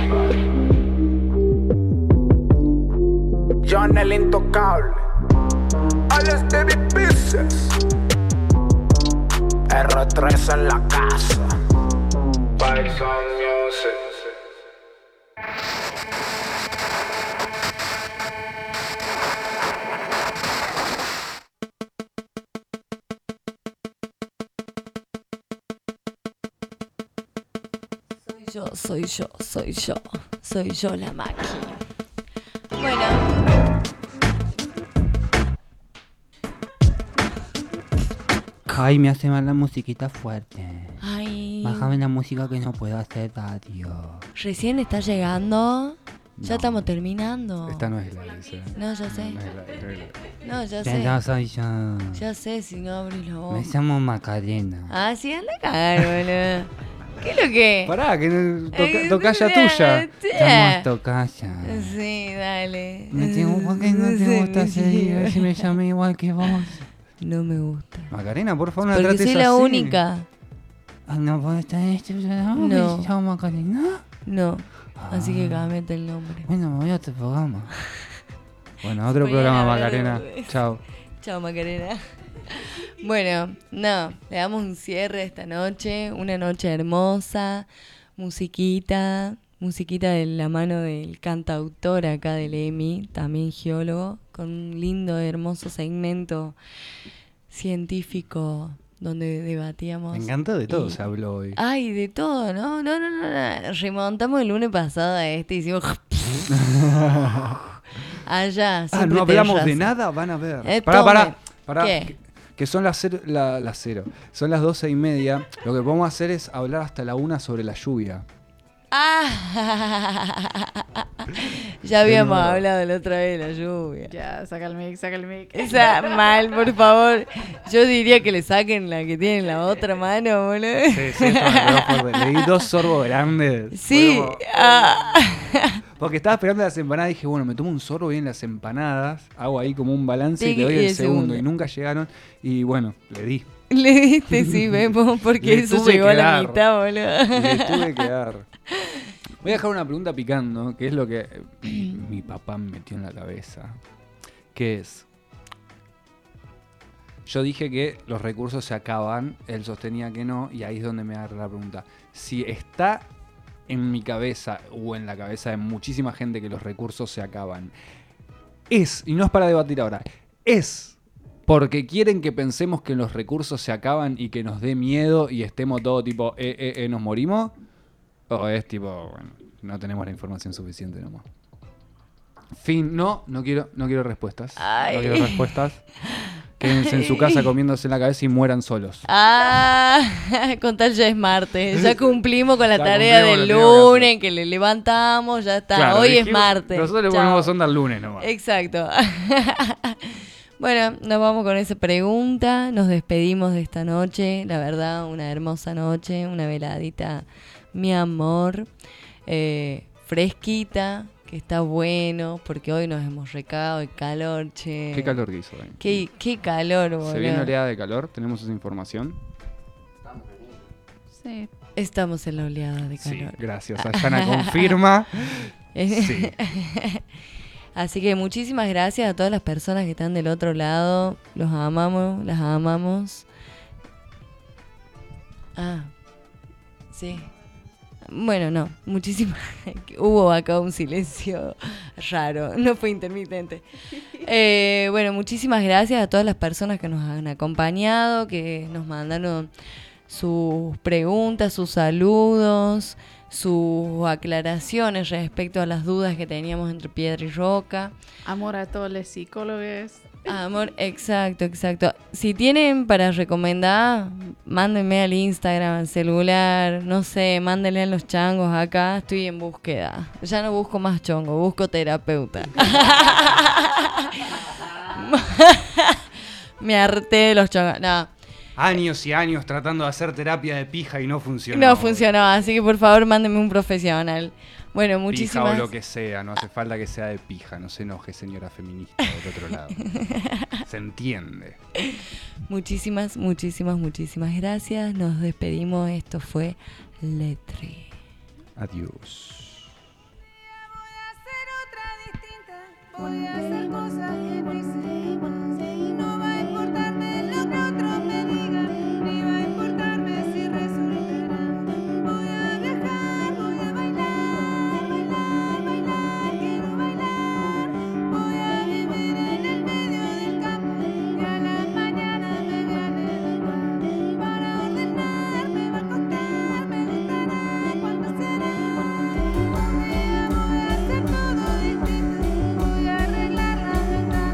John el Intocable, Alex David Pieces, R3 en la casa. Vibes on music. Soy yo la máquina. Bueno. Ay, me hace mal la musiquita fuerte. Ay. Bájame la música que no puedo hacer radio. Recién está llegando. Ya estamos terminando. Esta no es la Lisa. No, ya sé. No, ya sé. Ya soy yo. Ya sé, si no abrís la boca. Me llamo Macarena. Ah, sí, anda a cagar, boludo. ¿Qué es lo que? Pará, que tocaya tuya. Estamos tocaya. Sí, dale. ¿Por qué no te gusta seguir si me llamé igual que vos? No me gusta. Macarena, por favor, no porque trates soy así. la única. Ay, no puedo estar en este programa. No. ¿Se llama Macarena? No. Así que cámbiate el nombre. Bueno, me voy a otro programa. Bueno, otro programa, Macarena. Chao. Chao, Macarena. Bueno, no, le damos un cierre esta noche, una noche hermosa, musiquita de la mano del cantautor acá del EMI, también geólogo, con un lindo, hermoso segmento científico donde debatíamos. Me encanta de todo, se habló hoy. Ay, de todo, ¿no? No. Remontamos el lunes pasado a hicimos... Allá, no hablamos de nada, van a ver. Pará. ¿Qué? Que son las 0. Son las 12:30. Lo que podemos hacer es hablar hasta la 1 sobre la lluvia. Ya habíamos hablado la otra vez de la lluvia. Ya, saca el mic. Esa, mal, por favor. Yo diría que le saquen la que tiene en la otra mano, boludo. Sí, le di 2 sorbos grandes. Sí. Porque estaba esperando las empanadas y dije, bueno, me tomo un sorbo bien las empanadas, hago ahí como un balance Sí, y le doy y el el segundo. segundo. Y nunca llegaron. Y bueno, le di. Le diste, sí, vemos, porque Le eso tuve llegó que a la dar. mitad, boludo. Le tuve que dar. Voy a dejar una pregunta picando, que es lo que mi papá me metió en la cabeza. Que es, yo dije que los recursos se acaban, él sostenía que no, y ahí es donde me agarra la pregunta. Si está en mi cabeza o en la cabeza de muchísima gente que los recursos se acaban, y no es para debatir ahora, es porque quieren que pensemos que los recursos se acaban y que nos dé miedo y estemos todo tipo, nos morimos, o es tipo, bueno, no tenemos la información suficiente nomás. Fin, no quiero respuestas. Ay. No quiero respuestas. Quédense en su casa comiéndose en la cabeza y mueran solos. Con tal ya es martes. Ya cumplimos con la Ya tarea cumplimos del lo que teníamos que lunes, que le levantamos, ya está. Claro, Hoy es dijimos, martes. Nosotros le Chao. ponemos onda el lunes nomás. Exacto. Bueno, nos vamos con esa pregunta. Nos despedimos de esta noche. La verdad, una hermosa noche, una veladita, mi amor. Fresquita, que está bueno, porque hoy nos hemos recagado de calor, che. ¿Qué calor que hizo hoy? Qué calor, boludo. ¿Se viene oleada de calor? ¿Tenemos esa información? Sí. Estamos en la oleada de calor. Sí, gracias. Ayana confirma. Sí. Así que muchísimas gracias a todas las personas que están del otro lado. Los amamos, las amamos. Ah, sí. Bueno, no, muchísimas. Hubo acá un silencio raro, no fue intermitente. Bueno, muchísimas gracias a todas las personas que nos han acompañado, que nos mandaron sus preguntas, sus saludos, sus aclaraciones respecto a las dudas que teníamos entre piedra y roca. Amor a todos los psicólogos. Amor, exacto. Si tienen para recomendar, mándenme al Instagram, al celular, no sé, mándenle a los changos acá, estoy en búsqueda. Ya no busco más chongo, busco terapeuta. Me harté de los chongos, no. Años y años tratando de hacer terapia de pija y no funcionó. No funcionó, así que por favor mándenme un profesional. Bueno, muchísimas... Pija o lo que sea, no hace falta que sea de pija, no se enoje, señora feminista del otro lado. Se entiende. Muchísimas gracias. Nos despedimos. Esto fue Letri. Adiós. Voy a hacer cosas que no hicimos y no va a importarme lo que otros me digan, ni va a importarme si resultará. Voy a viajar, voy a bailar, quiero bailar. Voy a vivir en el medio del campo y a la mañana me voy a levantar. Para ordenar me va a costar, me gustará cuando será. Un día voy a hacer todo distinto. Voy a arreglar la ventana.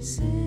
say